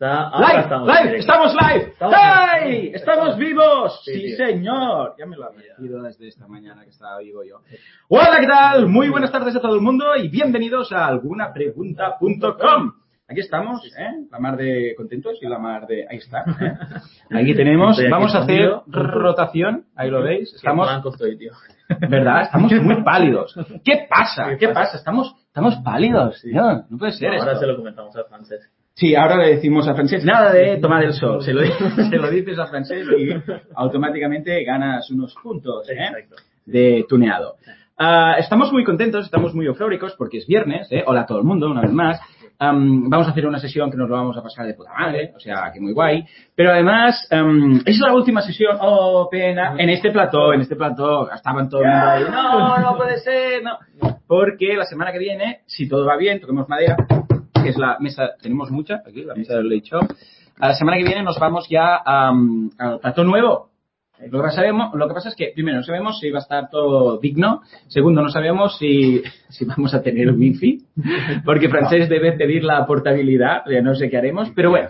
¡Estamos live! ¡Hey! ¡Estamos vivos! ¡Sí, señor! Ya me lo había ido desde esta mañana que estaba vivo yo. Hola, ¿qué tal? Muy buenas tardes a todo el mundo y bienvenidos a algunapregunta.com. Aquí estamos, la mar de contentos y la mar de... Ahí está, Aquí tenemos, vamos a hacer rotación, ahí lo veis. Estamos... ¿Verdad? Estamos muy pálidos. ¿Qué pasa? ¿Qué pasa? Estamos pálidos, tío. No puede ser esto. Ahora se lo comentamos a Francesc. Sí, ahora le decimos a Francesc, nada de tomar el sol. Se lo dices a Francesc y automáticamente ganas unos puntos de tuneado. Estamos muy contentos, estamos muy eufóricos porque es viernes. Hola a todo el mundo, una vez más. Vamos a hacer una sesión que nos lo vamos a pasar de puta madre, o sea, que muy guay. Pero además, es la última sesión, pena, en este plató, estaban todo el mundo ahí, no puede ser, no. Porque la semana que viene, si todo va bien, toquemos madera, que es la mesa, tenemos mucha, aquí, la mesa del Late Show. La semana que viene nos vamos ya al plató nuevo. Lo que pasa es que, primero, no sabemos si va a estar todo digno. Segundo, no sabemos si vamos a tener wifi. Porque Francesc debe pedir la portabilidad. Ya no sé qué haremos. Pero bueno,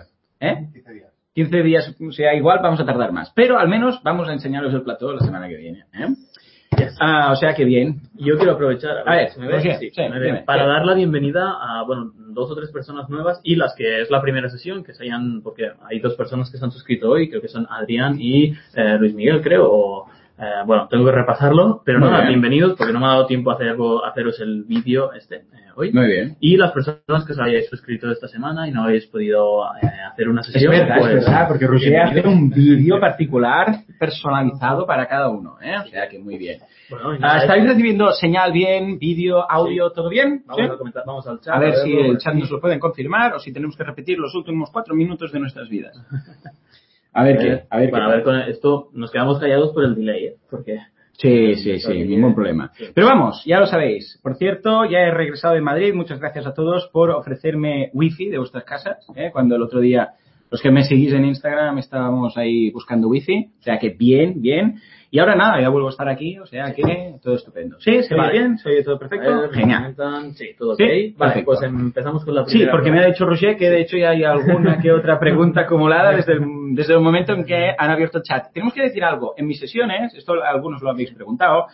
15 días, o sea, igual vamos a tardar más. Pero al menos vamos a enseñaros el plató la semana que viene. O sea que bien. Yo quiero aprovechar a ver, ¿me ves? Sí, para dar la bienvenida a 2 o 3 personas nuevas y las que es la primera sesión, que se hayan, porque hay 2 personas que se han suscrito hoy, creo que son Adrián y Luis Miguel, creo, tengo que repasarlo, pero bienvenidos, porque no me ha dado tiempo a haceros el vídeo hoy. Muy bien. Y las personas que os hayáis suscrito esta semana y no habéis podido hacer una sesión. Es verdad, porque Roger hace un vídeo particular personalizado para cada uno, O sea que muy bien. ¿Estáis recibiendo señal bien, vídeo, audio, todo bien? Vamos al chat. A ver si el chat nos lo pueden confirmar o si tenemos que repetir los últimos 4 minutos de nuestras vidas. A ver con esto nos quedamos callados por el delay, porque... Sí, ningún problema. Sí. Pero vamos, ya lo sabéis. Por cierto, ya he regresado de Madrid. Muchas gracias a todos por ofrecerme wifi de vuestras casas. Cuando el otro día, los que me seguís en Instagram, estábamos ahí buscando wifi. O sea que bien. Y ahora nada, ya vuelvo a estar aquí. O sea que todo estupendo. ¿Sí? ¿Se ve bien? ¿Se oye todo perfecto? Genial. Sí, todo ok. Vale, perfecto. Pues empezamos con la primera. Sí, porque me ha dicho Roger que de hecho ya hay alguna que otra pregunta acumulada desde el momento en que han abierto el chat. Tenemos que decir algo. En mis sesiones, esto algunos lo habéis preguntado,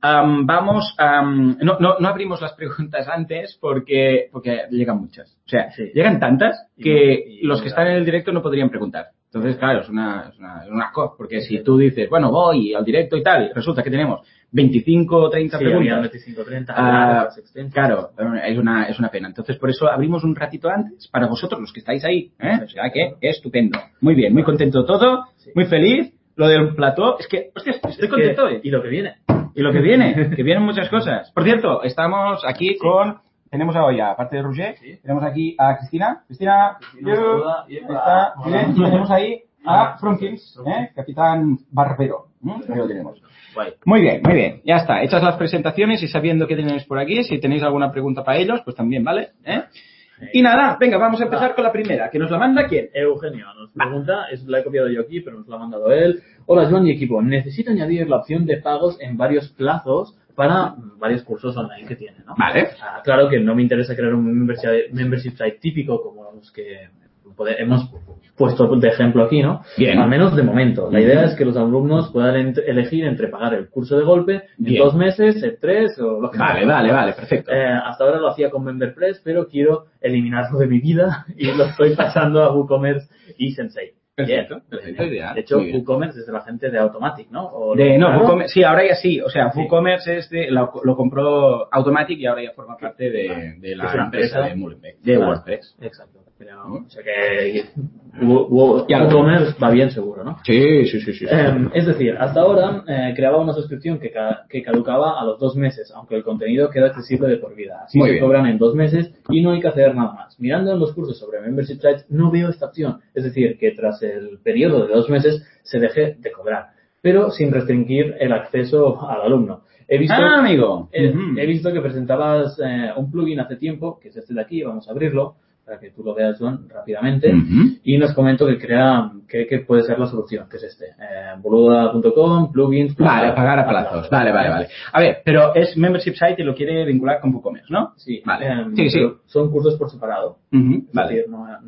no abrimos las preguntas antes porque llegan muchas. O sea, llegan tantas que los que están en el directo no podrían preguntar. Entonces, claro, es una cosa, porque si tú dices, bueno, voy al directo y tal, y resulta que tenemos 25 o 30 preguntas. 25 o 30. Claro, es una pena. Entonces, por eso abrimos un ratito antes para vosotros, los que estáis ahí. O sea que, estupendo. Muy bien, muy contento todo, muy feliz. Lo del plató, es que, hostia, estoy contento. Y lo que viene. Que vienen muchas cosas. Por cierto, estamos aquí con... Tenemos a Oya, aparte de Roger, tenemos aquí a Cristina. Cristina, está bien. Y tenemos ahí a Fronkins, Capitán Barbero. Ahí lo tenemos. Muy bien. Ya está. Hechas las presentaciones y sabiendo qué tenéis por aquí, si tenéis alguna pregunta para ellos, pues también, ¿vale? Y nada, venga, vamos a empezar con la primera. ¿Que nos la manda quién? Eugenio nos pregunta, la he copiado yo aquí, pero nos la ha mandado él. Hola, Joan y equipo. Necesito añadir la opción de pagos en varios plazos para varios cursos online que tiene, ¿no? Vale. Claro que no me interesa crear un membership site típico como los que hemos puesto de ejemplo aquí, ¿no? Bien. Al menos de momento. La idea es que los alumnos puedan elegir entre pagar el curso de golpe en 2 meses, en 3 o lo que sea. Vale, perfecto. Hasta ahora lo hacía con MemberPress, pero quiero eliminarlo de mi vida y lo estoy pasando a WooCommerce y Sensei. Perfecto, ideal. De hecho, WooCommerce es de la gente de Automatic, ¿no? WooCommerce, sí, ahora ya sí. O sea, WooCommerce es lo compró Automatic y ahora ya forma parte de la empresa de Mullenbeck, de WordPress. Exacto. Pero, o sea que WooCommerce va bien seguro, ¿no? Sí. Es decir, hasta ahora creaba una suscripción que caducaba a los 2 meses, aunque el contenido queda accesible de por vida. Así se cobran en 2 meses y no hay que hacer nada más. Mirando en los cursos sobre Membership Sites no veo esta opción. Es decir, que tras el periodo de 2 meses se deje de cobrar, pero sin restringir el acceso al alumno. He visto que presentabas un plugin hace tiempo, que es este de aquí, vamos a abrirlo para que tú lo veas, Joan, rápidamente, y nos comento que crea que puede ser la solución, que es boluda.com, plugins... Vale, pagar a plazos. Vale. A ver, pero es membership site y lo quiere vincular con WooCommerce, ¿no? Sí. Vale. Sí. Son cursos por separado. Es decir,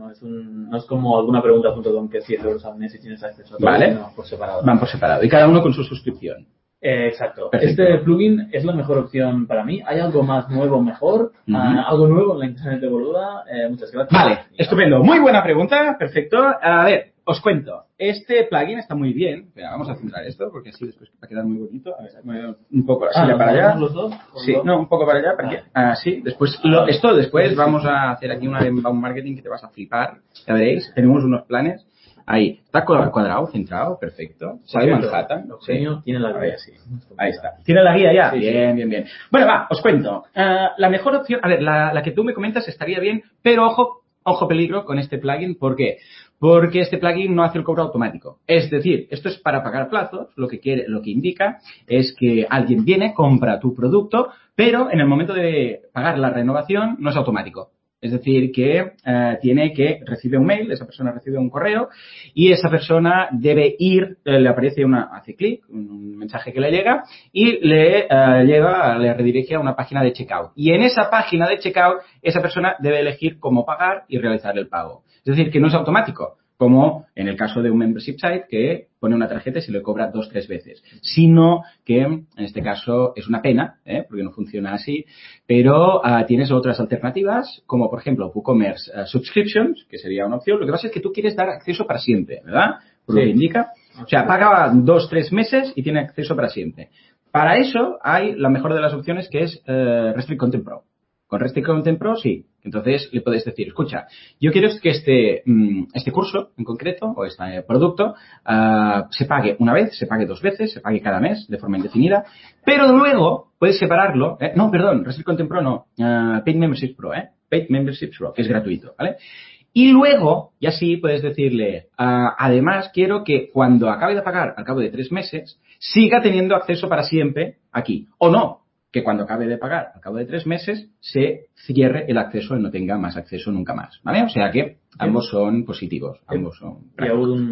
no es como alguna pregunta.com que es 10 euros al mes y tienes acceso a todo, sino por separado. Van por separado. Y cada uno con su suscripción. Exacto. Perfecto. Este plugin es la mejor opción para mí. ¿Hay algo más nuevo, mejor? ¿Algo nuevo en la internet de Boluda? Muchas gracias. Vale, estupendo. Muy buena pregunta. Perfecto. A ver, os cuento. Este plugin está muy bien. Espera, vamos a centrar esto porque así después va a quedar muy bonito. A ver, un poco la silla para allá. ¿Los dos? Sí, no, un poco para allá. Vale. Así. Después, después vamos a hacer aquí una inbound marketing que te vas a flipar. Ya veréis. Tenemos unos planes. Ahí, está cuadrado, centrado, perfecto. Sale Manhattan. Eugenio tiene la guía. Sí. Ahí está. ¿Tiene la guía ya? Sí, bien. Bueno, va, os cuento. La mejor opción, a ver, la que tú me comentas estaría bien, pero ojo peligro con este plugin. ¿Por qué? Porque este plugin no hace el cobro automático. Es decir, esto es para pagar plazos, lo que indica es que alguien viene, compra tu producto, pero en el momento de pagar la renovación no es automático. Es decir, que recibe un mail, esa persona recibe un correo y esa persona debe ir, le aparece hace clic, un mensaje que le llega y le redirige a una página de checkout. Y en esa página de checkout, esa persona debe elegir cómo pagar y realizar el pago. Es decir, que no es automático, como en el caso de un membership site que pone una tarjeta y se le cobra 2-3 veces, sino que en este caso es una pena, porque no funciona así, pero tienes otras alternativas, como por ejemplo WooCommerce Subscriptions, que sería una opción. Lo que pasa es que tú quieres dar acceso para siempre, ¿verdad? Por lo que indica. O sea, paga 2-3 meses y tiene acceso para siempre. Para eso hay la mejor de las opciones, que es Restrict Content Pro. Con Restrict Content Pro, sí. Entonces le puedes decir, escucha, yo quiero que este curso en concreto, o este producto, se pague una vez, se pague 2 veces, se pague cada mes de forma indefinida, pero luego puedes separarlo. Restrict Content Pro no, Paid Membership Pro, Paid Membership Pro, que es gratuito, ¿vale? Y luego, y así puedes decirle, además quiero que cuando acabe de pagar, al cabo de 3 meses, siga teniendo acceso para siempre aquí. O no, que cuando acabe de pagar, al cabo de 3 meses, se cierre el acceso y no tenga más acceso nunca más, ¿vale? O sea que ambos son positivos, ambos son prácticos.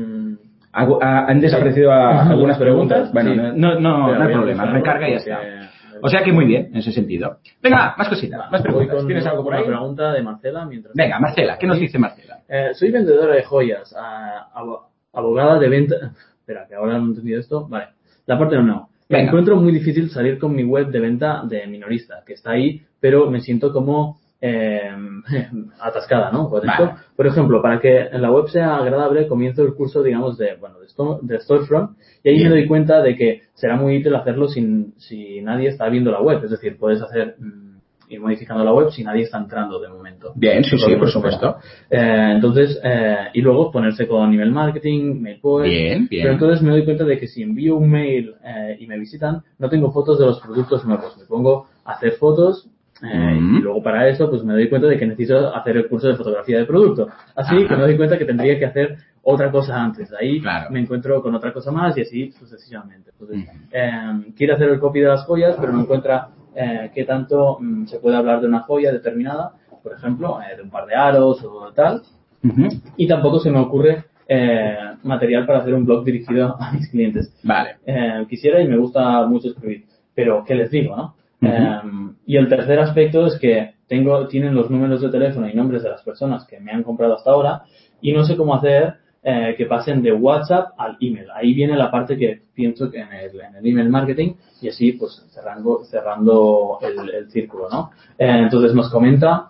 ¿Han desaparecido algunas preguntas? Bueno, no hay problema, recarga y ya está. O sea que muy bien, en ese sentido. Venga, más cositas, más preguntas. ¿Tienes algo por ahí? Una pregunta de Marcela. Venga, Marcela, ¿qué nos dice Marcela? Soy vendedora de joyas, abogada de venta... Espera, que ahora no he entendido esto. Vale, la parte no. Me encuentro muy difícil salir con mi web de venta de minorista, que está ahí, pero me siento como atascada, ¿no? Por ejemplo, para que la web sea agradable, comienzo el curso, digamos, de Storefront, y ahí me doy cuenta de que será muy útil hacerlo si nadie está viendo la web. Es decir, puedes ir modificando la web si nadie está entrando de momento. Bien, sí, por supuesto. Entonces, y luego ponerse con email marketing, MailPoet. Bien. Pero entonces me doy cuenta de que si envío un mail y me visitan, no tengo fotos de los productos nuevos. Me pongo a hacer fotos y luego para eso pues me doy cuenta de que necesito hacer el curso de fotografía de producto. Así que me doy cuenta que tendría que hacer otra cosa antes. De ahí me encuentro con otra cosa más y así sucesivamente. Entonces, quiere hacer el copy de las joyas, pero no encuentra qué tanto se puede hablar de una joya determinada, por ejemplo, de un par de aros o tal. Y tampoco se me ocurre material para hacer un blog dirigido a mis clientes. Vale. Quisiera y me gusta mucho escribir, pero ¿qué les digo, no? Y el tercer aspecto es que tienen los números de teléfono y nombres de las personas que me han comprado hasta ahora y no sé cómo hacer que pasen de WhatsApp al email. Ahí viene la parte que pienso que en el email marketing y así pues cerrando el círculo, ¿no? Entonces nos comenta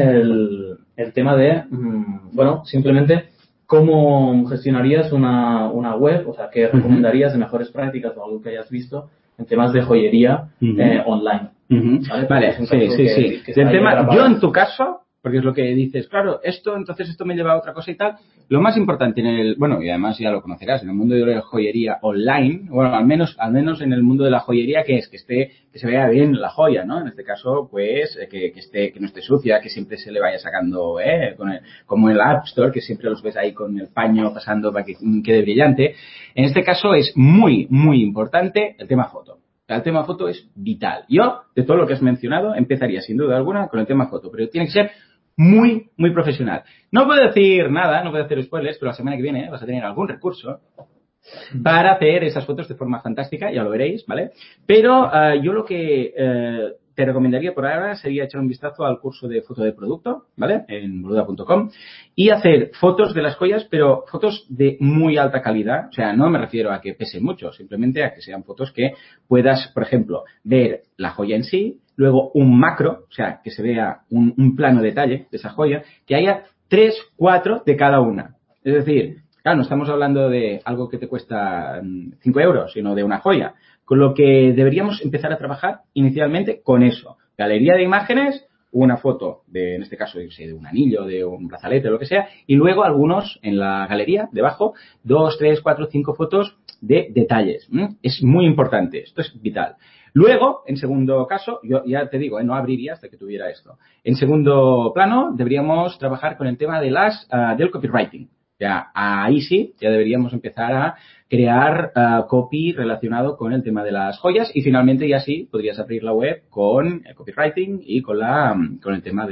el tema de, simplemente cómo gestionarías una web, o sea, qué recomendarías de mejores prácticas o algo que hayas visto en temas de joyería online. Vale, sí. El tema, yo en tu caso, porque es lo que dices, claro, esto me lleva a otra cosa y tal. Lo más importante y además ya lo conocerás, en el mundo de la joyería online, bueno, al menos en el mundo de la joyería, que se vea bien la joya, ¿no? En este caso, pues, que no esté sucia, que siempre se le vaya sacando, como en el App Store, que siempre los ves ahí con el paño pasando para que quede brillante. En este caso es muy, muy importante el tema foto. El tema foto es vital. Yo, de todo lo que has mencionado, empezaría sin duda alguna con el tema foto, pero tiene que ser muy, muy profesional. No puedo decir nada, no puedo hacer spoilers, pero la semana que viene vas a tener algún recurso para hacer esas fotos de forma fantástica, ya lo veréis, ¿vale? Pero yo lo que te recomendaría por ahora sería echar un vistazo al curso de foto de producto, ¿vale? En boluda.com y hacer fotos de las joyas, pero fotos de muy alta calidad. O sea, no me refiero a que pesen mucho, simplemente a que sean fotos que puedas, por ejemplo, ver la joya en sí, luego un macro, o sea, que se vea un plano detalle de esa joya, que haya 3, 4 de cada una. Es decir, claro, no estamos hablando de algo que te cuesta 5 euros, sino de una joya. Con lo que deberíamos empezar a trabajar inicialmente con eso. Galería de imágenes, una foto de, en este caso, yo sé, de un anillo, de un brazalete, o lo que sea, y luego algunos en la galería, debajo, 2, 3, 4, 5 fotos de detalles. Es muy importante, esto es vital. Luego, en segundo caso, yo ya te digo, no abriría hasta que tuviera esto. En segundo plano, deberíamos trabajar con el tema de del copywriting. Ya, ahí sí, ya deberíamos empezar a crear copy relacionado con el tema de las joyas y finalmente ya sí podrías abrir la web con el copywriting y con el tema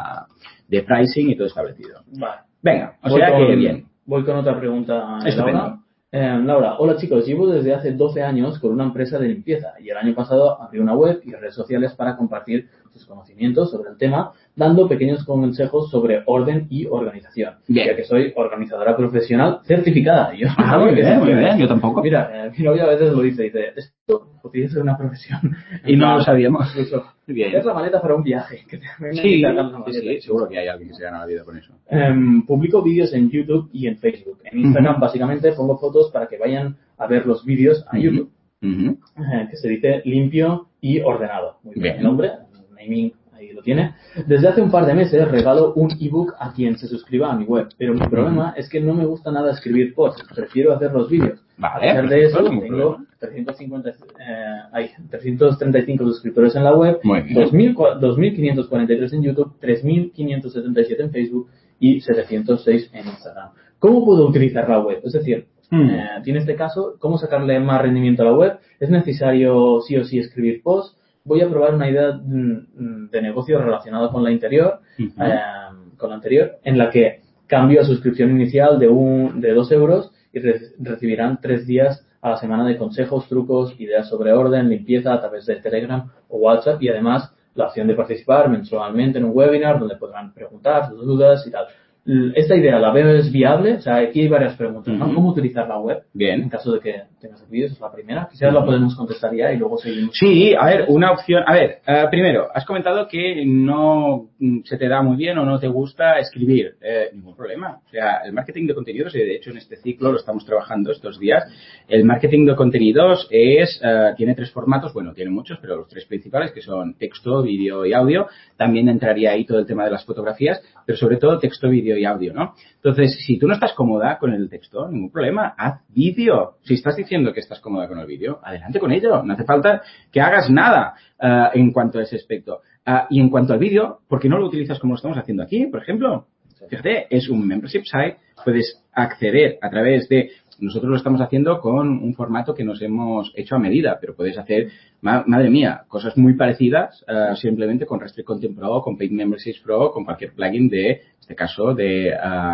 de pricing y todo establecido. Vale. Venga, o sea que bien. Voy con otra pregunta, Estupendo. Laura. Laura, hola chicos, llevo desde hace 12 años con una empresa de limpieza y el año pasado abrí una web y redes sociales para compartir sus conocimientos sobre el tema, dando pequeños consejos sobre orden y organización. Bien. Ya que soy organizadora profesional certificada. Yo muy bien, yo tampoco. Mira, mi novia a veces lo dice, esto podría ser una profesión. Y no lo sabíamos. Incluso, bien. es la maleta para un viaje. Que sí, seguro que hay alguien que se gana la vida con eso. Publico vídeos en YouTube y en Facebook. En Instagram, básicamente, pongo fotos para que vayan a ver los vídeos a YouTube. Que se dice limpio y ordenado. Muy bien. El nombre, naming, ahí lo tiene. Desde hace un par de meses regalo un ebook a quien se suscriba a mi web. Pero mi problema es que no me gusta nada escribir posts. Prefiero hacer los vídeos. Vale, a pesar de eso, tengo 335 suscriptores en la web, 2.543 en YouTube, 3.577 en Facebook y 706 en Instagram. ¿Cómo puedo utilizar la web? Es decir, tiene este caso, ¿cómo sacarle más rendimiento a la web? ¿Es necesario sí o sí escribir posts? Voy a probar una idea de negocio relacionada con la anterior, en la que cambio a suscripción inicial de 2 euros y recibirán 3 días a la semana de consejos, trucos, ideas sobre orden, limpieza a través de Telegram o WhatsApp y además la opción de participar mensualmente en un webinar donde podrán preguntar sus dudas y tal. Esta idea la veo es viable, o sea, aquí hay varias preguntas, ¿no? ¿Cómo utilizar la web? Bien. En caso de que tengas el vídeo, esa es la primera. Quizás la podemos contestar ya y luego seguimos. Sí, a ver, una opción. A ver, primero, has comentado que no se te da muy bien o no te gusta escribir. Ningún problema. O sea, el marketing de contenidos, y de hecho en este ciclo lo estamos trabajando estos días, el marketing de contenidos tiene 3 formatos, bueno, tiene muchos, pero los 3 principales que son texto, vídeo y audio. También entraría ahí todo el tema de las fotografías, pero sobre todo texto, vídeo y audio, ¿no? Entonces, si tú no estás cómoda con el texto, ningún problema, haz vídeo. Si estás diciendo que estás cómoda con el vídeo, adelante con ello. No hace falta que hagas nada en cuanto a ese aspecto. Y en cuanto al vídeo, ¿por qué no lo utilizas como lo estamos haciendo aquí, por ejemplo? Fíjate, es un membership site, puedes acceder a través de... Nosotros lo estamos haciendo con un formato que nos hemos hecho a medida, pero puedes hacer, madre mía, cosas muy parecidas simplemente con Restrict Content Pro, con Paid Memberships Pro, con cualquier plugin en este caso, de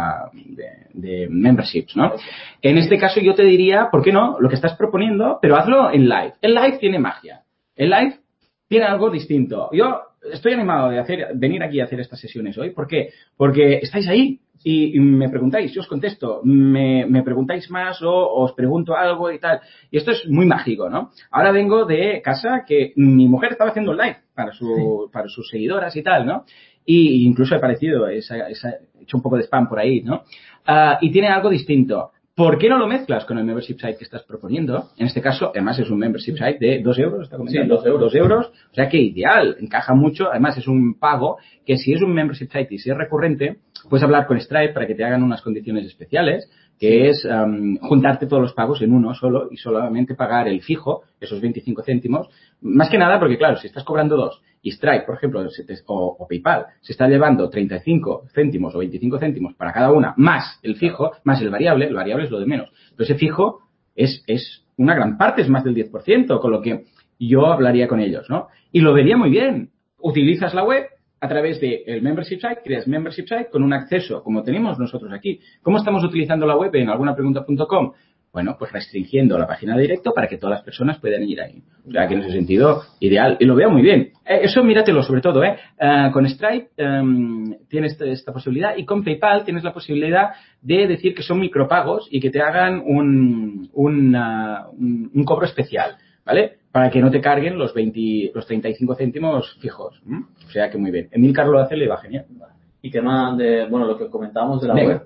memberships, ¿no? En este caso yo te diría, ¿por qué no? Lo que estás proponiendo, pero hazlo en live. El live tiene magia. El live tiene algo distinto. Yo estoy animado de venir aquí a hacer estas sesiones hoy. ¿Por qué? Porque estáis ahí y me preguntáis, yo os contesto, me preguntáis más o os pregunto algo y tal. Y esto es muy mágico, ¿no? Ahora vengo de casa que mi mujer estaba haciendo un live para sus seguidoras y tal, ¿no? Y incluso he aparecido, he hecho un poco de spam por ahí, ¿no? Y tiene algo distinto. ¿Por qué no lo mezclas con el membership site que estás proponiendo? En este caso, además es un membership site de 2 euros, ¿está comentando? Sí, 2 euros. 2 euros, o sea que ideal, encaja mucho. Además es un pago que si es un membership site y si es recurrente, puedes hablar con Stripe para que te hagan unas condiciones especiales, que es juntarte todos los pagos en uno solo y solamente pagar el fijo, esos 25 céntimos. Más que nada porque, claro, si estás cobrando 2 y Stripe, por ejemplo, o PayPal, se está llevando 35 céntimos o 25 céntimos para cada una, más el fijo, más el variable es lo de menos. Pero ese fijo es una gran parte, es más del 10%, con lo que yo hablaría con ellos, ¿no? Y lo vería muy bien. Utilizas la web, a través del membership site, creas membership site con un acceso, como tenemos nosotros aquí. ¿Cómo estamos utilizando la web en algunapregunta.com? Bueno, pues restringiendo la página de directo para que todas las personas puedan ir ahí. O sea, que en ese sentido, ideal. Y lo veo muy bien. Eso míratelo sobre todo, con Stripe tienes esta posibilidad y con PayPal tienes la posibilidad de decir que son micropagos y que te hagan un cobro especial, ¿vale? Para que no te carguen los 35 céntimos fijos. O sea, que muy bien. Emilcar lo hace, le va genial. Y tema de, lo que comentábamos de la web,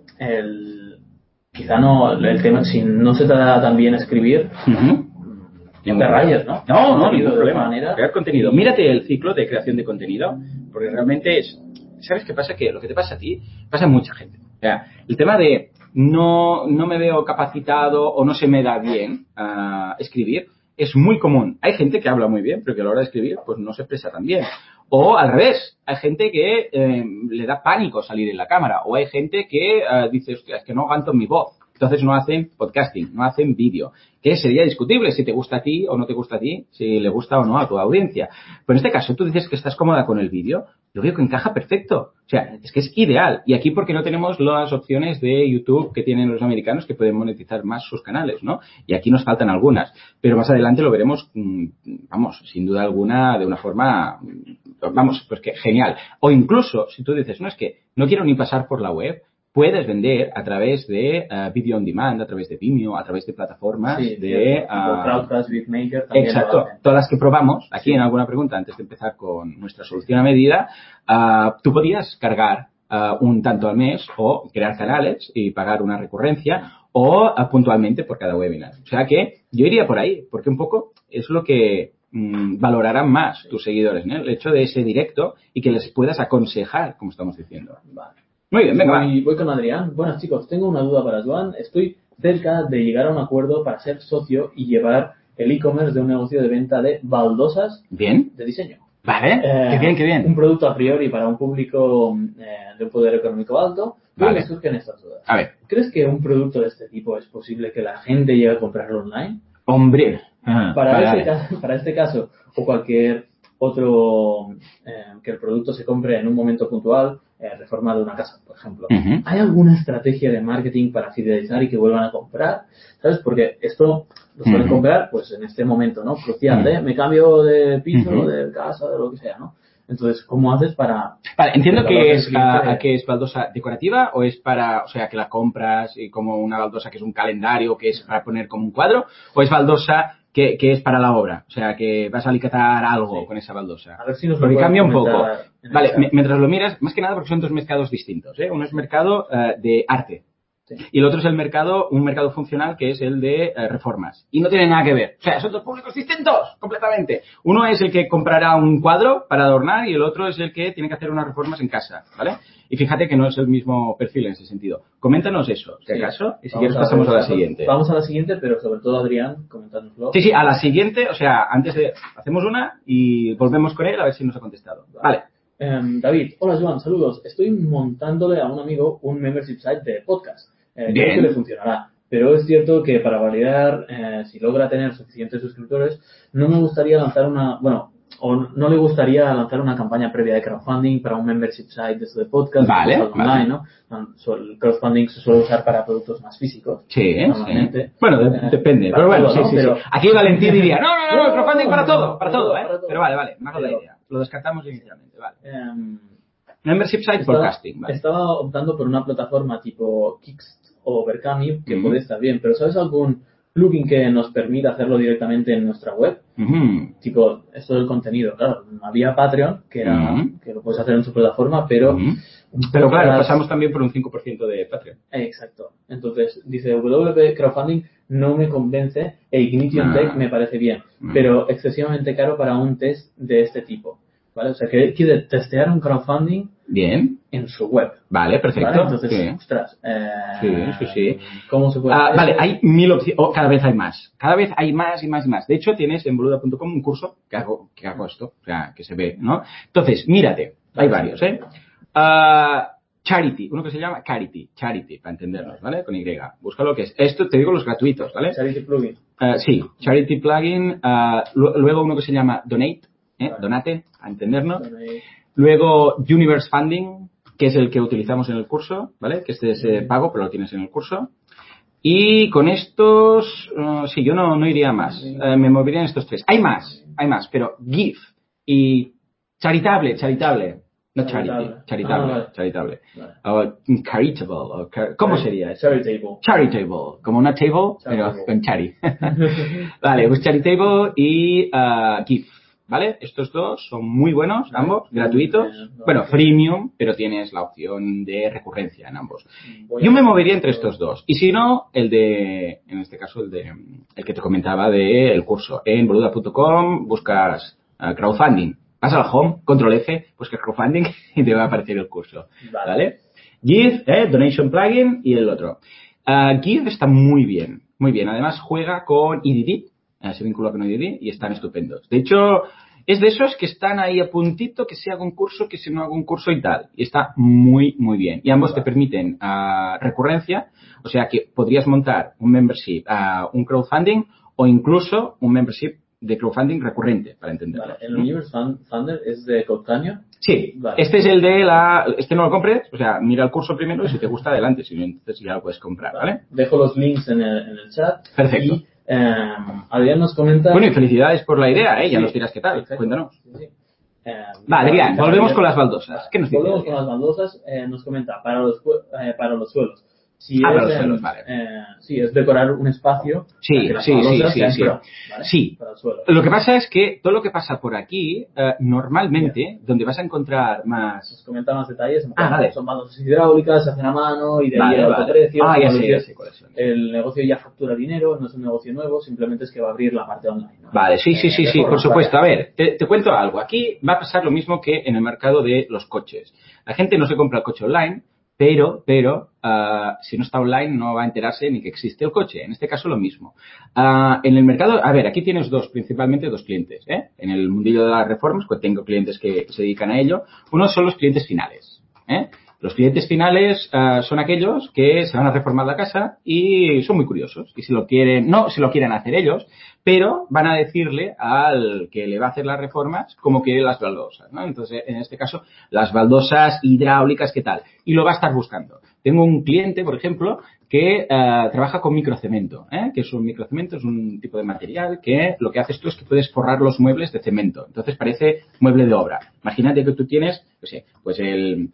quizá no, el tema, si no se te da tan bien escribir, no te rayes, ¿no? No, ningún problema. Crear contenido. Mírate el ciclo de creación de contenido, porque realmente ¿sabes qué pasa? Que lo que te pasa a ti, pasa a mucha gente. O sea, el tema de no me veo capacitado o no se me da bien escribir, es muy común. Hay gente que habla muy bien, pero que a la hora de escribir, pues no se expresa tan bien. O al revés, hay gente que le da pánico salir en la cámara. O hay gente que dice, hostia, es que no aguanto mi voz. Entonces no hacen podcasting, no hacen vídeo. Que sería discutible si te gusta a ti o no te gusta a ti, si le gusta o no a tu audiencia. Pero en este caso, tú dices que estás cómoda con el vídeo. Yo veo que encaja perfecto. O sea, es que es ideal. Y aquí porque no tenemos las opciones de YouTube que tienen los americanos que pueden monetizar más sus canales, ¿no? Y aquí nos faltan algunas. Pero más adelante lo veremos, vamos, sin duda alguna, de una forma, vamos, pues que genial. O incluso, si tú dices, no, es que no quiero ni pasar por la web, puedes vender a través de video on demand, a través de Vimeo, a través de plataformas de... Crowdcast, Beatmaker. Exacto. Todas las que probamos, aquí en alguna pregunta, antes de empezar con nuestra solución a medida, tú podías cargar un tanto al mes o crear canales y pagar una recurrencia o puntualmente por cada webinar. O sea que yo iría por ahí, porque un poco es lo que valorarán más tus seguidores, ¿no? El hecho de ese directo y que les puedas aconsejar, como estamos diciendo. Vale. Muy bien, venga. Voy con Adrián. Buenas, chicos, tengo una duda para Joan. Estoy cerca de llegar a un acuerdo para ser socio y llevar el e-commerce de un negocio de venta de baldosas de diseño. Vale, qué bien. Un producto a priori para un público de un poder económico alto. Pero me surgen estas dudas. A ver. ¿Crees que un producto de este tipo es posible que la gente llegue a comprarlo online? Hombre. Para este caso o cualquier otro que el producto se compre en un momento puntual, reforma de una casa, por ejemplo. ¿Hay alguna estrategia de marketing para fidelizar y que vuelvan a comprar? ¿Sabes? Porque esto lo suelen comprar pues en este momento, ¿no? Crucial de me cambio de piso, de casa, de lo que sea, ¿no? Entonces, ¿cómo haces para...? Vale, entiendo que es baldosa decorativa o es para, o sea, que la compras y como una baldosa que es un calendario que es para poner como un cuadro, o es baldosa que es para la obra, o sea, que vas a alicatar algo con esa baldosa. A ver si nos porque cambia un poco. Vale, chat. Mientras lo miras, más que nada porque son dos mercados distintos, ¿eh? Uno es mercado de arte. Sí. Y el otro es un mercado funcional que es el de reformas. Y no tiene nada que ver. O sea, son dos públicos distintos, completamente. Uno es el que comprará un cuadro para adornar y el otro es el que tiene que hacer unas reformas en casa, ¿vale? Y fíjate que no es el mismo perfil en ese sentido. Coméntanos eso, si acaso, y si quieres pasamos a la siguiente. Vamos a la siguiente, pero sobre todo Adrián, comentárnoslo. Sí, a la siguiente, o sea, antes de... Hacemos una y volvemos con él a ver si nos ha contestado. Vale. David, hola Joan, saludos. Estoy montándole a un amigo un membership site de podcast. Creo que le funcionará. Pero es cierto que para validar si logra tener suficientes suscriptores, no me gustaría lanzar no le gustaría lanzar una campaña previa de crowdfunding para un membership site de podcast online, ¿no? El crowdfunding se suele usar para productos más físicos. Sí, normalmente. Sí. Bueno, depende. Pero bueno, todo, sí. Aquí Valentín diría, no, crowdfunding para todo, ¿eh? Pero vale, me hago la idea. Lo descartamos inicialmente, vale. Membership site podcasting, vale. Estaba optando por una plataforma tipo Kixt o Berkami que puede estar bien, pero ¿sabes algún plugin que nos permita hacerlo directamente en nuestra web? Tipo, esto del contenido. Claro, había Patreon, que lo puedes hacer en su plataforma, pero... Pero claro, pasamos también por un 5% de Patreon. Exacto. Entonces, dice, WP Crowdfunding no me convence e Ignition Tech me parece bien, pero excesivamente caro para un test de este tipo. ¿Vale? O sea, que quiere testear un crowdfunding en su web. Vale, perfecto. ¿Vale? Entonces, ostras. Sí. ¿Cómo se puede hacer? Vale, hay 1000 opciones. Cada vez hay más. Cada vez hay más y más y más. De hecho, tienes en boluda.com un curso que hago esto. O sea, que se ve, ¿no? Entonces, mírate. Hay varios, ¿eh? Charity. Uno que se llama Charity, para entendernos, ¿vale? Con Y. Busca lo que es. Esto te digo los gratuitos, ¿vale? Charity Plugin. Sí, Charity Plugin. Luego uno que se llama Donate. Donate, a entendernos. Luego, Universe Funding, que es el que utilizamos en el curso, ¿vale? Que este es pago, pero lo tienes en el curso. Y con estos, sí, yo no iría más. Me movería en estos tres. Hay más, pero Give y Charitable. No charity, charitable. Charitable. ¿Cómo sería eso? Charitable. Como una table, pero con chari. Vale, pues Charitable y Give. ¿Vale? Estos dos son muy buenos, ambos, gratuitos. Bueno, freemium, pero tienes la opción de recurrencia en ambos. Yo me movería entre estos dos. Y si no, en este caso, el que te comentaba del curso. En boluda.com buscas crowdfunding. Vas al home, control F, buscas crowdfunding y te va a aparecer el curso. ¿Vale? Give, donation plugin y el otro. Give está muy bien. Además juega con EDD. Se vincula con EDD y están estupendos. De hecho, es de esos que están ahí a puntito, que si hago un curso, que si no hago un curso y tal. Y está muy bien. Y ambos te permiten recurrencia, o sea que podrías montar un membership, un crowdfunding o incluso un membership de crowdfunding recurrente, para entenderlo. Vale, ¿el Universe Funder es de Codecademy? Sí, vale. Este es el de este no lo compres, o sea, mira el curso primero y si te gusta, adelante, si no, entonces ya lo puedes comprar, ¿vale? Dejo los links en el chat. Perfecto. Y Adrián nos comenta... Bueno, y felicidades por la idea, ¿eh? Ya nos dirás qué tal, exacto. Cuéntanos. Sí. Vale, Adrián, volvemos con las baldosas. ¿Qué nos dice? Volvemos con las baldosas, nos comenta, para los suelos. Si para los suelos, vale. Sí, es decorar un espacio. Sí. Sí. Para el suelo. Lo que pasa es que todo lo que pasa por aquí, normalmente, donde vas a encontrar más... Nos comenta más detalles. Vale. Son baldosas hidráulicas, se hacen a mano y de ahí el autoprecio. Ya sé cuáles son. El negocio ya factura dinero, no es un negocio nuevo, simplemente es que va a abrir la parte online, ¿no? Vale, sí, por supuesto. A ver, te cuento algo. Aquí va a pasar lo mismo que en el mercado de los coches. La gente no se compra el coche online, pero si no está online no va a enterarse ni que existe el coche. En este caso lo mismo. En el mercado, a ver, aquí tienes principalmente dos clientes, ¿eh? En el mundillo de las reformas, pues tengo clientes que se dedican a ello. Uno son los clientes finales, ¿eh? Los clientes finales son aquellos que se van a reformar la casa y son muy curiosos. Y no se lo quieren hacer ellos, pero van a decirle al que le va a hacer las reformas cómo quiere las baldosas, ¿no? Entonces, en este caso, las baldosas hidráulicas, ¿qué tal? Y lo va a estar buscando. Tengo un cliente, por ejemplo, que trabaja con microcemento, que es un microcemento, es un tipo de material que lo que haces tú es que puedes forrar los muebles de cemento. Entonces parece mueble de obra. Imagínate que tú tienes, no sé, pues el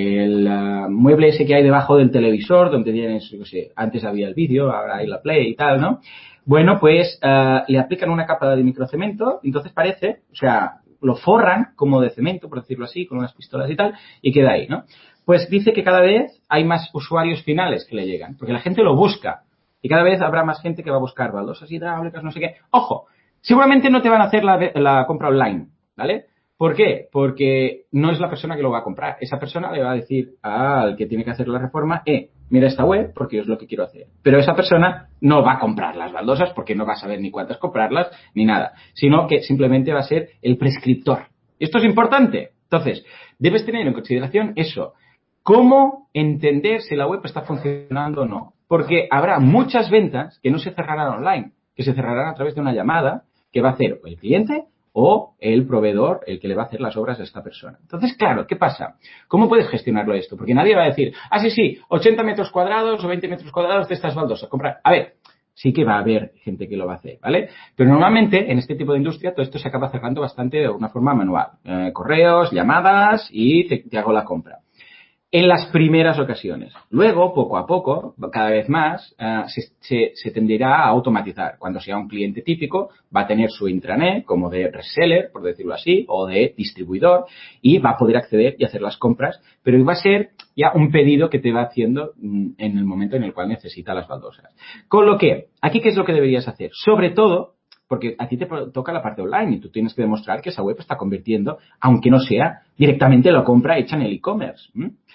mueble ese que hay debajo del televisor, donde tienes, no sé, antes había el vídeo, ahora hay la Play y tal, ¿no? Bueno, pues le aplican una capa de microcemento, entonces parece, o sea, lo forran como de cemento, por decirlo así, con unas pistolas y tal, y queda ahí, ¿no? Pues dice que cada vez hay más usuarios finales que le llegan, porque la gente lo busca, y cada vez habrá más gente que va a buscar baldosas hidráulicas, no sé qué. ¡Ojo! Seguramente no te van a hacer la compra online, ¿vale? ¿Por qué? Porque no es la persona que lo va a comprar. Esa persona le va a decir al que tiene que hacer la reforma, mira esta web porque es lo que quiero hacer. Pero esa persona no va a comprar las baldosas porque no va a saber ni cuántas comprarlas ni nada, sino que simplemente va a ser el prescriptor. Y esto es importante. Entonces, debes tener en consideración eso. ¿Cómo entender si la web está funcionando o no? Porque habrá muchas ventas que no se cerrarán online, que se cerrarán a través de una llamada que va a hacer el cliente o el proveedor, el que le va a hacer las obras a esta persona. Entonces, claro, ¿qué pasa? ¿Cómo puedes gestionarlo esto? Porque nadie va a decir, sí, 80 metros cuadrados o 20 metros cuadrados de estas baldosas, comprar. A ver, sí que va a haber gente que lo va a hacer, ¿vale? Pero normalmente, en este tipo de industria, todo esto se acaba cerrando bastante de una forma manual. Correos, llamadas y te hago la compra. En las primeras ocasiones. Luego, poco a poco, cada vez más, se tenderá a automatizar. Cuando sea un cliente típico, va a tener su intranet como de reseller, por decirlo así, o de distribuidor, y va a poder acceder y hacer las compras, pero va a ser ya un pedido que te va haciendo en el momento en el cual necesita las baldosas. Con lo que, aquí, ¿qué es lo que deberías hacer? Sobre todo, porque a ti te toca la parte online y tú tienes que demostrar que esa web está convirtiendo, aunque no sea directamente la compra hecha en el e-commerce.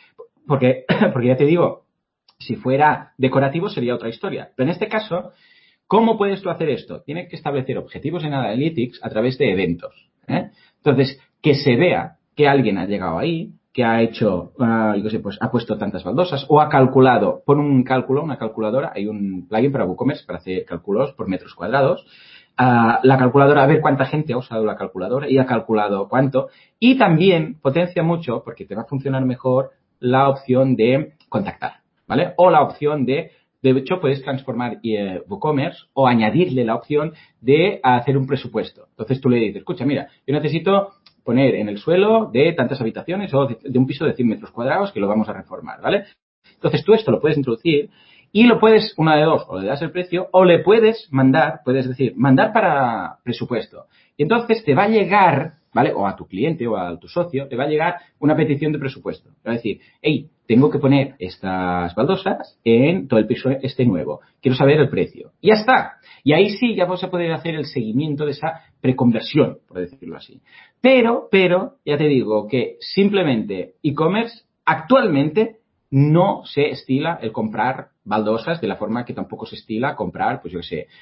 Porque ya te digo, si fuera decorativo sería otra historia. Pero en este caso, ¿cómo puedes tú hacer esto? Tienes que establecer objetivos en Analytics a través de eventos. Entonces, que se vea que alguien ha llegado ahí, que ha hecho, pues ha puesto tantas baldosas o ha calculado, pon un cálculo, una calculadora, hay un plugin para WooCommerce para hacer cálculos por metros cuadrados. la calculadora, a ver cuánta gente ha usado la calculadora y ha calculado cuánto. Y también potencia mucho, porque te va a funcionar mejor, la opción de contactar, ¿vale? O la opción de hecho, puedes transformar WooCommerce o añadirle la opción de hacer un presupuesto. Entonces tú le dices, escucha, mira, yo necesito poner en el suelo de tantas habitaciones o de un piso de 100 metros cuadrados que lo vamos a reformar, ¿vale? Entonces tú esto lo puedes introducir y lo puedes, una de dos, o le das el precio o le puedes mandar, puedes decir, mandar para presupuesto. Y entonces te va a llegar, ¿vale? O a tu cliente o a tu socio, te va a llegar una petición de presupuesto. Va a decir, hey, tengo que poner estas baldosas en todo el piso este nuevo. Quiero saber el precio. Y ya está. Y ahí sí ya vas a poder hacer el seguimiento de esa preconversión, por decirlo así. Pero, ya te digo que simplemente e-commerce actualmente no se estila el comprar baldosas de la forma que tampoco se estila comprar, pues yo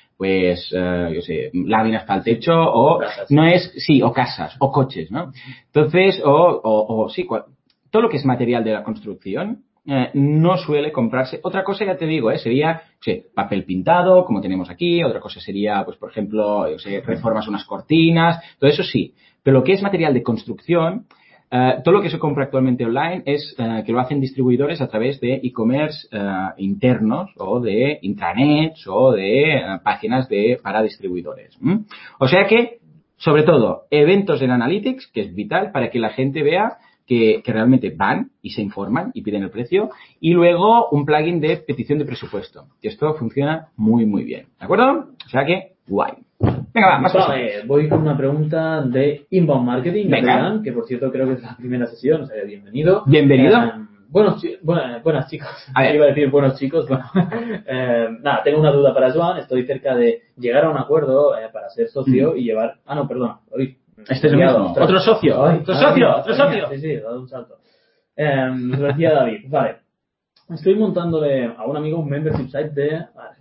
sé, láminas para el techo o casas. No es, sí, o casas, o coches, ¿no? Entonces, sí, todo lo que es material de la construcción no suele comprarse. Otra cosa, ya te digo, sería papel pintado, como tenemos aquí. Otra cosa sería, pues por ejemplo, reformas unas cortinas. Todo eso sí. Pero lo que es material de construcción, todo lo que se compra actualmente online es que lo hacen distribuidores a través de e-commerce internos o de intranets o de páginas para distribuidores. O sea que, sobre todo, eventos en Analytics, que es vital para que la gente vea que realmente van y se informan y piden el precio, y luego un plugin de petición de presupuesto, que esto funciona muy, muy bien. ¿De acuerdo? O sea que, guay. Venga, va, más cosas. Voy con una pregunta de Inbound Marketing, Adrián, que por cierto creo que es la primera sesión, o sea, bienvenido. Bienvenido. Buenas chicos. Iba a decir buenos chicos. Bueno, nada, tengo una duda para Joan. Estoy cerca de llegar a un acuerdo para ser socio y llevar... Ah, no, perdona. Este es el mismo. Otro socio. Otro socio. Sí, he dado un salto. Nos lo decía David. Vale. Estoy montándole a un amigo un membership site de...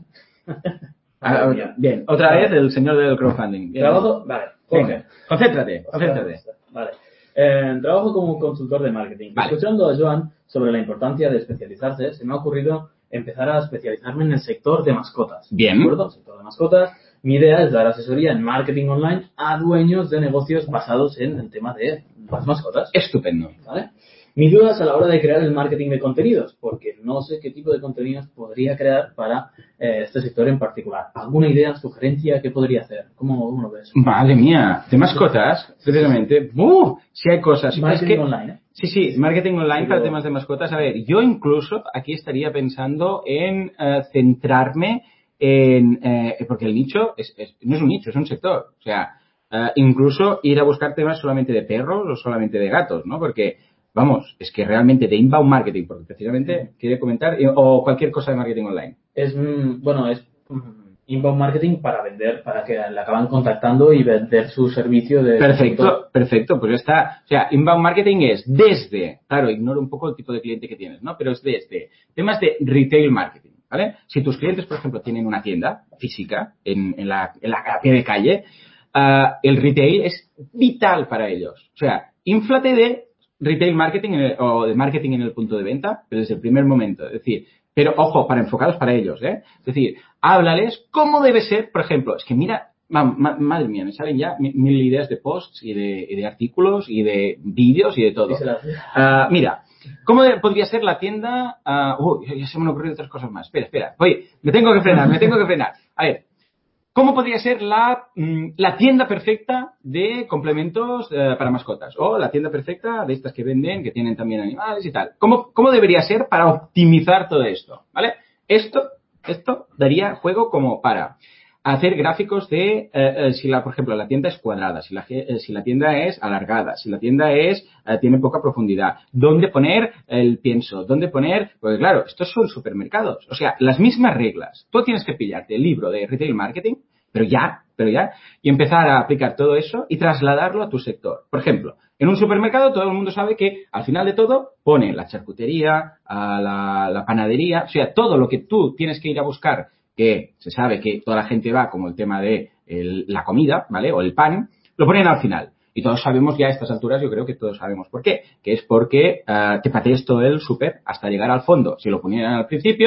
Bien, otra vez el señor del crowdfunding. Bien. Trabajo... Vale. Venga, concéntrate. Vale. Trabajo como consultor de marketing. Vale. Escuchando a Joan sobre la importancia de especializarse, se me ha ocurrido empezar a especializarme en el sector de mascotas. Bien. ¿De acuerdo? Sector de mascotas. Mi idea es dar asesoría en marketing online a dueños de negocios basados en el tema de las mascotas. Estupendo. ¿Vale? Mi duda es a la hora de crear el marketing de contenidos, porque no sé qué tipo de contenidos podría crear para este sector en particular. ¿Alguna idea, sugerencia? ¿Qué podría hacer? ¿Cómo lo ves? Madre mía, de mascotas, precisamente. Sí hay cosas. Marketing online, ¿eh? Sí, marketing online para temas de mascotas. A ver, yo incluso aquí estaría pensando en centrarme porque el nicho no es un nicho, es un sector. O sea, incluso ir a buscar temas solamente de perros o solamente de gatos, ¿no? Porque, vamos, es que realmente de inbound marketing, porque precisamente quiere comentar, o cualquier cosa de marketing online. Es inbound marketing para vender, para que le acaban contactando y vender su servicio de... Perfecto, pues ya está. O sea, inbound marketing es desde, claro, ignoro un poco el tipo de cliente que tienes, ¿no? Pero es desde temas de retail marketing, ¿vale? Si tus clientes, por ejemplo, tienen una tienda física en la pie de calle, el retail es vital para ellos. O sea, inflate de retail marketing o de marketing en el punto de venta, pero desde el primer momento. Es decir, pero ojo, enfocados para ellos, ¿eh? Es decir, háblales cómo debe ser, por ejemplo, es que mira, madre mía, me salen ya mil ideas de posts y de artículos y de vídeos y de todo. Mira, ¿cómo podría ser la tienda? Ya se me han ocurrido otras cosas más. Espera. Oye, me tengo que frenar. A ver, ¿cómo podría ser la tienda perfecta de complementos para mascotas? O la tienda perfecta de estas que venden, que tienen también animales y tal. ¿Cómo debería ser para optimizar todo esto? ¿Vale? Esto daría juego como para hacer gráficos de por ejemplo, la tienda es cuadrada, si la tienda es alargada, si la tienda tiene poca profundidad, dónde poner el pienso, porque claro, estos son supermercados, o sea, las mismas reglas. Tú tienes que pillarte el libro de retail marketing, pero ya, y empezar a aplicar todo eso y trasladarlo a tu sector. Por ejemplo, en un supermercado todo el mundo sabe que al final de todo pone la charcutería, la panadería, o sea, todo lo que tú tienes que ir a buscar, que se sabe que toda la gente va, como el tema de la comida, ¿vale? O el pan, lo ponen al final. Y todos sabemos ya a estas alturas, yo creo que todos sabemos por qué. Que es porque te patees todo el súper hasta llegar al fondo. Si lo ponían al principio,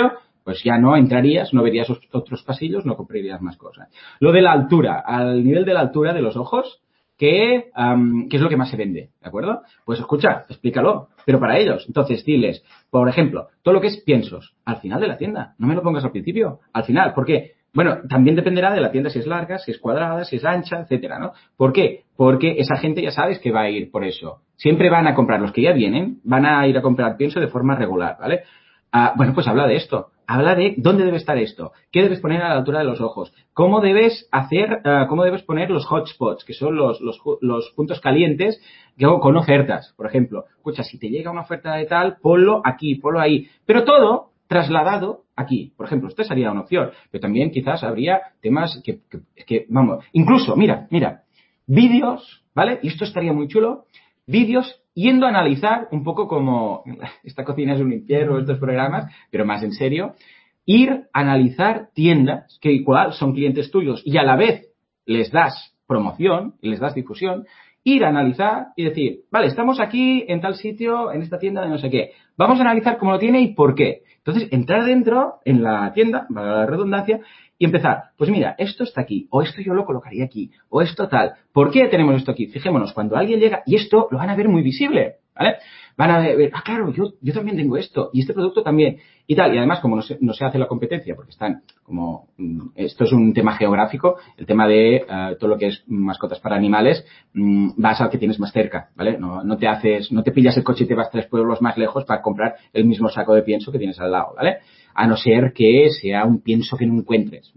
pues ya no entrarías, no verías otros pasillos, no comprarías más cosas. Lo de la altura, al nivel de la altura de los ojos, ¿qué es lo que más se vende? ¿De acuerdo? Pues escucha, explícalo, pero para ellos. Entonces, diles, por ejemplo, todo lo que es piensos, al final de la tienda. No me lo pongas al principio, al final. ¿Por qué? Bueno, también dependerá de la tienda si es larga, si es cuadrada, si es ancha, etcétera, ¿no? ¿Por qué? Porque esa gente ya sabes que va a ir por eso. Siempre van a comprar, los que ya vienen, van a ir a comprar pienso de forma regular, ¿vale? Bueno, pues habla de esto. Habla de dónde debe estar esto, qué debes poner a la altura de los ojos, cómo debes hacer, cómo debes poner los hotspots, que son los puntos calientes con ofertas, por ejemplo. Escucha, si te llega una oferta de tal, ponlo aquí, ponlo ahí. Pero todo trasladado aquí. Por ejemplo, esta sería una opción. Pero también quizás habría temas que vamos, incluso, mira, vídeos, ¿vale? Y esto estaría muy chulo. Vídeos yendo a analizar un poco como esta cocina es un infierno, estos programas, pero más en serio, ir a analizar tiendas que igual son clientes tuyos y a la vez les das promoción, les das difusión, ir a analizar y decir, vale, estamos aquí en tal sitio, en esta tienda de no sé qué, vamos a analizar cómo lo tiene y por qué. Entonces, entrar dentro en la tienda, para la redundancia, y empezar, pues mira, esto está aquí, o esto yo lo colocaría aquí, o esto tal. ¿Por qué tenemos esto aquí? Fijémonos, cuando alguien llega, y esto lo van a ver muy visible, ¿vale? Van a ver, claro, yo también tengo esto, y este producto también, y tal. Y además, como no se hace la competencia, porque están como, esto es un tema geográfico, el tema de todo lo que es mascotas para animales, vas al que tienes más cerca, ¿vale? No te pillas el coche y te vas 3 pueblos más lejos para comprar el mismo saco de pienso que tienes al lado, ¿vale? A no ser que sea un pienso que no encuentres,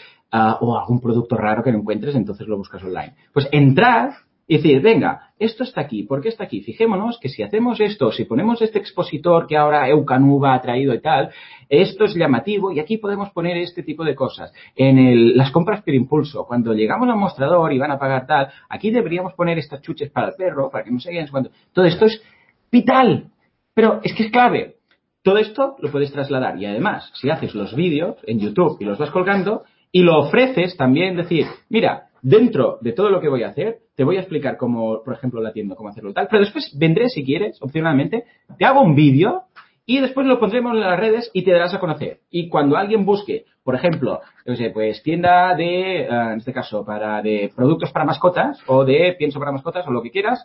o algún producto raro que no encuentres, entonces lo buscas online. Pues entrar y decir, venga, esto está aquí, ¿por qué está aquí? Fijémonos que si hacemos esto, si ponemos este expositor que ahora Eukanuba ha traído y tal, esto es llamativo y aquí podemos poner este tipo de cosas. Las compras por impulso, cuando llegamos al mostrador y van a pagar tal, aquí deberíamos poner estas chuches para el perro, para que no se vean cuando. Todo esto es vital, pero es que es clave. Todo esto lo puedes trasladar y además, si haces los vídeos en YouTube y los vas colgando y lo ofreces también, decir, mira, dentro de todo lo que voy a hacer, te voy a explicar cómo, por ejemplo, la tienda, cómo hacerlo y tal, pero después vendré, si quieres, opcionalmente, te hago un vídeo y después lo pondremos en las redes y te darás a conocer. Y cuando alguien busque, por ejemplo, no sé, pues tienda de, en este caso, de productos para mascotas o de pienso para mascotas o lo que quieras,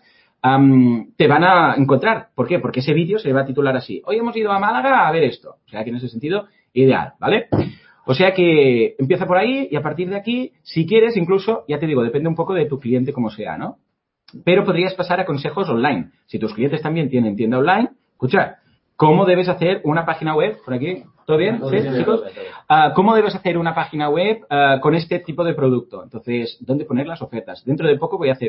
te van a encontrar. ¿Por qué? Porque ese vídeo se va a titular así. Hoy hemos ido a Málaga a ver esto. O sea que en ese sentido, ideal, ¿vale? O sea que empieza por ahí y a partir de aquí, si quieres, incluso, ya te digo, depende un poco de tu cliente como sea, ¿no? Pero podrías pasar a consejos online. Si tus clientes también tienen tienda online, escucha, ¿cómo debes hacer una página web? ¿Por aquí? ¿Todo bien? ¿Sí, chicos? ¿Cómo debes hacer una página web con este tipo de producto? Entonces, ¿dónde poner las ofertas? Dentro de poco voy a hacer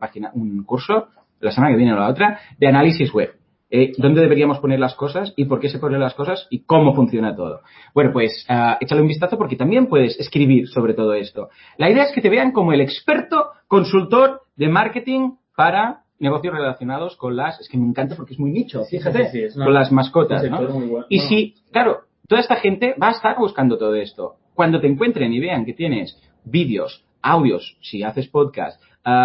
un curso, la semana que viene o la otra, de análisis web. ¿Dónde deberíamos poner las cosas y por qué se ponen las cosas y cómo funciona todo? Bueno, pues échale un vistazo porque también puedes escribir sobre todo esto. La idea es que te vean como el experto consultor de marketing para negocios relacionados con es que me encanta porque es muy nicho, fíjate, con las mascotas, ¿no? Bueno. Y si, claro, toda esta gente va a estar buscando todo esto. Cuando te encuentren y vean que tienes vídeos, audios, si haces podcast,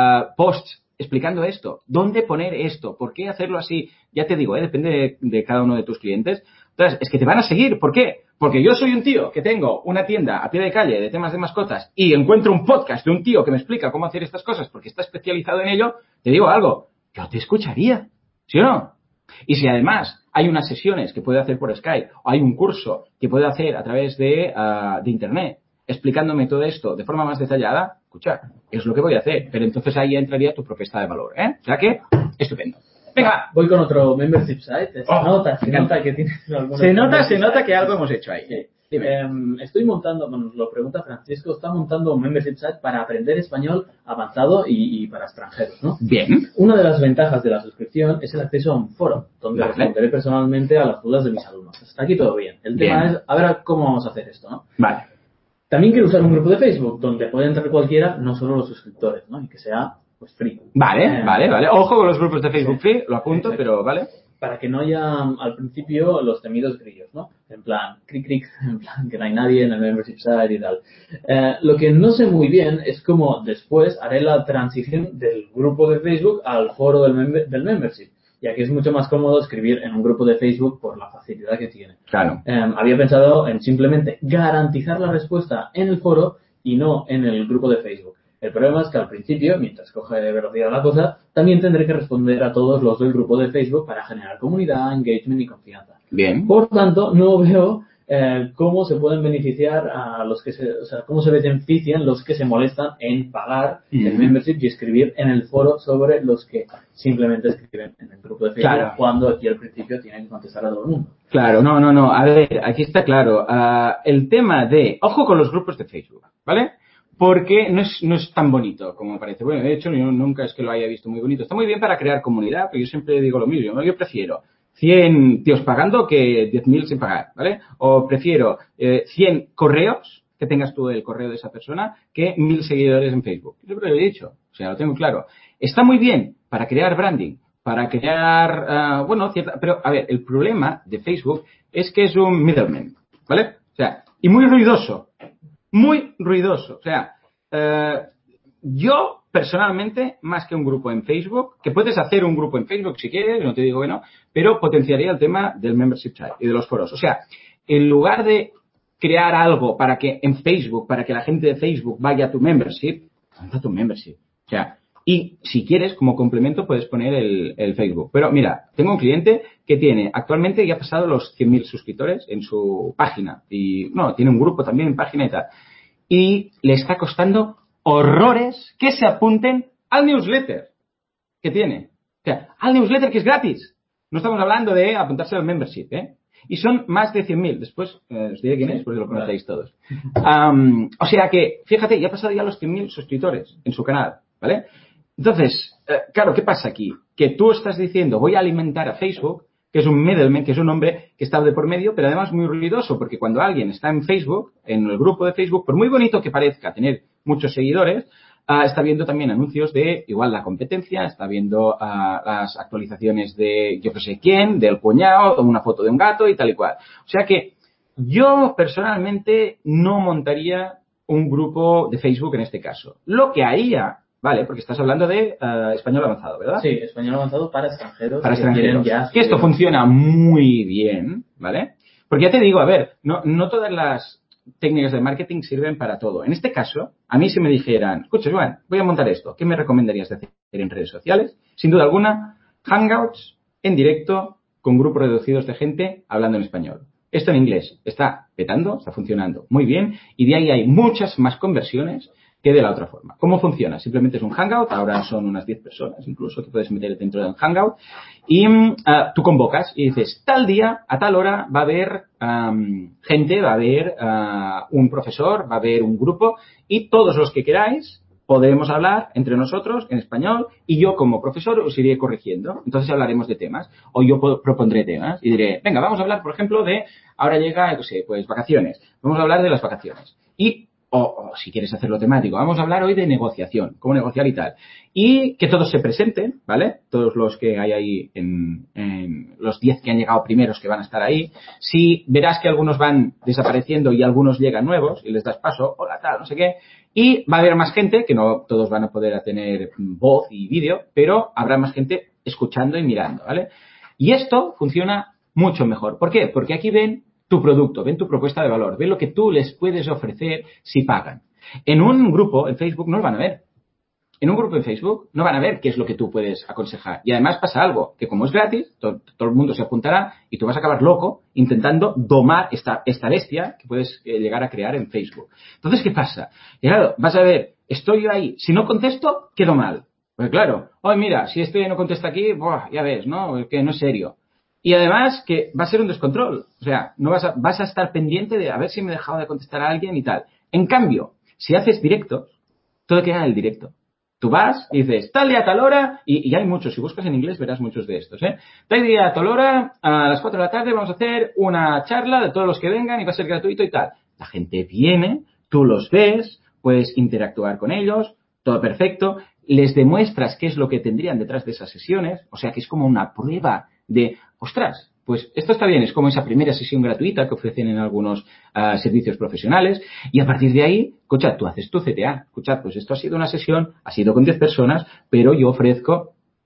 posts explicando esto, dónde poner esto, por qué hacerlo así, ya te digo, depende de cada uno de tus clientes. Entonces, es que te van a seguir. ¿Por qué? Porque yo soy un tío que tengo una tienda a pie de calle de temas de mascotas y encuentro un podcast de un tío que me explica cómo hacer estas cosas porque está especializado en ello, te digo algo, yo te escucharía, ¿sí o no? Y si además hay unas sesiones que puedo hacer por Skype o hay un curso que puedo hacer a través de Internet explicándome todo esto de forma más detallada, escucha, es lo que voy a hacer. Pero entonces ahí entraría tu propuesta de valor, ¿eh? O sea que, estupendo. Venga, voy con otro membership site. Se nota que tienes alguna. Se nota que algo hemos hecho ahí. Sí. Estoy montando, bueno, nos lo pregunta Francisco, está montando un membership site para aprender español avanzado y para extranjeros, ¿no? Bien. Una de las ventajas de la suscripción es el acceso a un foro, donde responderé personalmente a las dudas de mis alumnos. Hasta aquí todo bien. El tema es, a ver cómo vamos a hacer esto, ¿no? Vale. También quiero usar un grupo de Facebook, donde puede entrar cualquiera, no solo los suscriptores, ¿no? Y que sea, pues, free. Vale. Ojo con los grupos de Facebook free, lo apunto, exacto. Pero vale. Para que no haya al principio los temidos grillos, ¿no? En plan, cric, en plan, que no hay nadie en el membership site y tal. Lo que no sé muy bien es cómo después haré la transición del grupo de Facebook al foro del membership. ya que es mucho más cómodo escribir en un grupo de Facebook por la facilidad que tiene. Claro. Había pensado en simplemente garantizar la respuesta en el foro y no en el grupo de Facebook. El problema es que al principio, mientras coge velocidad la cosa, también tendré que responder a todos los del grupo de Facebook para generar comunidad, engagement y confianza. Bien. Por tanto, no veo cómo se pueden beneficiar a los que cómo se benefician los que se molestan en pagar el membership y escribir en el foro sobre los que simplemente escriben en el grupo de Facebook, claro, cuando aquí al principio tienen que contestar a todo el mundo. Claro, no. A ver, aquí está claro. El tema de... Ojo con los grupos de Facebook, ¿vale? Porque no es tan bonito como parece. Bueno, de hecho, yo nunca es que lo haya visto muy bonito. Está muy bien para crear comunidad, pero yo siempre digo lo mismo. Yo prefiero 100 tíos pagando que 10.000 sin pagar, ¿vale? O prefiero 100 correos, que tengas tú el correo de esa persona, que 1.000 seguidores en Facebook. Yo siempre lo he dicho, o sea, lo tengo claro. Está muy bien para crear branding, para crear, pero a ver, el problema de Facebook es que es un middleman, ¿vale? O sea, y muy ruidoso. O sea, yo personalmente, más que un grupo en Facebook, que puedes hacer un grupo en Facebook si quieres, no te digo que no, pero potenciaría el tema del membership chat y de los foros. O sea, en lugar de crear algo para que en Facebook, para que la gente de Facebook vaya a tu membership, lanza tu membership. O sea, y si quieres, como complemento, puedes poner el Facebook. Pero mira, tengo un cliente que tiene, actualmente ya ha pasado los 100.000 suscriptores en su página. Y, no, tiene un grupo también en página y tal. Y le está costando horrores que se apunten al newsletter que tiene. O sea, al newsletter que es gratis. No estamos hablando de apuntarse al membership, ¿eh? Y son más de 100.000. Después os diré quién es, porque lo conocéis todos. O sea que, fíjate, ya ha pasado ya los 100.000 suscriptores en su canal, ¿vale? Entonces, claro, ¿qué pasa aquí? Que tú estás diciendo, voy a alimentar a Facebook, que es un middleman, que es un hombre que está de por medio, pero además muy ruidoso, porque cuando alguien está en Facebook, en el grupo de Facebook, por muy bonito que parezca tener muchos seguidores, está viendo también anuncios de igual la competencia, está viendo las actualizaciones de yo que sé quién, del cuñado, una foto de un gato y tal y cual. O sea que yo personalmente no montaría un grupo de Facebook en este caso. Lo que haría, vale, porque estás hablando de español avanzado, ¿verdad? Sí, español avanzado para extranjeros. Para extranjeros. Que esto funciona muy bien, ¿vale? Porque ya te digo, a ver, no todas las técnicas de marketing sirven para todo. En este caso, a mí si me dijeran, escucha, Joan, voy a montar esto, ¿qué me recomendarías de hacer en redes sociales? Sin duda alguna, Hangouts en directo con grupos reducidos de gente hablando en español. Esto en inglés está petando, está funcionando muy bien y de ahí hay muchas más conversiones que de la otra forma. ¿Cómo funciona? Simplemente es un Hangout, ahora son unas 10 personas incluso que puedes meter dentro de un Hangout y tú convocas y dices, tal día, a tal hora va a haber gente, va a haber un profesor, va a haber un grupo y todos los que queráis podemos hablar entre nosotros en español y yo como profesor os iré corrigiendo. Entonces hablaremos de temas o yo propondré temas y diré, venga, vamos a hablar, por ejemplo, de, ahora llega, no sé, pues vacaciones. Vamos a hablar de las vacaciones. Y o si quieres hacerlo temático, vamos a hablar hoy de negociación, cómo negociar y tal. Y que todos se presenten, ¿vale? Todos los que hay ahí en los 10 que han llegado primeros que van a estar ahí. Si verás que algunos van desapareciendo y algunos llegan nuevos y les das paso, hola, tal, no sé qué. Y va a haber más gente, que no todos van a poder tener voz y vídeo, pero habrá más gente escuchando y mirando, ¿vale? Y esto funciona mucho mejor. ¿Por qué? Porque aquí ven tu producto, ven tu propuesta de valor, ven lo que tú les puedes ofrecer si pagan. En un grupo en Facebook no lo van a ver. En un grupo en Facebook no van a ver qué es lo que tú puedes aconsejar. Y además pasa algo, que como es gratis, todo el mundo se apuntará y tú vas a acabar loco intentando domar esta bestia que puedes llegar a crear en Facebook. Entonces, ¿qué pasa? Y claro, vas a ver, estoy yo ahí, si no contesto, quedo mal. Pues claro, oye, mira, si este no contesta aquí, buah, ya ves, ¿no? Que no es serio. Y además que va a ser un descontrol. O sea, no vas a estar pendiente de a ver si me he dejado de contestar a alguien y tal. En cambio, si haces directos, todo queda en el directo. Tú vas y dices, tal día, tal hora, y hay muchos, si buscas en inglés verás muchos de estos, ¿eh? Tal día, tal hora, a las 4 de la tarde vamos a hacer una charla de todos los que vengan y va a ser gratuito y tal. La gente viene, tú los ves, puedes interactuar con ellos, todo perfecto, les demuestras qué es lo que tendrían detrás de esas sesiones, o sea que es como una prueba de, ostras, pues esto está bien, es como esa primera sesión gratuita que ofrecen en algunos servicios profesionales y a partir de ahí, escucha, tú haces tu CTA, escucha, pues esto ha sido una sesión, ha sido con 10 personas, pero yo ofrezco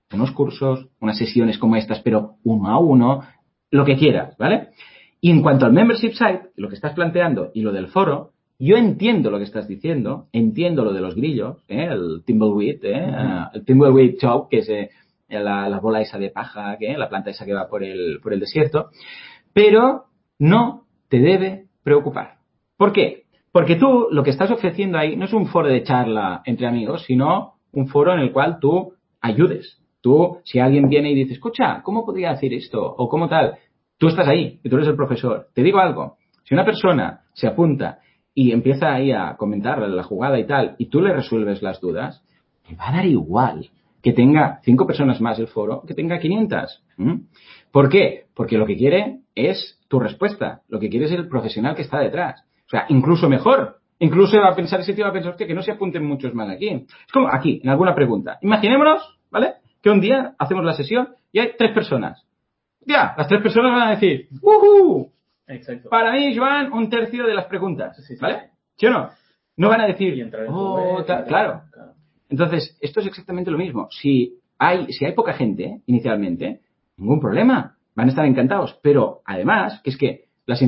unos cursos, unas sesiones como estas, pero uno a uno, lo que quieras, ¿vale? Y en cuanto al membership site, lo que estás planteando y lo del foro, yo entiendo lo que estás diciendo, entiendo lo de los grillos, el Thimbleweed, el Thimbleweed Chow, que es la bola esa de paja, la planta esa que va por el desierto, pero no te debe preocupar. ¿Por qué? Porque tú lo que estás ofreciendo ahí no es un foro de charla entre amigos, sino un foro en el cual tú ayudes. Tú, si alguien viene y dice, escucha, ¿cómo podría decir esto? O cómo tal, tú estás ahí y tú eres el profesor. Te digo algo, si una persona se apunta y empieza ahí a comentar la jugada y tal, y tú le resuelves las dudas, te va a dar igual que tenga 5 personas más el foro, que tenga 500. ¿Por qué? Porque lo que quiere es tu respuesta. Lo que quiere es el profesional que está detrás. O sea, incluso mejor. Incluso va a pensar ese tío, va a pensar que no se apunten muchos más aquí. Es como aquí, en alguna pregunta. Imaginémonos, ¿vale? Que un día hacemos la sesión y hay 3 personas. Ya, las 3 personas van a decir, ¡uhú! Exacto. Para mí, Joan, 1/3 de las preguntas. ¿Vale? ¿Sí o no? No van a decir, claro. Entonces, esto es exactamente lo mismo. Si hay poca gente, inicialmente, ningún problema. Van a estar encantados. Pero, además, que es que la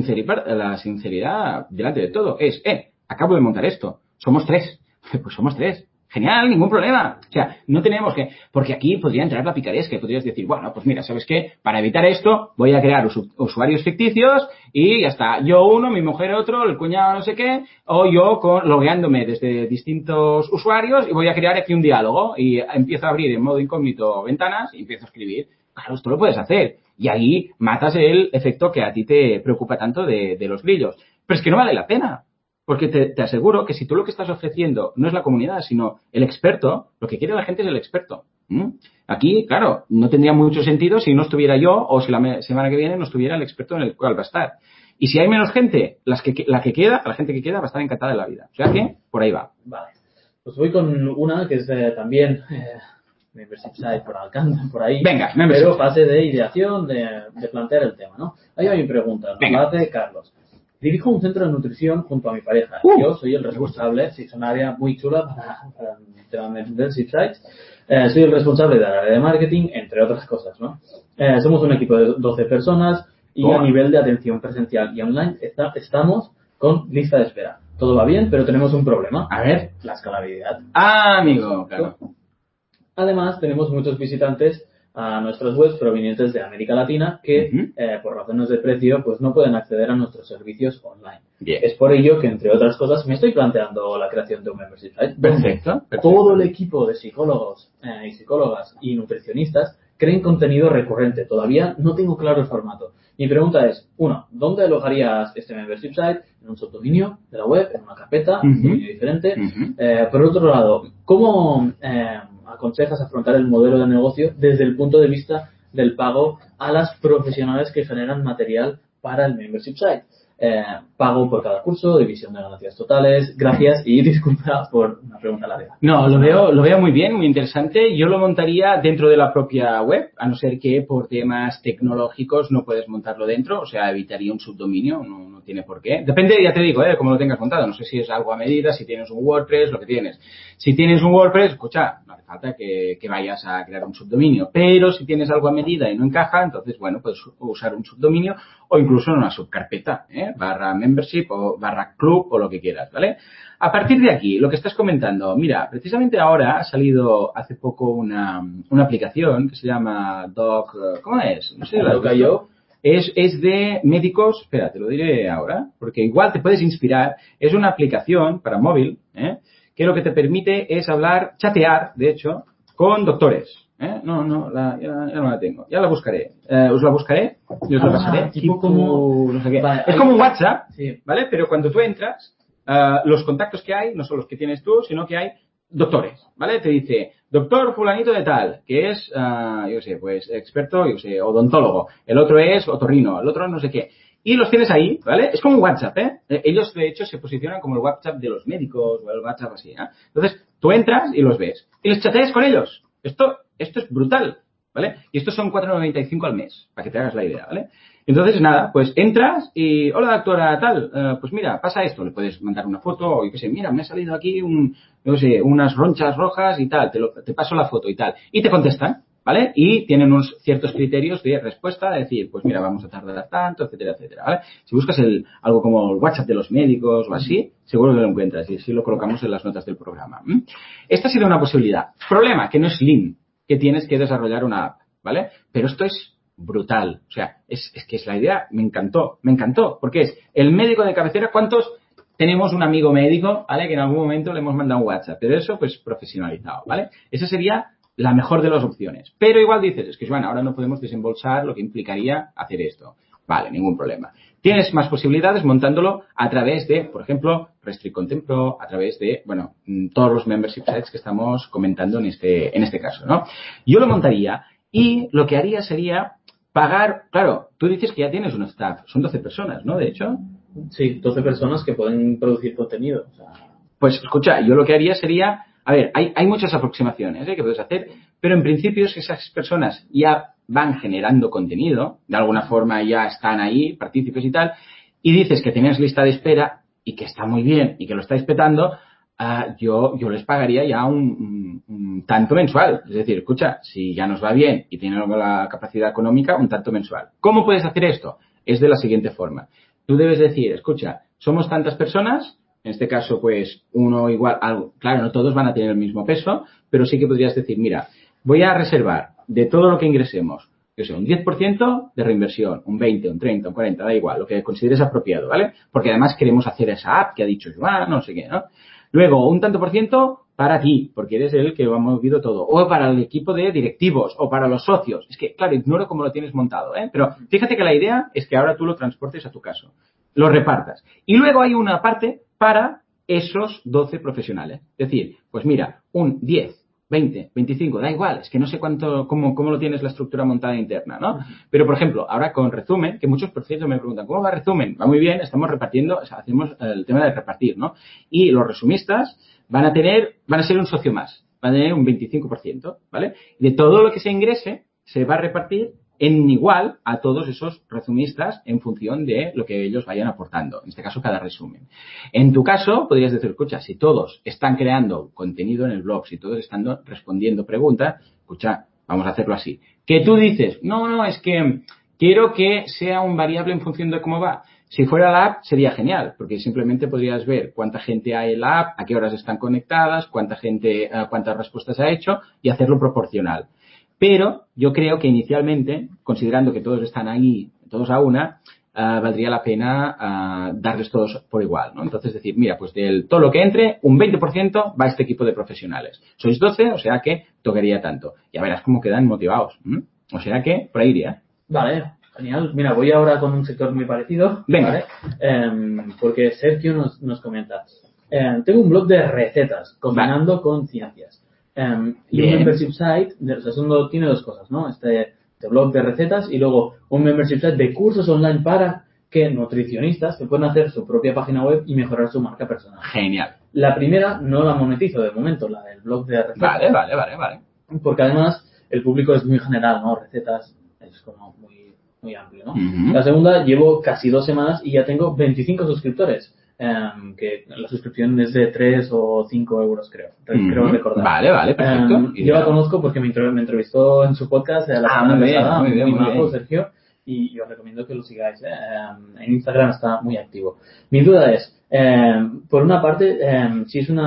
sinceridad delante de todo es, acabo de montar esto. Somos 3. Pues somos 3. Genial, ningún problema. O sea, no tenemos que... Porque aquí podría entrar la picaresca. Podrías decir, bueno, pues mira, ¿sabes qué? Para evitar esto, voy a crear usuarios ficticios y ya está. Yo uno, mi mujer otro, el cuñado no sé qué, o yo logueándome desde distintos usuarios y voy a crear aquí un diálogo y empiezo a abrir en modo incógnito ventanas y empiezo a escribir. Claro, esto lo puedes hacer. Y ahí matas el efecto que a ti te preocupa tanto de los grillos. Pero es que no vale la pena. Porque te aseguro que si tú lo que estás ofreciendo no es la comunidad, sino el experto, lo que quiere la gente es el experto. Aquí, claro, no tendría mucho sentido si no estuviera yo o si la semana que viene no estuviera el experto en el cual va a estar. Y si hay menos gente, la gente que queda va a estar encantada de la vida. O sea que, por ahí va. Vale. Pues voy con una que es también Membership Site por ahí. Venga, pero fase de ideación, de plantear el tema, ¿no? Ahí hay mi pregunta, la hace Carlos. Dirijo un centro de nutrición junto a mi pareja. Yo soy el responsable, sí, es una área muy chula para el tema de Membership Sites. Soy el responsable del área de marketing, entre otras cosas, ¿no? Somos un equipo de 12 personas y a nivel de atención presencial y online estamos con lista de espera. Todo va bien, pero tenemos un problema. A ver. La escalabilidad. Amigo, claro. Además, tenemos muchos visitantes a nuestras webs provenientes de América Latina que, por razones de precio, pues no pueden acceder a nuestros servicios online. Bien. Es por ello que, entre otras cosas, me estoy planteando la creación de un membership site. Perfecto. Todo el equipo de psicólogos y psicólogas y nutricionistas creen contenido recurrente. Todavía no tengo claro el formato. Mi pregunta es, uno, ¿dónde alojarías este membership site? ¿En un subdominio de la web? ¿En una carpeta? ¿Un dominio diferente? Por otro lado, ¿cómo aconsejas afrontar el modelo de negocio desde el punto de vista del pago a las profesionales que generan material para el membership site? Pago por cada curso, división de ganancias totales. Gracias y disculpa por una pregunta larga. No, lo veo muy bien, muy interesante. Yo lo montaría dentro de la propia web, a no ser que por temas tecnológicos no puedes montarlo dentro, o sea, evitaría un subdominio, no tiene por qué. Depende, ya te digo, de cómo lo tengas montado. No sé si es algo a medida, si tienes un WordPress, lo que tienes. Si tienes un WordPress, escucha, no hace falta que vayas a crear un subdominio. Pero si tienes algo a medida y no encaja, entonces, bueno, puedes usar un subdominio o incluso una subcarpeta, barra membership o barra club o lo que quieras, ¿vale? A partir de aquí, lo que estás comentando, mira, precisamente ahora ha salido hace poco una aplicación que se llama Doc, ¿cómo es? No sé, Doc.io. Es de médicos, espera, te lo diré ahora, porque igual te puedes inspirar. Es una aplicación para móvil, que lo que te permite es chatear, de hecho, con doctores. Ya no la tengo. Ya la buscaré. Os la buscaré y os la pasaré. Tipo como... no sé qué. Vale, es como un WhatsApp, sí. ¿vale? Pero cuando tú entras, los contactos que hay no son los que tienes tú, sino que hay doctores, ¿vale? Te dice, doctor fulanito de tal, que es, yo sé, pues experto, yo sé, odontólogo. El otro es otorrino, el otro no sé qué. Y los tienes ahí, ¿vale? Es como un WhatsApp, Ellos, de hecho, se posicionan como el WhatsApp de los médicos o el WhatsApp así, Entonces, tú entras y los ves. Y les chateas con ellos. Esto es brutal, ¿vale? Y estos son 4,95 al mes, para que te hagas la idea, ¿vale? Entonces, nada, pues entras y, hola, doctora, tal, pues mira, pasa esto. Le puedes mandar una foto o, yo qué sé, mira, me ha salido aquí unas ronchas rojas y tal, te paso la foto y tal. Y te contestan, ¿vale? Y tienen unos ciertos criterios de respuesta, de decir, pues mira, vamos a tardar tanto, etcétera, etcétera, ¿vale? Si buscas algo como el WhatsApp de los médicos o así, seguro que lo encuentras y así lo colocamos en las notas del programa. Esta sería una posibilidad. Problema, que no es Lean, que tienes que desarrollar una app, ¿vale? Pero esto es brutal. O sea, es que es la idea, me encantó, porque es el médico de cabecera. ¿Cuántos tenemos un amigo médico, ¿vale? Que en algún momento le hemos mandado un WhatsApp, pero eso pues profesionalizado, ¿vale? Esa sería la mejor de las opciones. Pero igual dices, es que Joan, ahora no podemos desembolsar lo que implicaría hacer esto. Vale, ningún problema. Tienes más posibilidades montándolo a través de, por ejemplo, Restrict Content Pro, a través de, bueno, todos los membership sites que estamos comentando en este caso, ¿no? Yo lo montaría y lo que haría sería pagar, claro, tú dices que ya tienes un staff, son 12 personas, ¿no? De hecho. Sí, 12 personas que pueden producir contenido. O sea... Pues escucha, yo lo que haría sería, a ver, hay muchas aproximaciones que puedes hacer, pero en principio es que esas personas ya van generando contenido, de alguna forma ya están ahí, partícipes y tal, y dices que tienes lista de espera y que está muy bien y que lo estáis petando, yo les pagaría ya un tanto mensual. Es decir, escucha, si ya nos va bien y tienen la capacidad económica, un tanto mensual. ¿Cómo puedes hacer esto? Es de la siguiente forma. Tú debes decir, escucha, somos tantas personas, en este caso, pues, uno igual, algo, claro, no todos van a tener el mismo peso, pero sí que podrías decir, mira, voy a reservar de todo lo que ingresemos, que sea un 10% de reinversión, un 20, un 30, un 40, da igual, lo que consideres apropiado, ¿vale? Porque además queremos hacer esa app que ha dicho Joan, no sé qué, ¿no? Luego, un tanto por ciento para ti, porque eres el que lo ha movido todo. O para el equipo de directivos, o para los socios. Es que, claro, ignoro cómo lo tienes montado, ¿eh? Pero fíjate que la idea es que ahora tú lo transportes a tu caso. Lo repartas. Y luego hay una parte para esos 12 profesionales. Es decir, pues mira, un 10, 20, 25, da igual, es que no sé cómo lo tienes la estructura montada interna, ¿no? Pero, por ejemplo, ahora con Resumen, que muchos por cierto me preguntan, ¿cómo va Resumen? Va muy bien, estamos repartiendo, o sea, hacemos el tema de repartir, ¿no? Y los resumistas van a ser un socio más, van a tener un 25%, ¿vale? De todo lo que se ingrese, se va a repartir en igual a todos esos resumistas en función de lo que ellos vayan aportando. En este caso, cada resumen. En tu caso, podrías decir, escucha, si todos están creando contenido en el blog, si todos están respondiendo preguntas, escucha, vamos a hacerlo así. Que tú dices, no, es que quiero que sea un variable en función de cómo va. Si fuera la app, sería genial, porque simplemente podrías ver cuánta gente hay en la app, a qué horas están conectadas, cuántas respuestas ha hecho y hacerlo proporcional. Pero yo creo que inicialmente, considerando que todos están ahí, todos a una, valdría la pena darles todos por igual, ¿no? Entonces decir, mira, pues todo lo que entre, un 20% va a este equipo de profesionales. Sois 12, o sea que tocaría tanto. Ya verás cómo quedan motivados. O sea que por ahí iría. Vale, genial. Mira, voy ahora con un sector muy parecido. Venga. ¿Vale? Porque Sergio nos comenta. Tengo un blog de recetas, combinando con ciencias. Y un membership site, o sea, tiene dos cosas, ¿no? Este blog de recetas y luego un membership site de cursos online para que nutricionistas que puedan hacer su propia página web y mejorar su marca personal. Genial. La primera no la monetizo de momento, la del blog de recetas. Vale. Porque además el público es muy general, ¿no? Recetas es como muy amplio, ¿no? Uh-huh. La segunda, llevo casi 2 semanas y ya tengo 25 suscriptores. Que la suscripción es de 3 o 5 euros, creo recordar. Vale, perfecto. Yo la conozco porque me entrevistó en su podcast la semana pasada, muy majo, Sergio, y yo os recomiendo que lo sigáis. En Instagram está muy activo. Mi duda es, por una parte, si es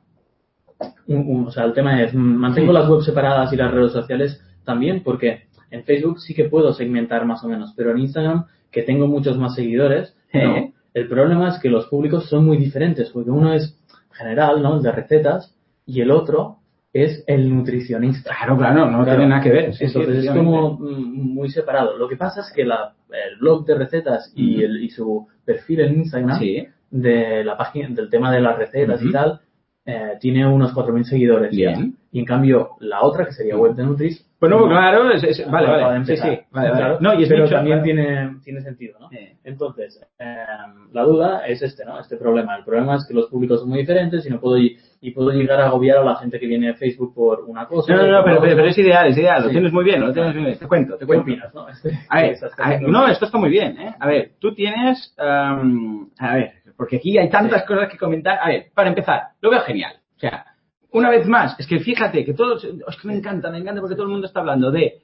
o sea, el tema es, mantengo las webs separadas y las redes sociales también, porque en Facebook sí que puedo segmentar más o menos, pero en Instagram, que tengo muchos más seguidores, no. El problema es que los públicos son muy diferentes, porque uno es general, ¿no? El de recetas, y el otro es el nutricionista. Claro, no tiene nada que ver. Sí, entonces es como muy separado. Lo que pasa es que el blog de recetas y su perfil en Instagram de la página, del tema de las recetas y tal, tiene unos 4.000 seguidores ya. Y en cambio, la otra, que sería Web de Nutris... Bueno, claro, vale. Sí, vale. Claro, no, y es pero mucho, también tiene sentido, ¿no? Entonces, la duda es este problema. El problema es que los públicos son muy diferentes y puedo llegar a agobiar a la gente que viene a Facebook por una cosa. No, pero es ideal. Lo tienes muy bien, Te cuento. ¿Qué opinas, no? No, esto está muy bien, ¿eh? A ver, tú tienes... porque aquí hay tantas cosas que comentar. A ver, para empezar, lo veo genial. O sea, una vez más, es que fíjate que todos, es que me encanta porque todo el mundo está hablando de,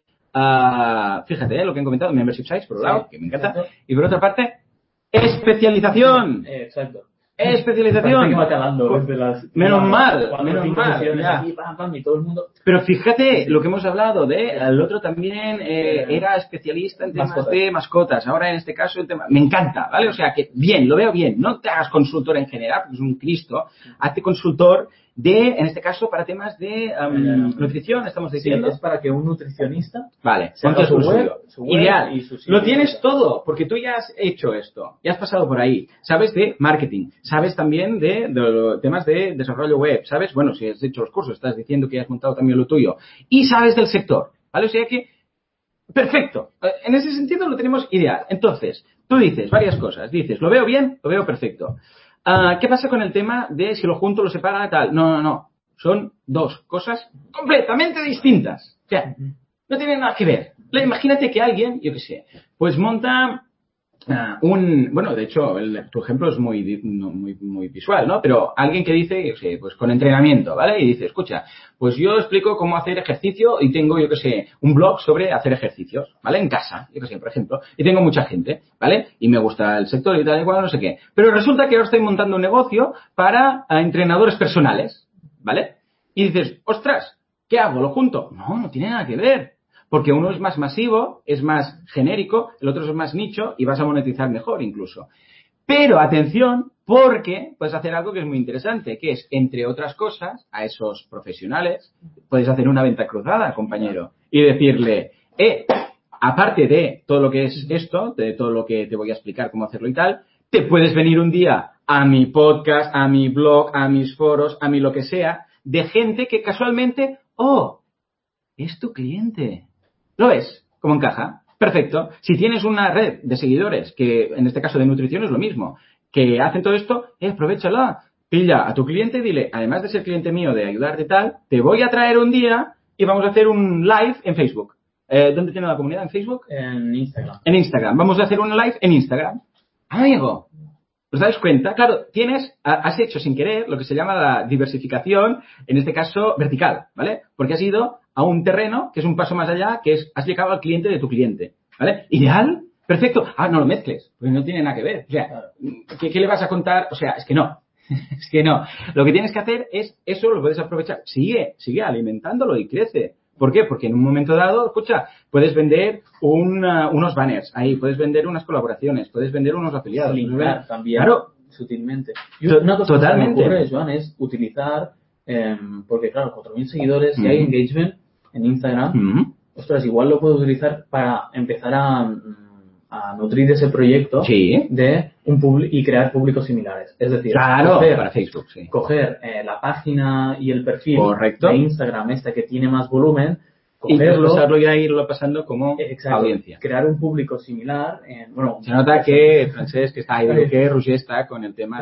fíjate, lo que han comentado, membership sites, por un lado, que me encanta, y por otra parte, especialización. Exacto. Especialización. Que va calando desde las... Menos mal. Ya. Aquí, y todo el mundo... Pero fíjate, lo que hemos hablado el otro también era especialista en temas de mascotas. Ahora en este caso el tema... Me encanta, ¿vale? O sea que bien, lo veo bien. No te hagas consultor en general, porque es un Cristo. Hazte consultor en este caso, para temas de nutrición, estamos diciendo. Sí, es para que un nutricionista... Vale, ponte su web ideal. Y su lo tienes todo, porque tú ya has hecho esto, ya has pasado por ahí. Sabes de marketing, sabes también de temas de desarrollo web, sabes, bueno, si has hecho los cursos, estás diciendo que has montado también lo tuyo. Y sabes del sector, ¿vale? O sea que, perfecto. En ese sentido lo tenemos ideal. Entonces, tú dices varias cosas. Dices, ¿lo veo bien? Lo veo perfecto. ¿Qué pasa con el tema de si lo junto, lo separa, tal? No. Son dos cosas completamente distintas. O sea, no tienen nada que ver. Imagínate que alguien, yo qué sé, pues monta bueno, de hecho, tu ejemplo es muy visual, ¿no? Pero alguien que dice, yo qué sé, pues con entrenamiento, ¿vale? Y dice, escucha, pues yo explico cómo hacer ejercicio y tengo, yo qué sé, un blog sobre hacer ejercicios, ¿vale? En casa, yo qué sé, por ejemplo. Y tengo mucha gente, ¿vale? Y me gusta el sector y tal, igual, no sé qué. Pero resulta que ahora estoy montando un negocio para entrenadores personales, ¿vale? Y dices, ostras, ¿qué hago? ¿Lo junto? No tiene nada que ver. Porque uno es más masivo, es más genérico, el otro es más nicho y vas a monetizar mejor incluso. Pero atención, porque puedes hacer algo que es muy interesante, que es, entre otras cosas, a esos profesionales, puedes hacer una venta cruzada, compañero, y decirle, aparte de todo lo que es esto, de todo lo que te voy a explicar cómo hacerlo y tal, te puedes venir un día a mi podcast, a mi blog, a mis foros, a mi lo que sea, de gente que casualmente, es tu cliente. ¿Lo ves? ¿Cómo encaja? Perfecto. Si tienes una red de seguidores, que en este caso de nutrición es lo mismo, que hacen todo esto, aprovéchala. Pilla a tu cliente y dile, además de ser cliente mío, de ayudarte tal, te voy a traer un día y vamos a hacer un live en Facebook. ¿Dónde tiene la comunidad? ¿En Facebook? En Instagram. En Instagram. Vamos a hacer un live en Instagram. Amigo, ¿os dais cuenta? Claro, has hecho sin querer lo que se llama la diversificación, en este caso vertical, ¿vale? Porque has ido a un terreno que es un paso más allá, que es, has llegado al cliente de tu cliente, ¿vale? Ideal, perfecto. No lo mezcles, porque no tiene nada que ver. O sea, ¿qué le vas a contar? O sea, es que no. Es que no. Lo que tienes que hacer es, eso lo puedes aprovechar. Sigue alimentándolo y crece. ¿Por qué? Porque en un momento dado, escucha, puedes vender unos banners ahí, puedes vender unas colaboraciones, puedes vender unos afiliados. Linkar también, claro, sutilmente. Y una cosa totalmente. que me ocurre, Joan, es utilizar, porque claro, 4.000 seguidores, si hay engagement en Instagram, ostras, igual lo puedo utilizar para empezar a nutrir ese proyecto de y crear públicos similares. Es decir, para Facebook, coger la página y el perfil correcto. de Instagram que tiene más volumen, cogerlo y irlo pasando como audiencia. Crear un público similar. Se nota que Francesc está ahí, que Roger está con el tema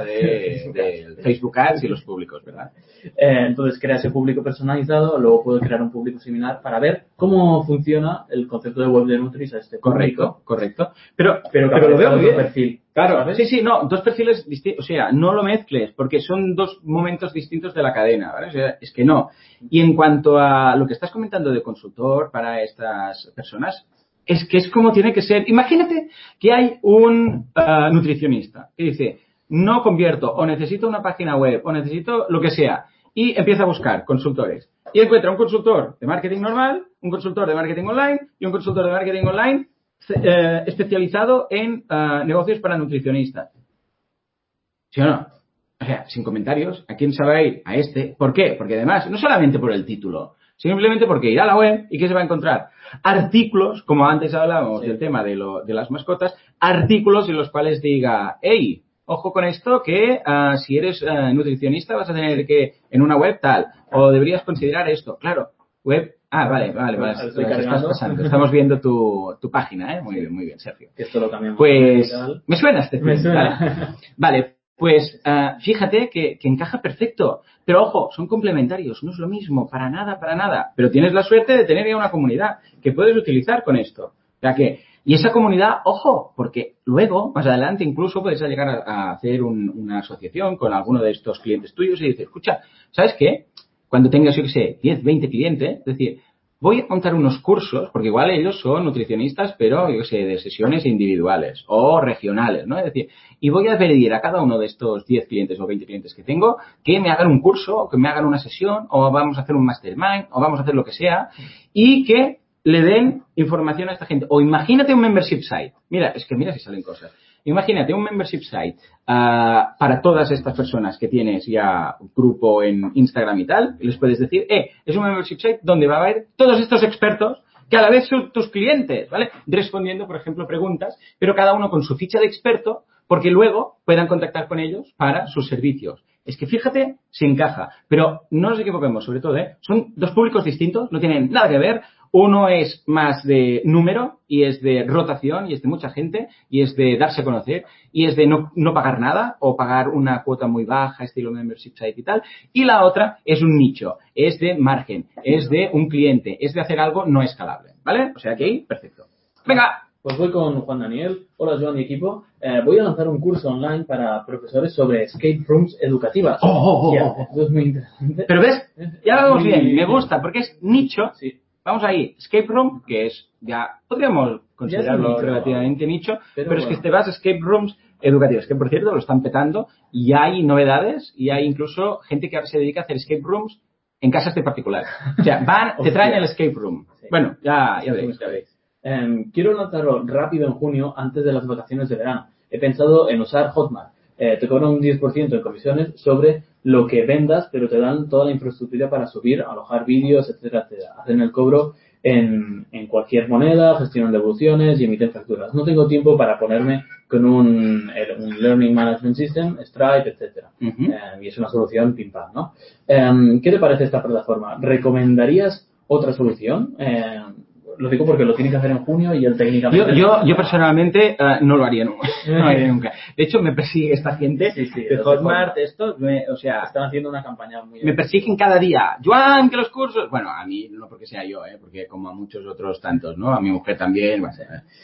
de Facebook Ads y los públicos, ¿verdad? Entonces crea ese público personalizado, luego puedo crear un público similar para ver cómo funciona el concepto de web de Nutris a este público. Correcto. Pero lo veo bien. Perfil. Claro, ¿sabes? Sí, dos perfiles distintos, o sea, no lo mezcles, porque son dos momentos distintos de la cadena, ¿vale? O sea, es que no. Y en cuanto a lo que estás comentando de consultor para estas personas, es que es como tiene que ser. Imagínate que hay un nutricionista que dice, no convierto, o necesito una página web, o necesito lo que sea, y empieza a buscar consultores. Y encuentra un consultor de marketing normal, un consultor de marketing online y un consultor de marketing online especializado en negocios para nutricionistas. ¿Sí o no? O sea, sin comentarios, ¿a quién se va a ir? A este. ¿Por qué? Porque además, no solamente por el título, simplemente porque irá a la web y ¿qué se va a encontrar? Artículos, como antes hablábamos del tema de las mascotas, artículos en los cuales diga, hey, ojo con esto que si eres nutricionista vas a tener que, en una web tal, o deberías considerar esto. Claro, web. Vale. Estás pasando. Estamos viendo tu página, ¿eh? Muy bien, Sergio. Esto lo cambiamos. Pues, me suena este me suena. Vale, pues fíjate que encaja perfecto. Pero ojo, son complementarios, no es lo mismo, para nada. Pero tienes la suerte de tener ya una comunidad que puedes utilizar con esto. O sea que, y esa comunidad, ojo, porque luego, más adelante, incluso puedes llegar a hacer una asociación con alguno de estos clientes tuyos y dices, escucha, ¿sabes qué? cuando tengas, yo qué sé, 10, 20 clientes, es decir, voy a montar unos cursos, porque igual ellos son nutricionistas, pero, yo qué sé, de sesiones individuales o regionales, ¿no? Es decir, y voy a pedir a cada uno de estos 10 clientes o 20 clientes que tengo que me hagan un curso, o que me hagan una sesión, o vamos a hacer un mastermind, o vamos a hacer lo que sea, y que le den información a esta gente. O imagínate un membership site. Mira si salen cosas. Imagínate un membership site para todas estas personas que tienes ya un grupo en Instagram y tal, y les puedes decir, es un membership site donde va a haber todos estos expertos que a la vez son tus clientes, ¿vale? Respondiendo, por ejemplo, preguntas, pero cada uno con su ficha de experto, porque luego puedan contactar con ellos para sus servicios. Es que fíjate si encaja, pero no nos equivoquemos, sobre todo, son dos públicos distintos, no tienen nada que ver. Uno es más de número y es de rotación y es de mucha gente y es de darse a conocer y es de no pagar nada o pagar una cuota muy baja, estilo membership site y tal. Y la otra es un nicho, es de margen, es de un cliente, es de hacer algo no escalable, ¿vale? O sea que ahí, perfecto. Venga. Pues voy con Juan Daniel. Hola, Joan y equipo. Voy a lanzar un curso online para profesores sobre escape rooms educativas. Esto es muy interesante. Pero ves, ya lo vemos bien, me gusta, porque es nicho. Sí. Vamos ahí, escape room, que es, ya podríamos considerarlo nicho, relativamente nicho, pero bueno. Es que te vas a escape rooms educativos, que por cierto lo están petando, y hay novedades, y hay incluso gente que ahora se dedica a hacer escape rooms en casas de particulares. O sea, te traen el escape room. Sí. Bueno, ya veréis. Quiero lanzarlo rápido en junio, antes de las vacaciones de verano. He pensado en usar Hotmart. Te cobran un 10% en comisiones sobre lo que vendas, pero te dan toda la infraestructura para subir, alojar vídeos, etcétera, etcétera. Hacen el cobro en cualquier moneda, gestionan devoluciones y emiten facturas. No tengo tiempo para ponerme con un Learning Management System, Stripe, etcétera. Y es una solución pim pam, ¿no? ¿Qué te parece esta plataforma? ¿Recomendarías otra solución? Lo digo porque lo tienes que hacer en junio y el técnicamente... Yo personalmente no lo haría nunca. No lo haría nunca. De hecho, me persigue esta gente de Hotmart, estos, o sea... Están haciendo una campaña muy... Me persiguen cada día. Joan, que los cursos... Bueno, a mí no porque sea yo, porque como a muchos otros tantos, ¿no? A mi mujer también. Bueno,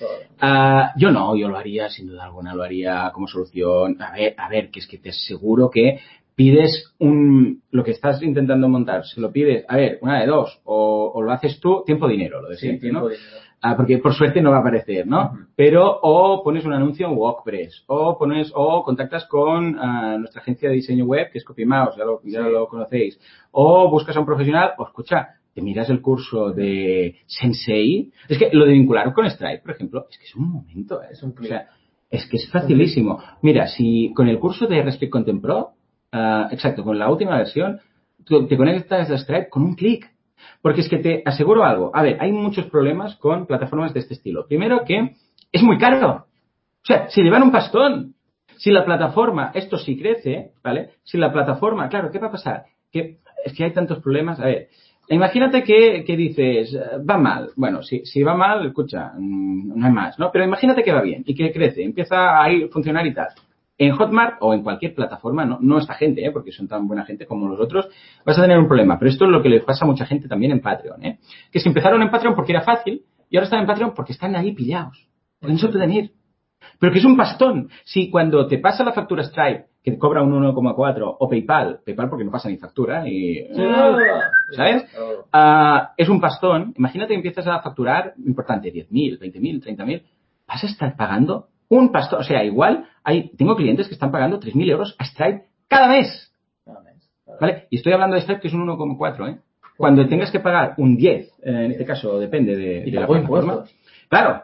yo lo haría, sin duda alguna, lo haría como solución. A ver, que es que te aseguro que pides lo que estás intentando montar, se lo pides, una de dos, o lo haces tú, tiempo-dinero, lo de siempre, ¿no? Porque por suerte no va a aparecer, ¿no? Pero, o pones un anuncio en WordPress, o contactas con nuestra agencia de diseño web, que es CopyMouse, ya lo conocéis, o buscas a un profesional, o escucha, te miras el curso de Sensei. Es que lo de vincular con Stripe, por ejemplo, es que es un momento, es un clic. O sea, es que es facilísimo. Mira, si con el curso de Respect Content Pro, exacto, con la última versión, te conectas a Stripe con un clic. Porque es que te aseguro algo. A ver, hay muchos problemas con plataformas de este estilo. Primero que es muy caro. O sea, se llevan un pastón. Si la plataforma, esto sí crece, ¿vale? Si la plataforma, claro, ¿qué va a pasar? Es que hay tantos problemas. A ver, imagínate que dices, va mal. Bueno, si va mal, escucha, no hay más, ¿no? Pero imagínate que va bien y que crece, empieza a ir funcionar y tal. En Hotmart o en cualquier plataforma, no esta gente, porque son tan buena gente como los otros, vas a tener un problema. Pero esto es lo que le pasa a mucha gente también en Patreon, que se empezaron en Patreon porque era fácil y ahora están en Patreon porque están ahí pillados. Porque no se pueden ir. Pero que es un pastón. Si cuando te pasa la factura Stripe, que te cobra un 1,4, o PayPal porque no pasa ni factura, ¿sabes? Es un pastón. Imagínate que empiezas a facturar, importante, 10.000, 20.000, 30.000. Vas a estar pagando un pastón. O sea, igual tengo clientes que están pagando 3.000 euros a Stripe cada mes. ¿Vale? Y estoy hablando de Stripe que es un 1,4, Cuando tengas que pagar un 10, en este caso depende de la plataforma. Claro.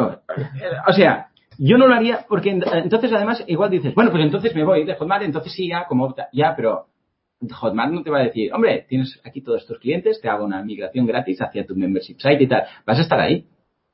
O sea, yo no lo haría porque entonces además igual dices, bueno, pues entonces me voy de Hotmart, entonces sí, pero Hotmart no te va a decir, hombre, tienes aquí todos estos clientes, te hago una migración gratis hacia tu membership site y tal. Vas a estar ahí.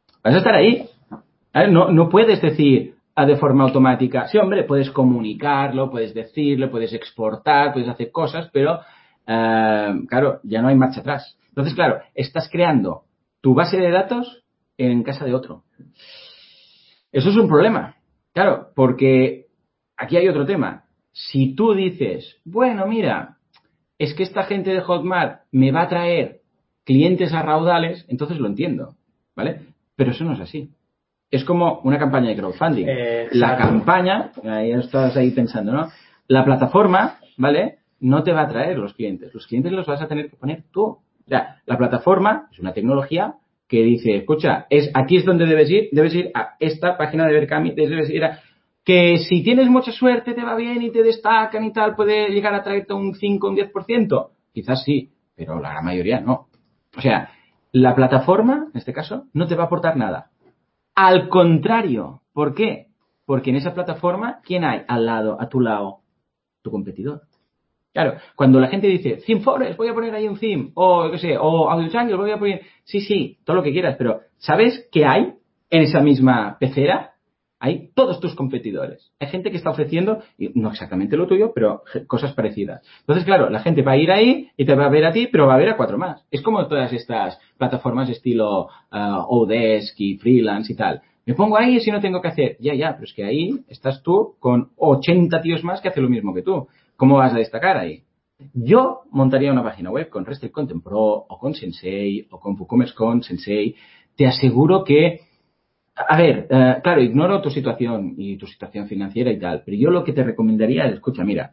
No puedes decir de forma automática, sí, hombre, puedes comunicarlo, puedes decirlo, puedes exportar, puedes hacer cosas, pero claro, ya no hay marcha atrás. Entonces, claro, estás creando tu base de datos en casa de otro. Eso es un problema. Claro, porque aquí hay otro tema. Si tú dices, bueno, mira, es que esta gente de Hotmart me va a traer clientes a raudales, entonces lo entiendo, ¿vale? Pero eso no es así. Es como una campaña de crowdfunding. La campaña, ya estás ahí pensando, ¿no? La plataforma, ¿vale? no te va a traer los clientes. Los clientes los vas a tener que poner tú. O sea, la plataforma es una tecnología que dice, escucha, aquí es donde debes ir a esta página de Berkami, debes ir a... Que si tienes mucha suerte, te va bien y te destacan y tal, puede llegar a traerte un 5, un 10%. Quizás sí, pero la gran mayoría no. O sea, la plataforma, en este caso, no te va a aportar nada. Al contrario. ¿Por qué? Porque en esa plataforma, ¿quién hay al lado, a tu lado? Tu competidor. Claro, cuando la gente dice, ThemeForest, voy a poner ahí un theme, o qué sé, o Audio Jungle, voy a poner... Sí, todo lo que quieras, pero ¿sabes qué hay en esa misma pecera? Hay todos tus competidores. Hay gente que está ofreciendo, y no exactamente lo tuyo, pero cosas parecidas. Entonces, claro, la gente va a ir ahí y te va a ver a ti, pero va a ver a 4 más. Es como todas estas plataformas estilo Odesk y Freelance y tal. Me pongo ahí si no tengo que hacer. Ya, pero es que ahí estás tú con 80 tíos más que hacen lo mismo que tú. ¿Cómo vas a destacar ahí? Yo montaría una página web con Restrict Content Pro o con Sensei o con WooCommerce con Sensei. Te aseguro que... A ver, claro, ignoro tu situación y tu situación financiera y tal, pero yo lo que te recomendaría es, escucha, mira,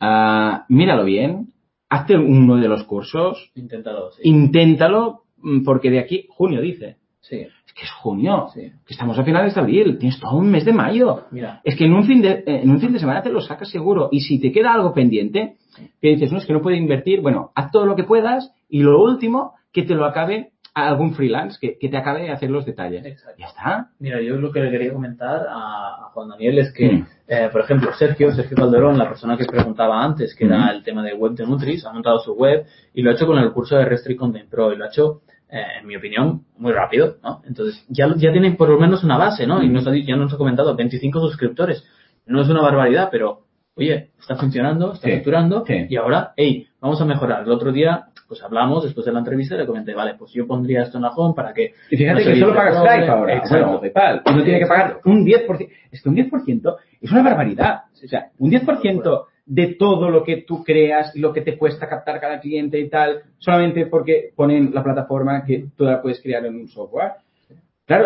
míralo bien, hazte uno de los cursos. Inténtalo, sí. Inténtalo, porque de aquí, junio dice. Sí. Es que es junio, sí. Que estamos a finales de abril, tienes todo un mes de mayo. Mira. Es que en un fin de semana te lo sacas seguro. Y si te queda algo pendiente, que dices, no, es que no puedo invertir, bueno, haz todo lo que puedas y lo último, que te lo acabe a algún freelance que te acabe de hacer los detalles. Exacto. Ya está. Mira, yo lo que le quería comentar a Juan Daniel es que, por ejemplo, Sergio Calderón, la persona que preguntaba antes, que era el tema de web de Nutris, ha montado su web y lo ha hecho con el curso de Restrict Content Pro y lo ha hecho, en mi opinión, muy rápido, ¿no? Entonces, ya tienen por lo menos una base, ¿no? Y ya nos ha comentado 25 suscriptores. No es una barbaridad, pero, oye, está funcionando, está facturando y ahora, vamos a mejorar. El otro día, pues hablamos después de la entrevista y le comenté, vale, pues yo pondría esto en la home para que... Y fíjate que solo pagas Stripe ahora. Exacto. Bueno, PayPal. Y no tiene que pagar un 10%. Es que un 10% es una barbaridad. O sea, un 10% de todo lo que tú creas y lo que te cuesta captar cada cliente y tal, solamente porque ponen la plataforma que tú la puedes crear en un software. Claro,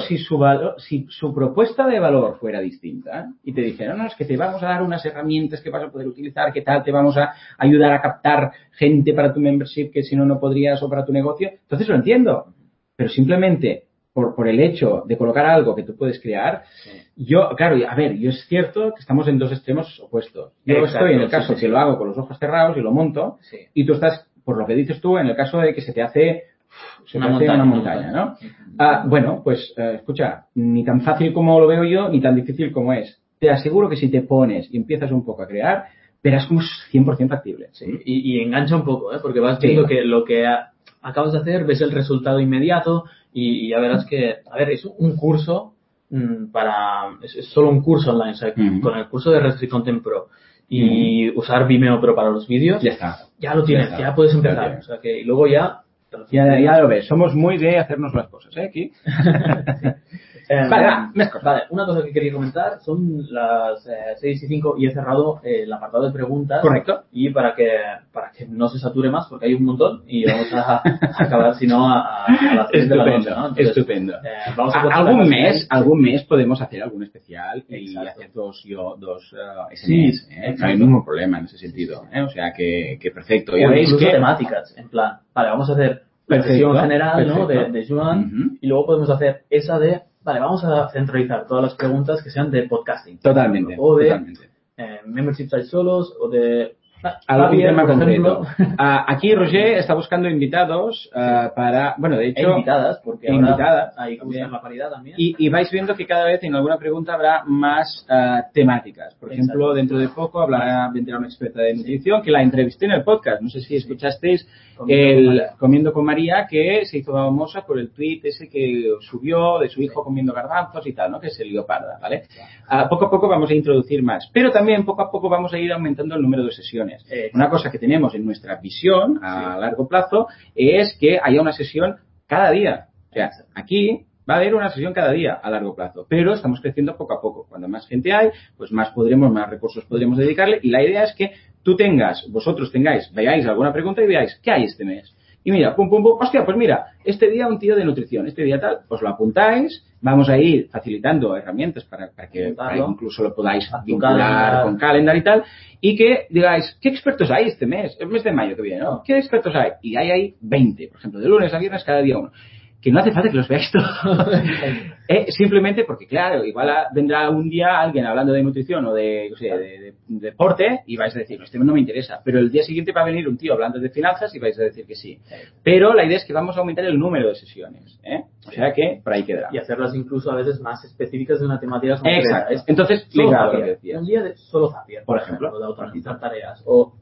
si su propuesta de valor fuera distinta y te dijeran, no, es que te vamos a dar unas herramientas que vas a poder utilizar, que tal, te vamos a ayudar a captar gente para tu membership que si no, no podrías o para tu negocio, entonces lo entiendo. Pero simplemente por el hecho de colocar algo que tú puedes crear, yo es cierto que estamos en dos extremos opuestos. Yo estoy en el caso que lo hago con los ojos cerrados y lo monto, y tú estás, por lo que dices tú, en el caso de que se te hace... una montaña, ¿no? Bueno, pues escucha, ni tan fácil como lo veo yo, ni tan difícil como es. Te aseguro que si te pones y empiezas un poco a crear, verás como es 100% factible. Sí, y engancha un poco, porque vas viendo que lo que acabas de hacer, ves el resultado inmediato y ya verás que, a ver, es un curso es solo un curso online, o sea, con el curso de Restrict Content Pro y usar Vimeo Pro para los vídeos, ya está. Ya lo tienes, ya puedes empezar. O sea que, y luego ya lo ves, somos muy de hacernos las cosas, aquí. Vale, una cosa que quería comentar, son las 6:05 y he cerrado el apartado de preguntas. Correcto. Y para que no se sature más, porque hay un montón y vamos a acabar, si no, a las 3 de la noche, ¿no? Entonces, estupendo. Vamos a algún mes podemos hacer algún especial y hacer dos SMS. No hay ningún problema en ese sentido. O sea que perfecto. Ya veis que temáticas, en plan, vale, vamos a hacer la sesión general, ¿no? de Joan, y luego podemos hacer esa de, vale, vamos a centralizar todas las preguntas que sean de podcasting. Totalmente. O de membership site solos, o de algún tema concreto. Aquí Roger está buscando invitados para, bueno, de hecho... invitadas, porque ahora hay que buscar la paridad también. Y vais viendo que cada vez en alguna pregunta habrá más temáticas. Por ejemplo, dentro de poco vendrá una experta de nutrición que la entrevisté en el podcast. No sé si escuchasteis Comiendo con María, que se hizo famosa por el tweet ese que subió de su hijo comiendo garbanzos y tal, ¿no? Que es el Leoparda, ¿vale? Poco a poco vamos a introducir más. Pero también poco a poco vamos a ir aumentando el número de sesiones. Una cosa que tenemos en nuestra visión a largo plazo es que haya una sesión cada día. O sea, aquí va a haber una sesión cada día a largo plazo, pero estamos creciendo poco a poco. Cuando más gente hay, pues más recursos podremos dedicarle, y la idea es que vosotros veáis alguna pregunta y veáis qué hay este mes. y mira, pum, pum, pum, hostia, pues mira, este día un tío de nutrición, este día tal, os lo apuntáis, vamos a ir facilitando herramientas para que incluso lo podáis vincular con Calendar y tal, y que digáis, ¿qué expertos hay este mes? El mes de mayo que viene, ¿no? ¿Qué expertos hay? Y hay 20, por ejemplo, de lunes a viernes cada día uno. Que no hace falta que los veáis todos. Simplemente porque, claro, igual vendrá un día alguien hablando de nutrición o de deporte y vais a decir, este no me interesa. Pero el día siguiente va a venir un tío hablando de finanzas y vais a decir que sí. Pero la idea es que vamos a aumentar el número de sesiones. O sea que por ahí quedará. Y hacerlas incluso a veces más específicas de una temática concreta. Exacto. Entonces, ligado a lo que decías. Un día de solo Zapier, por ejemplo, de automatizar tareas.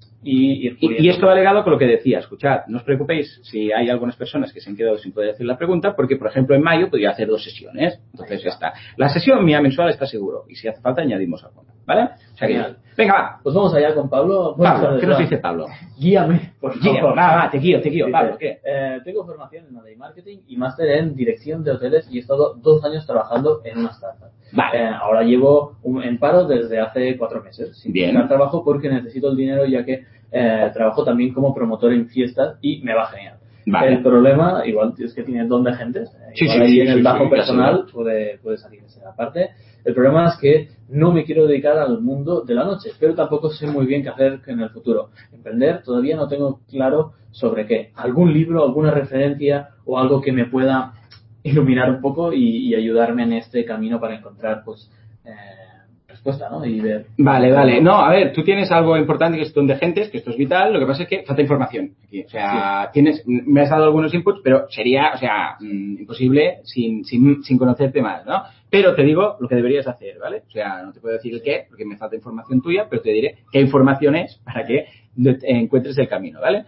Y esto va ligado con lo que decía, escuchad, no os preocupéis si hay algunas personas que se han quedado sin poder hacer la pregunta, porque por ejemplo en mayo podría hacer 2 sesiones, entonces ya está. La sesión mía mensual está seguro, y si hace falta añadimos alguna, ¿vale? O sea que, venga, va. Pues vamos allá con Pablo. Pablo, ¿qué nos dice Pablo? Guíame, por favor. Va, te guío, Pablo, ¿qué? Tengo formación en Monday Marketing y máster en dirección de hoteles y he estado 2 años trabajando en una startup. Vale. Ahora llevo en paro desde hace 4 meses, sin buscar trabajo porque necesito el dinero ya que trabajo también como promotor en fiestas y me va genial. Vale. El problema, igual es que tiene don de gentes, ahí en el bajo personal puede salir esa parte. El problema es que no me quiero dedicar al mundo de la noche, pero tampoco sé muy bien qué hacer en el futuro. Emprender todavía no tengo claro sobre qué. Algún libro, alguna referencia o algo que me pueda iluminar un poco y ayudarme en este camino para encontrar respuesta, ¿no? Y ver. Vale. No, a ver, tú tienes algo importante que es don de gentes, que esto es vital. Lo que pasa es que falta información aquí. O sea, me has dado algunos inputs, pero sería, imposible sin conocerte más, ¿no? Pero te digo lo que deberías hacer, ¿vale? O sea, no te puedo decir el qué, porque me falta información tuya, pero te diré qué información es para que encuentres el camino, ¿vale?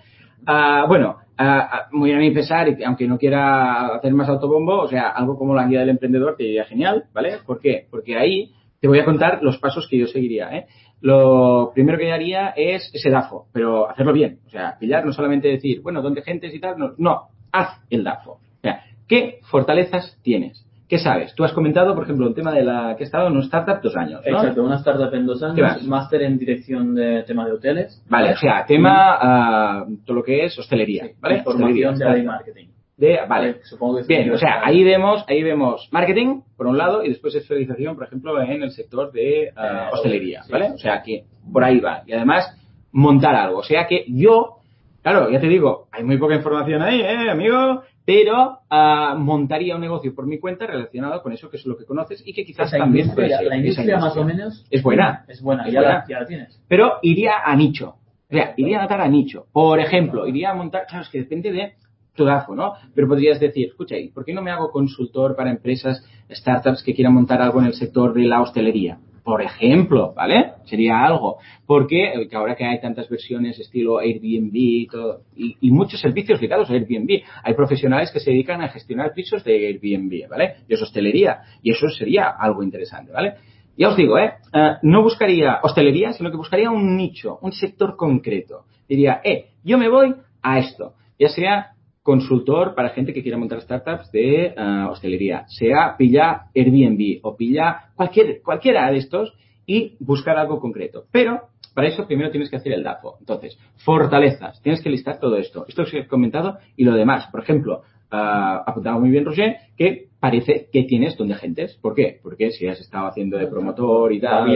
Muy a mi pesar, y aunque no quiera hacer más autobombo, o sea, algo como la guía del emprendedor te diría genial, ¿vale? ¿Por qué? Porque ahí te voy a contar los pasos que yo seguiría, ¿eh? Lo primero que haría es ese DAFO, pero hacerlo bien. O sea, pillar, no solamente decir, bueno, ¿dónde gentes y tal? No, haz el DAFO. O sea, ¿qué fortalezas tienes? ¿Qué sabes? Tú has comentado, por ejemplo, el tema de que he estado en una startup 2 años, ¿no? Exacto, una startup en 2 años, máster en dirección de tema de hoteles. Vale, o sea, tema, todo lo que es hostelería, ¿vale? Formación de marketing. Vale, supongo que bien, o sea, ahí vemos marketing, por un lado, y después especialización, por ejemplo, en el sector de hostelería, ¿vale? O sea, que por ahí va. Y además, montar algo. O sea que yo, claro, ya te digo, hay muy poca información ahí, amigo, pero montaría un negocio por mi cuenta relacionado con eso, que es lo que conoces y que quizás también puede ser. La industria más o menos es buena. Ya la tienes. Pero iría a nicho. O sea, iría a matar a nicho. Por ejemplo, iría a montar, claro, es que depende de tu DAFO, ¿no? Pero podrías decir, escucha, ¿y por qué no me hago consultor para empresas, startups que quieran montar algo en el sector de la hostelería? Por ejemplo, ¿vale? Sería algo. Porque ahora que hay tantas versiones estilo Airbnb y todo, y muchos servicios ligados a Airbnb, hay profesionales que se dedican a gestionar pisos de Airbnb, ¿vale? Y es hostelería. Y eso sería algo interesante, ¿vale? Ya os digo, no buscaría hostelería, sino que buscaría un nicho, un sector concreto. Diría, yo me voy a esto. Ya sea consultor para gente que quiera montar startups de hostelería, sea pilla Airbnb o pilla cualquiera de estos y buscar algo concreto. Pero para eso primero tienes que hacer el DAFO. Entonces, fortalezas, tienes que listar todo esto que he comentado y lo demás. Por ejemplo, apuntaba muy bien Roger, que parece que tienes don de gentes. ¿Por qué? Porque si has estado haciendo de promotor y tal,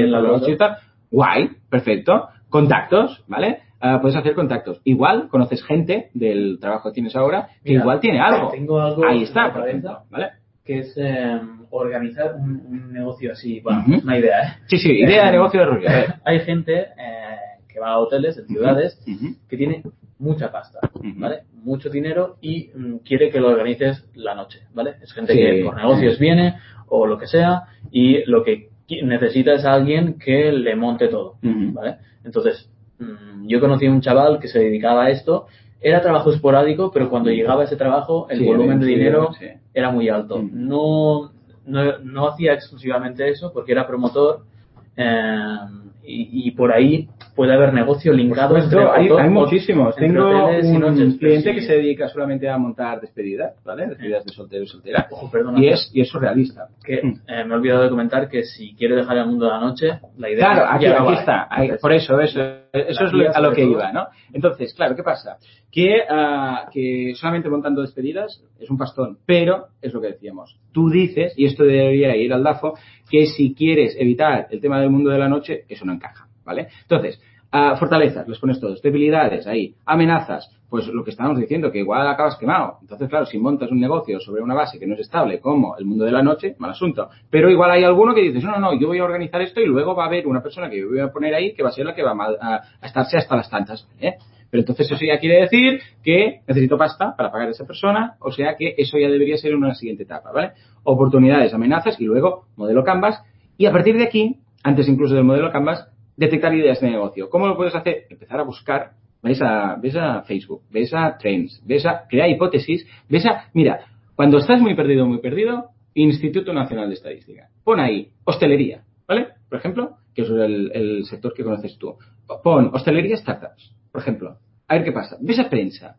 guay, perfecto. Contactos, ¿vale? Puedes hacer contactos. Igual conoces gente del trabajo que tienes ahora que igual tiene algo. Tengo algo ahí está, por ejemplo, ¿vale? Que es organizar un negocio así. Bueno, una idea, ¿eh? Sí, idea de negocio de Roger. Hay gente que va a hoteles en ciudades que tiene mucha pasta, ¿vale? Mucho dinero y quiere que lo organices la noche, ¿vale? Es gente que por negocios viene o lo que sea y lo que necesita es alguien que le monte todo, ¿vale? Entonces, yo conocí a un chaval que se dedicaba a esto. Era trabajo esporádico, pero cuando llegaba ese trabajo, el volumen de dinero era muy alto. No hacía exclusivamente eso porque era promotor y por ahí puede haber negocio linkado hay muchísimos. Tengo un cliente que se dedica solamente a montar despedidas, ¿vale? Despedidas de soltero y soltera. Y es surrealista. Que, me he olvidado de comentar que si quiere dejar el mundo de la noche, la idea claro, aquí está. Por eso es a lo que iba, ¿no? Entonces, claro, ¿qué pasa? Que solamente montando despedidas es un pastón, pero es lo que decíamos. Tú dices, y esto debería ir al DAFO, que si quieres evitar el tema del mundo de la noche, eso no encaja, ¿vale? Entonces, fortalezas, les pones todos, debilidades, ahí, amenazas, pues lo que estábamos diciendo, que igual acabas quemado. Entonces, claro, si montas un negocio sobre una base que no es estable, como el mundo de la noche, mal asunto. Pero igual hay alguno que dices, no, yo voy a organizar esto y luego va a haber una persona que yo voy a poner ahí que va a ser la que va a estarse hasta las tantas, ¿eh? Pero entonces eso ya quiere decir que necesito pasta para pagar a esa persona, o sea que eso ya debería ser una siguiente etapa, ¿vale? Oportunidades, amenazas y luego modelo Canvas. Y a partir de aquí, antes incluso del modelo Canvas, detectar ideas de negocio. ¿Cómo lo puedes hacer? Empezar a buscar, ves a Facebook, ves a Trends, ves a crear hipótesis, mira, cuando estás muy perdido, Instituto Nacional de Estadística. Pon ahí hostelería, ¿vale? Por ejemplo, que es el sector que conoces tú. Pon hostelería startups, por ejemplo. A ver qué pasa. Ves a prensa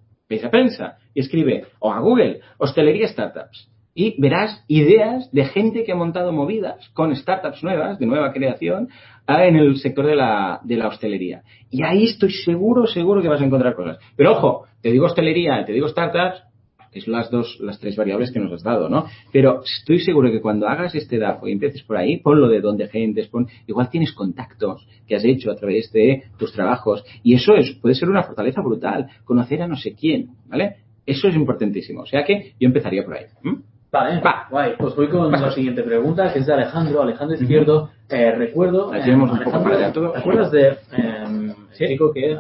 y escribe, o a Google, hostelería startups. Y verás ideas de gente que ha montado movidas con startups nuevas, de nueva creación, en el sector de la hostelería. Y ahí estoy seguro que vas a encontrar cosas. Pero ojo, te digo hostelería, te digo startups, es las tres variables que nos has dado, ¿no? Pero estoy seguro que cuando hagas este DAFO y empieces por ahí, ponlo de donde gentes, igual tienes contactos que has hecho a través de tus trabajos, y eso puede ser una fortaleza brutal, conocer a no sé quién, ¿vale? Eso es importantísimo, o sea que yo empezaría por ahí. Vale, guay. Pues voy con la siguiente pregunta, que es de Alejandro Izquierdo. Recuerdo, Alejandro, ¿te acuerdas de el chico que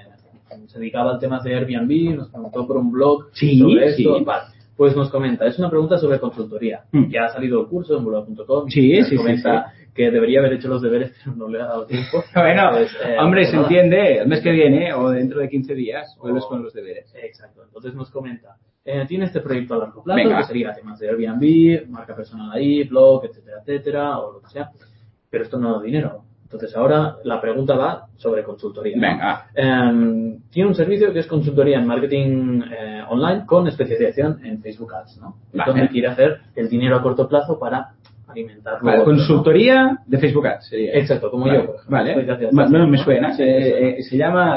se dedicaba al tema de Airbnb, nos preguntó por un blog sobre esto? Sí. Vale. Pues nos comenta, es una pregunta sobre consultoría. Ya ha salido el curso en blog.com. Sí. Comenta que debería haber hecho los deberes, pero no le ha dado tiempo. Bueno, hombre, se entiende, el mes que viene o dentro de 15 días vuelves con los deberes. Exacto, entonces nos comenta, tiene este proyecto a largo plazo, que sería temas de Airbnb, marca personal ahí, blog, etcétera, o lo que sea, pero esto no da dinero. Entonces ahora la pregunta va sobre consultoría, ¿no? Venga. Tiene un servicio que es consultoría en marketing online con especialización en Facebook Ads, ¿no? Entonces quiere hacer el dinero a corto plazo para alimentarlo. Vale, consultoría de Facebook Ads sería. Exacto, como yo, por ejemplo. Vale, no me suena. Se llama...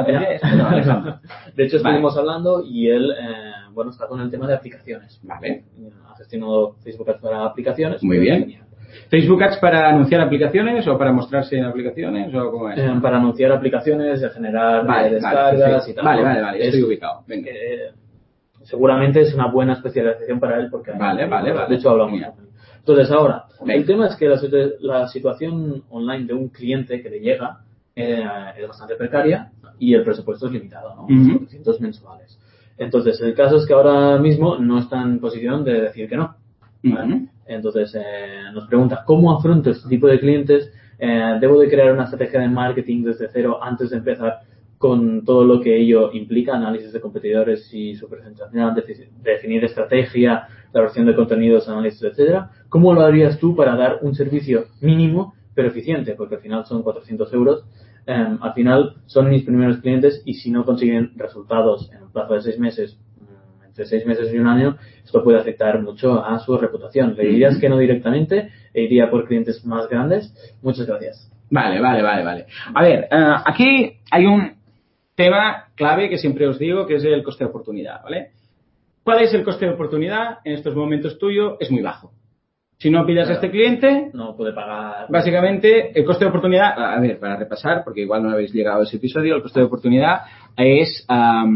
De hecho, estuvimos hablando y él, está con el tema de aplicaciones. Vale. Ha gestionado Facebook Ads para aplicaciones. Muy bien. ¿Facebook Ads para anunciar aplicaciones o para mostrarse en aplicaciones o cómo es? Para anunciar aplicaciones, generar descargas y tal. Vale, estoy ubicado. Venga. Seguramente es una buena especialización para él porque... Vale. De hecho, hablamos. Entonces, ahora, el tema es que la situación online de un cliente que le llega es bastante precaria y el presupuesto es limitado, ¿no? 400 mensuales. Entonces, el caso es que ahora mismo no está en posición de decir que no. ¿Vale? Entonces, nos pregunta, ¿cómo afronto este tipo de clientes? ¿Debo de crear una estrategia de marketing desde cero antes de empezar con todo lo que ello implica, análisis de competidores y su presentación, definir estrategia, elaboración de contenidos, análisis, etcétera? ¿Cómo lo harías tú para dar un servicio mínimo pero eficiente? Porque al final son 400 euros. Al final son mis primeros clientes y si no consiguen resultados en un plazo de 6 meses, entre 6 meses y un año, esto puede afectar mucho a su reputación. ¿Le dirías que no directamente e iría por clientes más grandes? Muchas gracias. Vale. A ver, aquí hay un tema clave que siempre os digo, que es el coste de oportunidad, ¿vale? ¿Cuál es el coste de oportunidad? En estos momentos tuyo es muy bajo. Si no pillas a este cliente, no puede pagar. Básicamente, el coste de oportunidad, a ver, para repasar, porque igual no habéis llegado a ese episodio, el coste de oportunidad es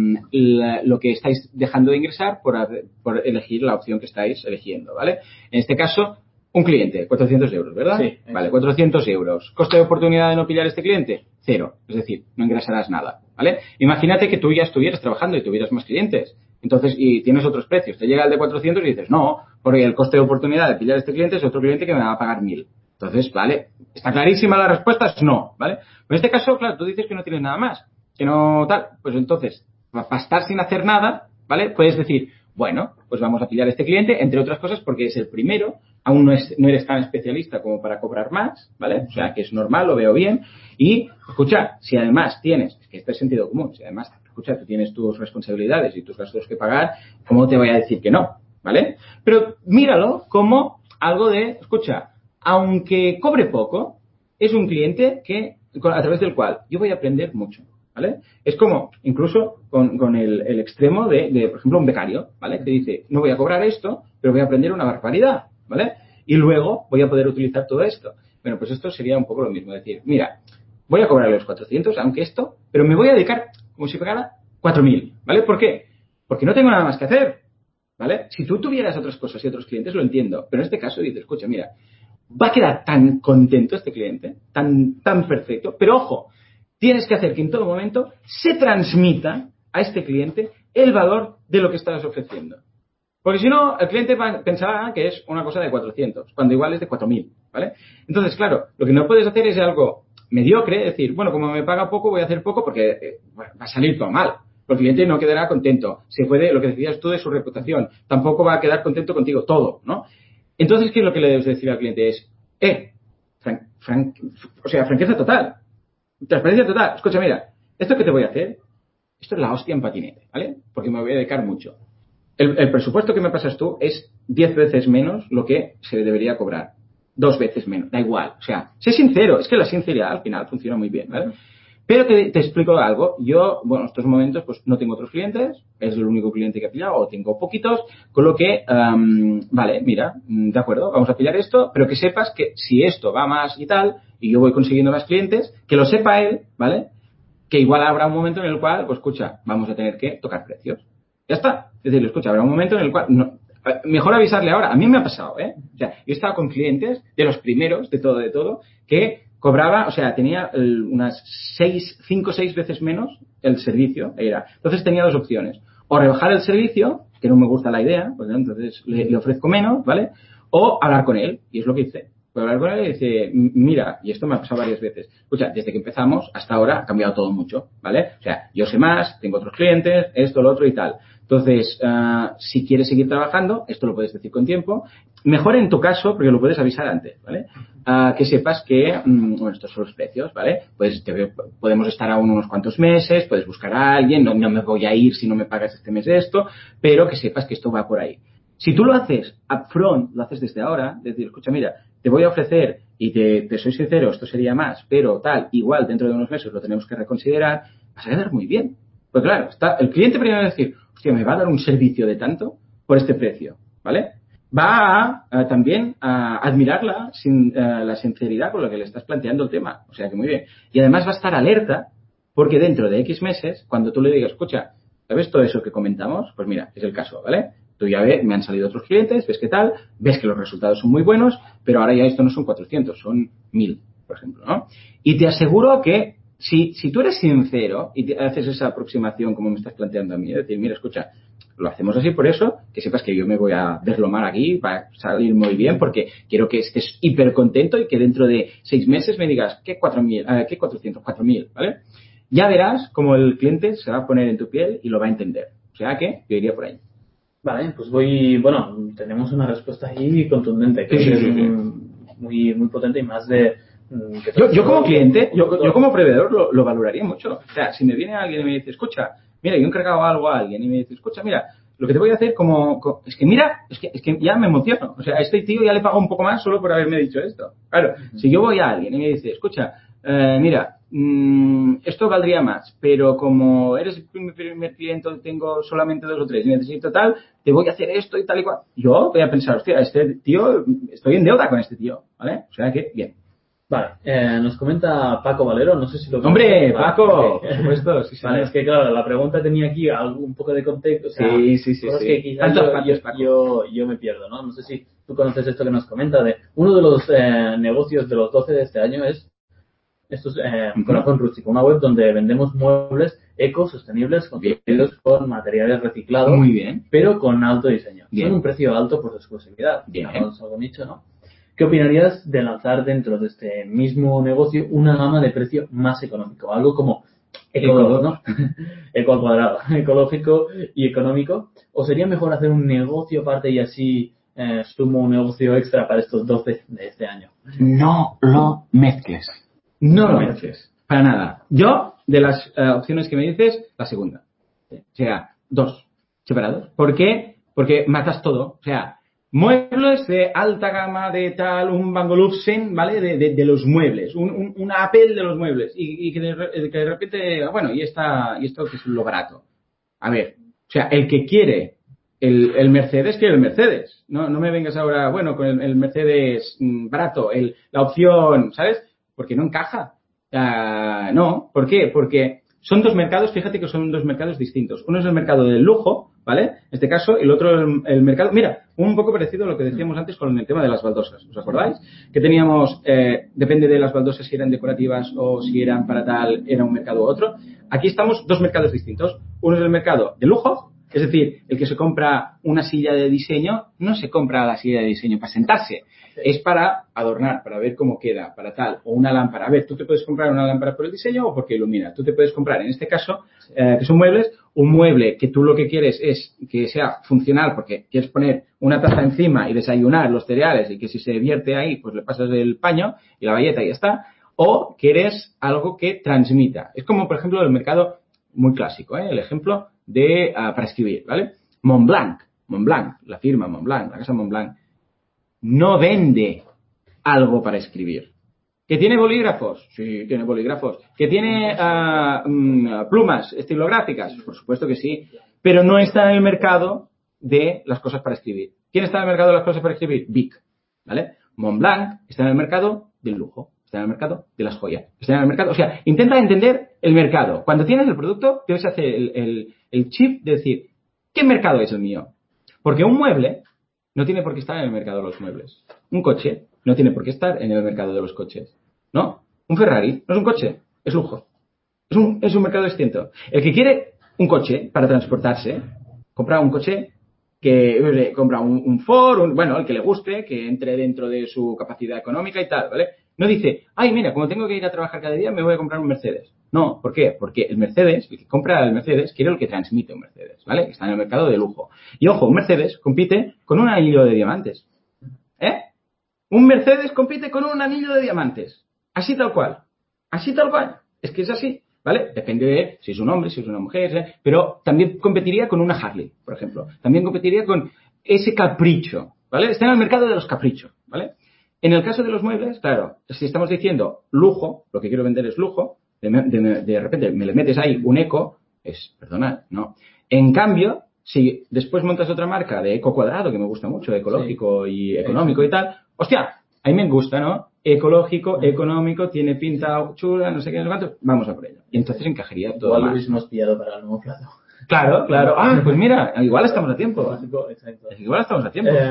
lo que estáis dejando de ingresar por elegir la opción que estáis eligiendo, ¿vale? En este caso, un cliente, 400 euros, ¿verdad? Sí. Vale, 400 euros. ¿Coste de oportunidad de no pillar a este cliente? 0. Es decir, no ingresarás nada, ¿vale? Imagínate que tú ya estuvieras trabajando y tuvieras más clientes. Entonces, y tienes otros precios. Te llega el de 400 y dices, no, porque el coste de oportunidad de pillar a este cliente es otro cliente que me va a pagar 1000. Entonces, ¿vale? ¿Está clarísima la respuesta? Es no, ¿vale? En este caso, claro, tú dices que no tienes nada más, que no tal. Pues entonces, para estar sin hacer nada, ¿vale? Puedes decir, bueno, pues vamos a pillar a este cliente, entre otras cosas porque es el primero, aún no eres tan especialista como para cobrar más, ¿vale? O sea, que es normal, lo veo bien. Y, escucha, si además tienes, es que este es sentido común, si además, escucha, tú tienes tus responsabilidades y tus gastos que pagar, ¿cómo te voy a decir que no? ¿Vale? Pero míralo como algo de, escucha, aunque cobre poco, es un cliente que a través del cual yo voy a aprender mucho, ¿vale? Es como, incluso con el extremo de, por ejemplo, un becario, ¿vale? Que dice, no voy a cobrar esto, pero voy a aprender una barbaridad, ¿vale? Y luego voy a poder utilizar todo esto. Bueno, pues esto sería un poco lo mismo, decir, mira, voy a cobrar los 400, aunque esto, pero me voy a dedicar como si pagara 4.000, ¿vale? ¿Por qué? Porque no tengo nada más que hacer, ¿vale? Si tú tuvieras otras cosas y otros clientes, lo entiendo, pero en este caso dices, escucha, mira, va a quedar tan contento este cliente, tan perfecto, pero ojo, tienes que hacer que en todo momento se transmita a este cliente el valor de lo que estás ofreciendo. Porque si no, el cliente pensará que es una cosa de 400, cuando igual es de 4.000, ¿vale? Entonces, claro, lo que no puedes hacer es algo mediocre, decir, bueno, como me paga poco, voy a hacer poco porque bueno, va a salir todo mal. El cliente no quedará contento. Se puede, lo que decías tú de su reputación, tampoco va a quedar contento contigo todo, ¿no? Entonces, ¿qué es lo que le debes decir al cliente? Es, franqueza total, transparencia total. Escucha, mira, esto que te voy a hacer, esto es la hostia en patinete, ¿vale? Porque me voy a dedicar mucho. El presupuesto que me pasas tú es 10 veces menos lo que se debería cobrar. 2 veces menos, da igual. O sea, sé sincero, es que la sinceridad al final funciona muy bien, ¿vale? Pero te explico algo. Yo, bueno, en estos momentos pues no tengo otros clientes, es el único cliente que he pillado, o tengo poquitos, con lo que, vale, mira, de acuerdo, vamos a pillar esto, pero que sepas que si esto va más y tal, y yo voy consiguiendo más clientes, que lo sepa él, ¿vale? Que igual habrá un momento en el cual, pues escucha, vamos a tener que tocar precios. Ya está. Es decir, escucha, habrá un momento en el cual, mejor avisarle ahora. A mí me ha pasado, ¿eh? O sea, yo he estado con clientes, de los primeros, de todo, que cobraba, o sea, tenía unas 5 o 6 veces menos el servicio. Entonces tenía dos opciones. O rebajar el servicio, que no me gusta la idea, pues entonces le ofrezco menos, ¿vale? O hablar con él, y es lo que hice. Puedo hablar con él y dice, mira, y esto me ha pasado varias veces. Escucha, desde que empezamos hasta ahora ha cambiado todo mucho, ¿vale? O sea, yo sé más, tengo otros clientes, esto, lo otro y tal. Entonces, si quieres seguir trabajando, esto lo puedes decir con tiempo. Mejor en tu caso, porque lo puedes avisar antes, ¿vale? Que sepas que, bueno, estos son los precios, ¿vale? Pues podemos estar aún unos cuantos meses, puedes buscar a alguien, no me voy a ir si no me pagas este mes esto, pero que sepas que esto va por ahí. Si tú lo haces upfront, lo haces desde ahora, decir, escucha, mira, te voy a ofrecer, y te soy sincero, esto sería más, pero tal, igual dentro de unos meses lo tenemos que reconsiderar, vas a quedar muy bien. Pues claro, el cliente primero va a decir, hostia, me va a dar un servicio de tanto por este precio, ¿vale? Va también a admirar la sinceridad con la que le estás planteando el tema. O sea que muy bien. Y además va a estar alerta porque dentro de X meses, cuando tú le digas, escucha, ¿sabes todo eso que comentamos? Pues mira, es el caso, ¿vale? Tú ya ves, me han salido otros clientes, ves qué tal, ves que los resultados son muy buenos, pero ahora ya esto no son 400, son 1.000, por ejemplo, ¿no? Y te aseguro que si tú eres sincero y te haces esa aproximación como me estás planteando a mí, es decir, mira, escucha, lo hacemos así por eso, que sepas que yo me voy a deslomar aquí para salir muy bien, porque quiero que estés hiper contento y que dentro de 6 meses me digas, ¿qué 4.000? ¿Qué 400? 4.000, ¿vale? Ya verás cómo el cliente se va a poner en tu piel y lo va a entender. O sea que yo iría por ahí. Vale, pues tenemos una respuesta ahí contundente, que es muy, muy potente y más de... Yo como cliente, yo como proveedor lo valoraría mucho. O sea, si me viene alguien y me dice, escucha, mira, yo he encargado algo a alguien y me dice, escucha, mira, lo que te voy a hacer es que ya me emociono. O sea, a este tío ya le pago un poco más solo por haberme dicho esto. Claro, si yo voy a alguien y me dice, escucha, mira, esto valdría más, pero como eres el primer cliente, tengo solamente 2 o 3 y necesito tal, te voy a hacer esto y tal y cual. Yo voy a pensar, hostia, este tío, estoy en deuda con este tío, ¿vale? O sea que, bien. Vale, nos comenta Paco Valero, no sé si lo... ¡Hombre, Paco! Por supuesto, sí, vale, es que claro, la pregunta tenía aquí un poco de contexto, o sea, cosas que quizás yo me pierdo, ¿no? No sé si tú conoces esto que nos comenta de uno de los negocios de los 12 de este año es Corazón Rústico, una web donde vendemos muebles ecosostenibles construidos con materiales reciclados, muy bien, pero con alto diseño. Bien. Son un precio alto por su exclusividad. Bien. Es algo nicho, ¿no? ¿Qué opinarías de lanzar dentro de este mismo negocio una gama de precio más económico? Algo como Eco, ¿no? Eco al cuadrado, ecológico y económico. ¿O sería mejor hacer un negocio aparte y así sumo un negocio extra para estos 12 de este año? No lo mezcles. No lo mezcles. Para nada. Yo, de las opciones que me dices, la segunda. O sea, 2 separados. ¿Por qué? Porque matas todo. O sea, muebles de alta gama, de tal, un Bang & Olufsen, ¿vale? De los muebles. Una Apple de los muebles. Y que de repente, bueno, y esto que es lo barato. A ver, o sea, el que quiere el Mercedes, quiere el Mercedes. No me vengas ahora, bueno, con el Mercedes barato, la opción, ¿sabes? Porque no encaja. No, ¿por qué? Porque son 2 mercados, fíjate que son 2 mercados distintos. Uno es el mercado del lujo, ¿vale? En este caso, el otro el mercado... Mira, un poco parecido a lo que decíamos antes con el tema de las baldosas. ¿Os acordáis? Que teníamos, depende de las baldosas si eran decorativas o si eran para tal, era un mercado u otro. Aquí estamos 2 mercados distintos. Uno es el mercado de lujo, es decir, el que se compra una silla de diseño, no se compra la silla de diseño para sentarse. Es para adornar, para ver cómo queda, para tal, o una lámpara. A ver, tú te puedes comprar una lámpara por el diseño o porque ilumina. Tú te puedes comprar, en este caso, que son muebles, un mueble que tú lo que quieres es que sea funcional porque quieres poner una taza encima y desayunar los cereales y que si se vierte ahí, pues le pasas el paño y la bayeta y ya está. O quieres algo que transmita. Es como, por ejemplo, el mercado muy clásico, el ejemplo de para escribir, ¿vale? Montblanc, la firma Montblanc, la casa Montblanc, no vende algo para escribir. ¿Que tiene bolígrafos? Sí, tiene bolígrafos. ¿Que tiene plumas estilográficas? Por supuesto que sí. Pero no está en el mercado de las cosas para escribir. ¿Quién está en el mercado de las cosas para escribir? Bic, ¿vale? Montblanc está en el mercado del lujo. Está en el mercado de las joyas. Está en el mercado... O sea, intenta entender el mercado. Cuando tienes el producto, debes hacer el chip de decir, ¿qué mercado es el mío? Porque un mueble no tiene por qué estar en el mercado de los muebles. Un coche no tiene por qué estar en el mercado de los coches. ¿No? Un Ferrari no es un coche, es lujo. Es un mercado distinto. El que quiere un coche para transportarse, compra un coche que compra un Ford, bueno, el que le guste, que entre dentro de su capacidad económica y tal, ¿vale? No dice, ay, mira, como tengo que ir a trabajar cada día, me voy a comprar un Mercedes. No, ¿por qué? Porque el Mercedes, el que compra el Mercedes, quiere el que transmite un Mercedes, ¿vale? Que está en el mercado de lujo. Y ojo, un Mercedes compite con un anillo de diamantes. ¿Eh? Un Mercedes compite con un anillo de diamantes. Así tal cual. Así tal cual. Es que es así. ¿Vale? Depende de si es un hombre, si es una mujer, pero también competiría con una Harley, por ejemplo. También competiría con ese capricho, ¿vale? Está en el mercado de los caprichos, ¿vale? En el caso de los muebles, claro, si estamos diciendo lujo, lo que quiero vender es lujo, de repente me le metes ahí un eco, perdonad, ¿no? En cambio, si después montas otra marca de eco cuadrado, que me gusta mucho, ecológico y económico y tal, hostia, a mí me gusta, ¿no? Ecológico, económico, tiene pinta chula, no sé qué, no sé cuánto, vamos a por ello. Y entonces encajaría todo igual más. Lo hubiésemos pillado para el nuevo plato. Claro. Ah, pues mira, igual estamos a tiempo. Exacto. Igual estamos a tiempo.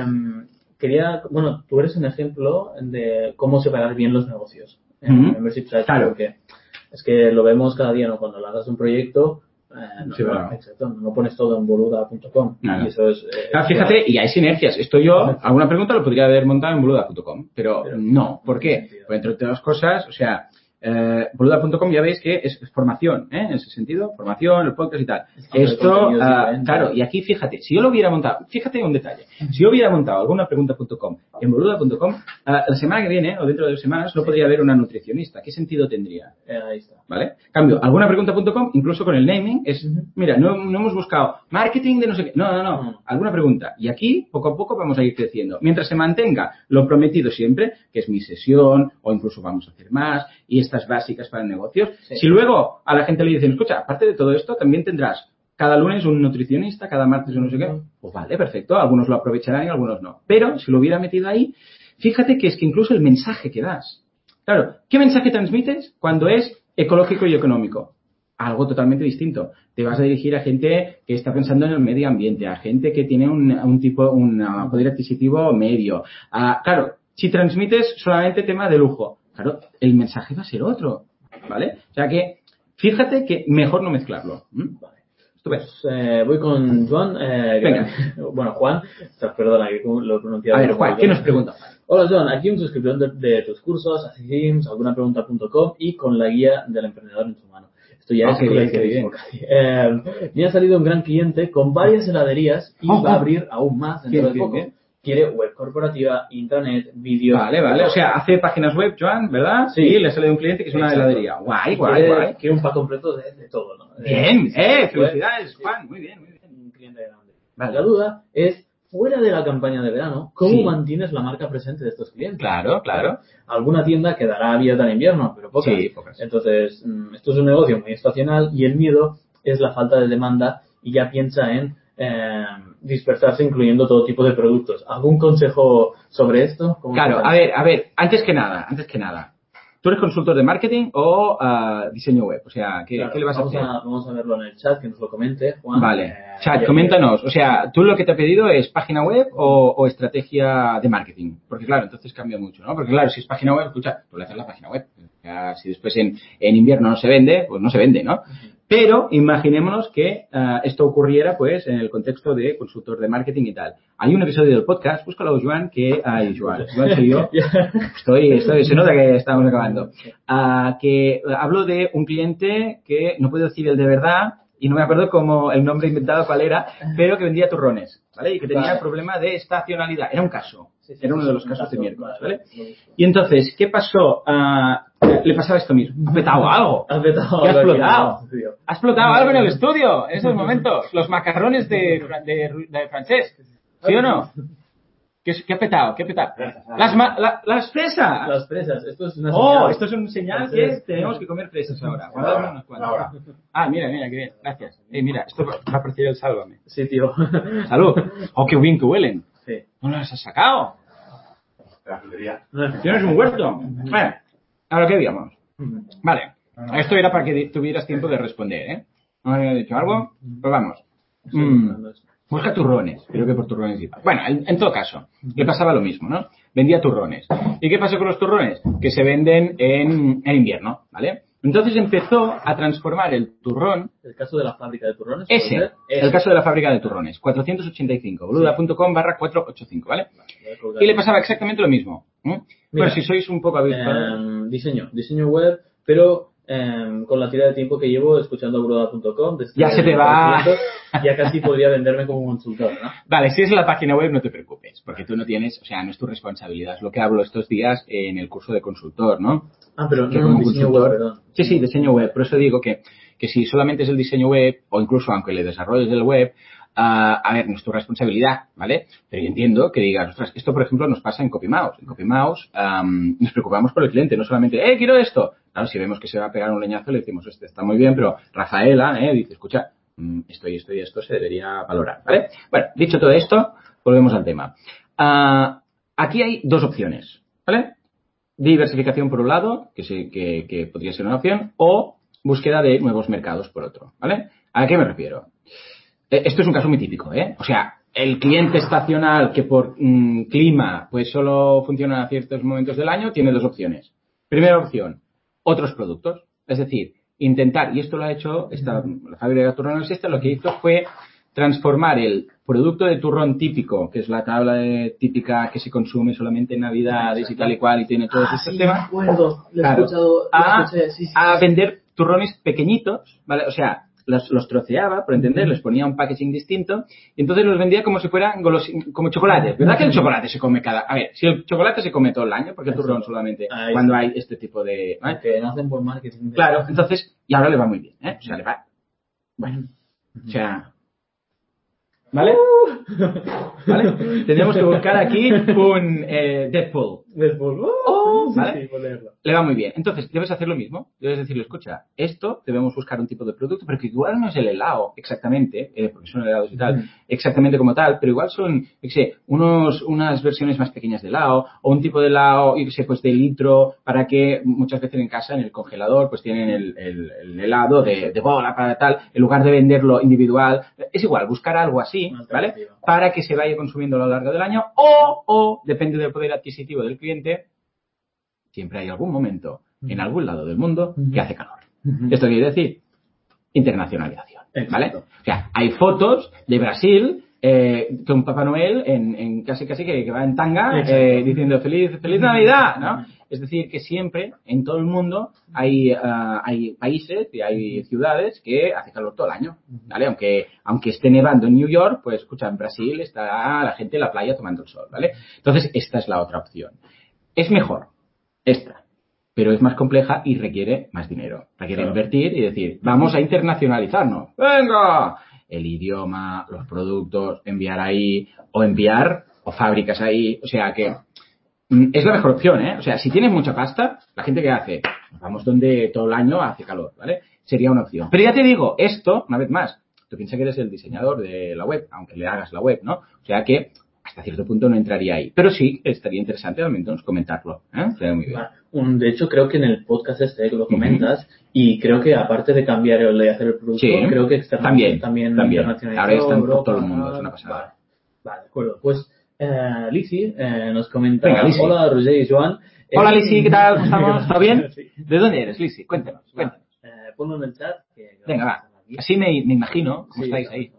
Tú eres un ejemplo de cómo separar bien los negocios en Membership Sites, claro. Porque es que lo vemos cada día, ¿no? Cuando lanzas un proyecto, exacto, no pones todo en boluda.com. Claro. Y eso es... fíjate, y hay sinergias. Esto alguna pregunta lo podría haber montado en boluda.com, pero no. ¿Por qué? Pues entre otras cosas, o sea, boluda.com ya veis que es formación, en ese sentido, formación, el podcast y tal. Esto, claro, y aquí fíjate, si yo lo hubiera montado, fíjate un detalle, si yo hubiera montado alguna pregunta.com en boluda.com, la semana que viene o dentro de 2 semanas no podría haber una nutricionista. ¿Qué sentido tendría? Ahí está. ¿Vale? Cambio, alguna pregunta.com, incluso con el naming, es, mira, no hemos buscado marketing de no sé qué. No. Alguna pregunta. Y aquí, poco a poco, vamos a ir creciendo. Mientras se mantenga lo prometido siempre, que es mi sesión, o incluso vamos a hacer más, y estas básicas para negocios. Sí. Si luego a la gente le dicen, escucha, aparte de todo esto, también tendrás cada lunes un nutricionista, cada martes un no sé qué. Pues vale, perfecto. Algunos lo aprovecharán y algunos no. Pero, si lo hubiera metido ahí, fíjate que es que incluso el mensaje que das. Claro, ¿qué mensaje transmites cuando es ecológico y económico? Algo totalmente distinto. Te vas a dirigir a gente que está pensando en el medio ambiente, a gente que tiene un poder adquisitivo medio. Claro, si transmites solamente tema de lujo, claro, el mensaje va a ser otro, ¿vale? O sea que, fíjate que mejor no mezclarlo. Vale. Pues, voy con Juan. Venga. Bueno, Juan, perdona que lo he pronunciado. A ver, Juan, ¿qué nos pregunta? Hola, John. Aquí un suscriptor de tus cursos, así algunapregunta.com y con la guía del emprendedor en su mano. Esto ya es coleccionismo. Me ha salido un gran cliente con varias heladerías y va a abrir aún más dentro de poco. Quiere web corporativa, intranet, vídeos... Vale. O sea, hace páginas web, Joan, ¿verdad? Sí. Y le sale un cliente que es una heladería. Guay. Quiere un pack completo de todo, ¿no? Bien, felicidades, Juan. Muy bien. Un cliente grande. Vale. La duda es, fuera de la campaña de verano, ¿cómo mantienes la marca presente de estos clientes? Claro. Alguna tienda quedará abierta en invierno, pero pocas. Sí, pocas. Entonces, esto es un negocio muy estacional y el miedo es la falta de demanda y ya piensa en dispersarse incluyendo todo tipo de productos. ¿Algún consejo sobre esto? Claro, a ver, antes que nada, ¿tú eres consultor de marketing o diseño web? O sea, ¿qué le vas a hacer? Vamos a verlo en el chat, que nos lo comente, Juan. Vale, chat, coméntanos. O sea, ¿tú lo que te ha pedido es página web o estrategia de marketing? Porque claro, entonces cambia mucho, ¿no? Porque claro, si es página web, escucha, tú le haces la página web. O sea, si después en invierno no se vende, pues no se vende, ¿no? Pero imaginémonos que esto ocurriera pues en el contexto de consultor de marketing y tal. Hay un episodio del podcast, búscalo, Joan, Joan soy yo. Se nota que estamos acabando. Que hablo de un cliente que no puedo decir el de verdad y no me acuerdo como el nombre inventado cuál era, pero que vendía turrones, ¿vale? Y que tenía el problema de estacionalidad. Era un caso. Era uno de los casos de miércoles, ¿vale? Y entonces, ¿qué pasó? Le pasaba esto mismo. Ha petado algo. ¿Qué ha explotado? Ha explotado algo en el estudio en esos momentos. Los macarrones de Francesc. ¿Sí o no? ¿Qué ha petado? Las fresas. Las fresas. Esto es una señal. Esto es un señal que tenemos que comer fresas ahora. Guardadme unas cuantas. Mira, qué bien. Gracias. Mira, esto va a parecer el Sálvame. Sí, tío. Salud. Qué bien que huelen. Sí. ¿No las has sacado? ¿Tienes un huerto? Bueno, ahora qué digamos. Vale. Esto era para que tuvieras tiempo de responder, ¿eh? ¿No había dicho algo? Pues vamos. Busca turrones. Creo que por turrones y tal. Bueno, en todo caso, le pasaba lo mismo, ¿no? Vendía turrones. ¿Y qué pasó con los turrones? Que se venden en invierno, ¿vale? Entonces empezó a transformar el turrón... ¿El caso de la fábrica de turrones? El caso de la fábrica de turrones. 485, boluda.com/485, ¿vale? Y le pasaba exactamente lo mismo. Bueno, si sois un poco habituados... Diseño web, pero con la tira de tiempo que llevo escuchando boluda.com... Ya se te va... Ya casi podría venderme como consultor, ¿no? Vale, si es la página web no te preocupes, porque tú no tienes... O sea, no es tu responsabilidad. Es lo que hablo estos días en el curso de consultor, ¿no? Pero no, diseño web, perdón. Sí, diseño web. Por eso digo que si solamente es el diseño web, o incluso aunque le desarrolles el web, a ver, no es tu responsabilidad, ¿vale? Pero yo entiendo que digas, ostras, esto por ejemplo nos pasa en CopyMouse. En CopyMouse nos preocupamos por el cliente, no solamente, quiero esto. Claro, si vemos que se va a pegar un leñazo, le decimos, está muy bien, pero Rafaela, dice, escucha, esto y esto se debería valorar, ¿vale? Bueno, dicho todo esto, volvemos al tema. Aquí hay dos opciones, ¿vale? Diversificación por un lado, que podría ser una opción, o búsqueda de nuevos mercados por otro, ¿vale? ¿A qué me refiero? Esto es un caso muy típico, ¿eh? O sea, el cliente estacional que por clima pues solo funciona a ciertos momentos del año tiene dos opciones. Primera opción, otros productos. Es decir, intentar, y esto lo ha hecho la fábrica de turrones lo que hizo fue transformar el producto de turrón típico, que es la tabla típica que se consume solamente en Navidades y tal y cual, y tiene todos estos temas. Me acuerdo, a vender turrones pequeñitos, ¿vale? O sea, los troceaba, por entender, les ponía un packaging distinto, y entonces los vendía como si fueran como chocolates. ¿Verdad que el chocolate se come A ver, si el chocolate se come todo el año, porque el turrón solamente cuando hay este tipo de... ¿vale? Que nacen por marketing. Claro, entonces, y ahora le va muy bien, ¿eh? O sea, le va... Bueno, o sea... ¿Vale? ¿Vale? Tenemos que buscar aquí un Deadpool. ¿Vale? Sí, ponerlo. Le va muy bien. Entonces, debes hacer lo mismo. Debes decirle, escucha, esto debemos buscar un tipo de producto, pero que igual no es el helado exactamente, porque son helados y tal, exactamente como tal, pero igual son, unas versiones más pequeñas de helado, o un tipo de helado, pues de litro, para que muchas veces en casa, en el congelador, pues tienen el helado de bola para tal, en lugar de venderlo individual. Es igual, buscar algo así, ¿vale? Para que se vaya consumiendo a lo largo del año, o depende del poder adquisitivo del cliente, siempre hay algún momento en algún lado del mundo que hace calor. Esto quiere decir internacionalización, ¿vale? O sea, hay fotos de Brasil con Papá Noel en casi que va en tanga diciendo feliz Navidad, ¿no? Es decir, que siempre en todo el mundo hay países y hay ciudades que hace calor todo el año, ¿vale? Aunque esté nevando en New York, pues escucha, en Brasil está la gente en la playa tomando el sol, ¿vale? Entonces, esta es la otra opción. Es mejor esta, pero es más compleja y requiere más dinero. Requiere invertir y decir, vamos a internacionalizarnos. ¡Venga! El idioma, los productos, enviar ahí, o fábricas ahí. O sea que es la mejor opción, ¿eh? O sea, si tienes mucha pasta, la gente que hace, nos vamos donde todo el año hace calor, ¿vale? Sería una opción. Pero ya te digo, esto, una vez más, tú piensas que eres el diseñador de la web, aunque le hagas la web, ¿no? O sea que hasta cierto punto no entraría ahí. Pero sí, estaría interesante al menos comentarlo, ¿eh? Sería muy bien. De hecho, creo que en el podcast lo comentas, y creo que aparte de cambiar o de hacer el producto, creo que también internacionalizado. Ahora están por todo el mundo, es una pasada. Vale, de acuerdo. Pues Lisi nos comenta. Venga, Lisi. Hola, Roger y Joan. Hola, Lisi, ¿qué tal? ¿Cómo estamos? ¿Todo bien? Sí. ¿De dónde eres, Lisi? Cuéntanos. Ponlo en el chat. Venga, va. Así me imagino cómo estáis ahí.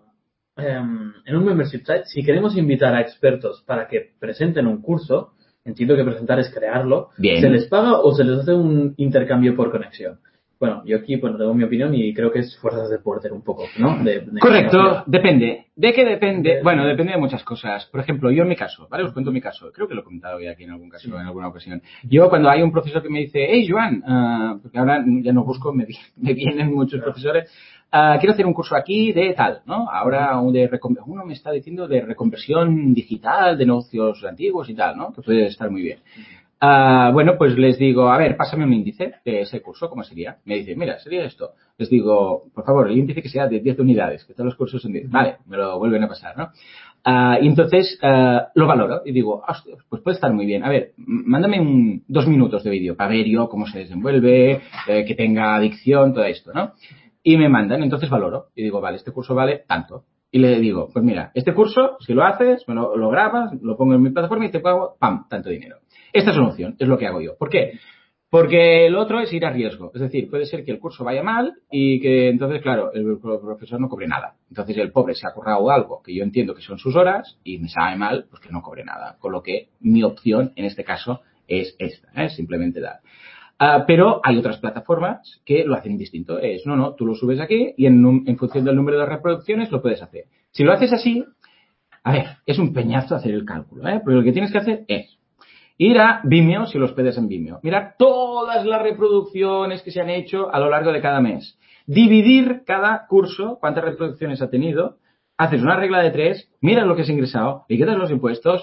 En un membership site, si queremos invitar a expertos para que presenten un curso, entiendo que presentar es crearlo, bien. ¿Se les paga o se les hace un intercambio por conexión? Bueno, yo aquí tengo mi opinión y creo que es fuerzas de porter un poco, ¿no? Correcto, depende. ¿De qué depende? Bueno, depende de muchas cosas. Por ejemplo, yo en mi caso, ¿vale? Os cuento mi caso. Creo que lo he comentado ya aquí en algún caso, en alguna ocasión. Yo cuando hay un profesor que me dice, hey, Joan, porque ahora ya no busco, me vienen muchos profesores, quiero hacer un curso aquí de tal, ¿no? Ahora uno me está diciendo de reconversión digital de negocios antiguos y tal, ¿no? Que puede estar muy bien. Bueno, pues les digo, a ver, pásame un índice de ese curso, ¿cómo sería? Me dicen, mira, sería esto. Les digo, por favor, el índice que sea de 10 unidades, que todos los cursos son 10. Vale, me lo vuelven a pasar, ¿no? Y entonces lo valoro y digo, hostia, pues puede estar muy bien. A ver, mándame 2 minutos de vídeo para ver yo cómo se desenvuelve, que tenga adicción, todo esto, ¿no? Y me mandan, entonces valoro. Y digo, vale, este curso vale tanto. Y le digo, pues mira, este curso, si lo haces, me lo grabas, lo pongo en mi plataforma y te pago, ¡pam!, tanto dinero. Esta es una opción, es lo que hago yo. ¿Por qué? Porque el otro es ir a riesgo. Es decir, puede ser que el curso vaya mal y que entonces, claro, el profesor no cobre nada. Entonces el pobre se ha currado algo que yo entiendo que son sus horas y me sabe mal, pues que no cobre nada. Con lo que mi opción en este caso es esta, simplemente dar. Pero hay otras plataformas que lo hacen distinto. No, tú lo subes aquí y en función del número de reproducciones lo puedes hacer. Si lo haces así, a ver, es un peñazo hacer el cálculo, pero lo que tienes que hacer es ir a Vimeo, si los pedes en Vimeo. Mirar todas las reproducciones que se han hecho a lo largo de cada mes. Dividir cada curso, cuántas reproducciones ha tenido. Haces una regla de 3, miras lo que has ingresado, le quitas los impuestos.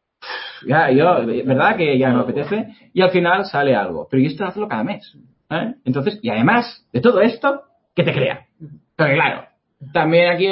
¿Verdad que ya no apetece? Y al final sale algo. Pero esto hazlo cada mes. Entonces, y además de todo esto, ¿qué te crea? Porque claro, también aquí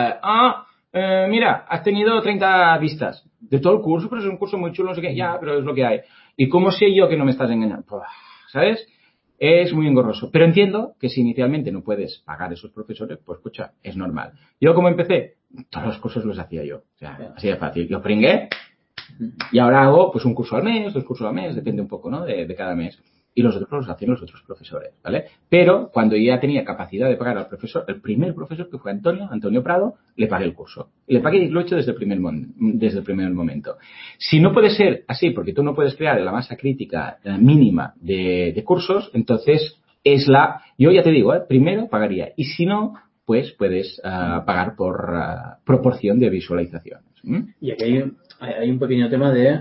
mira, has tenido 30 vistas de todo el curso, pero es un curso muy chulo, no sé qué, ya, pero es lo que hay. ¿Y cómo sé yo que no me estás engañando? Pues, ¿sabes? Es muy engorroso. Pero entiendo que si inicialmente no puedes pagar a esos profesores, pues escucha, es normal. Yo como empecé, todos los cursos los hacía yo. O sea, así de fácil. Yo pringué y ahora hago pues un curso al mes, 2 cursos al mes, depende un poco, ¿no? De cada mes. Y los otros los hacían los otros profesores, ¿vale? Pero cuando ya tenía capacidad de pagar al profesor, el primer profesor que fue Antonio Prado, le pagué el curso. Le pagué y lo he hecho desde el primer momento. Si no puede ser así, porque tú no puedes crear la masa crítica mínima de cursos, entonces yo ya te digo, primero pagaría. Y si no, pues puedes pagar por proporción de visualizaciones. Y aquí hay un pequeño tema de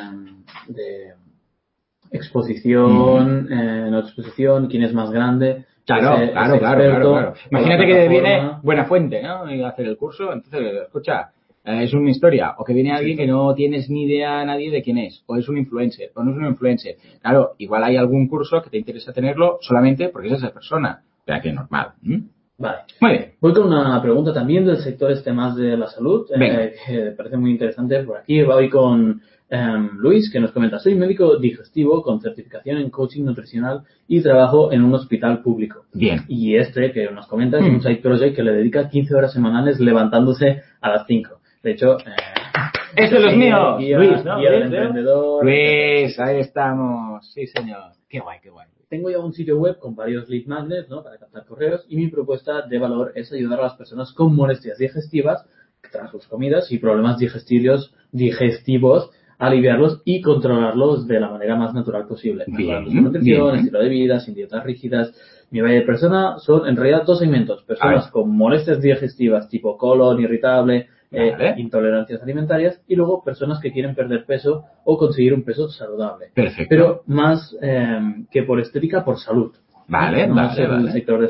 exposición, no exposición, quién es más grande. Claro. Imagínate que viene Buena Fuente, ¿no? Y hacer el curso, entonces, escucha, es una historia. O que viene alguien que no tienes ni idea nadie de quién es. O es un influencer, o no es un influencer. Claro, igual hay algún curso que te interesa tenerlo solamente porque es esa persona. O sea, que es normal. Vale. Muy bien. Voy con una pregunta también del sector más de la salud, que me parece muy interesante. Por aquí voy con Luis, que nos comenta: soy médico digestivo con certificación en coaching nutricional y trabajo en un hospital público. Bien. Y que nos comenta es un side project que le dedica 15 horas semanales levantándose a las 5. De hecho, ¡Este es los míos! Luis, ¿no? Guía del emprendedor. Luis, ahí estamos. Sí, señor. Qué guay. Tengo ya un sitio web con varios lead magnets, ¿no?, para captar correos, y mi propuesta de valor es ayudar a las personas con molestias digestivas tras sus comidas y problemas digestivos, aliviarlos y controlarlos de la manera más natural posible. Mejorar su nutrición, estilo de vida, sin dietas rígidas. Mi persona son en realidad dos segmentos. Personas con molestias digestivas tipo colon irritable, intolerancias alimentarias, y luego personas que quieren perder peso o conseguir un peso saludable. Perfecto. Pero más que por estética, por salud. No es el sector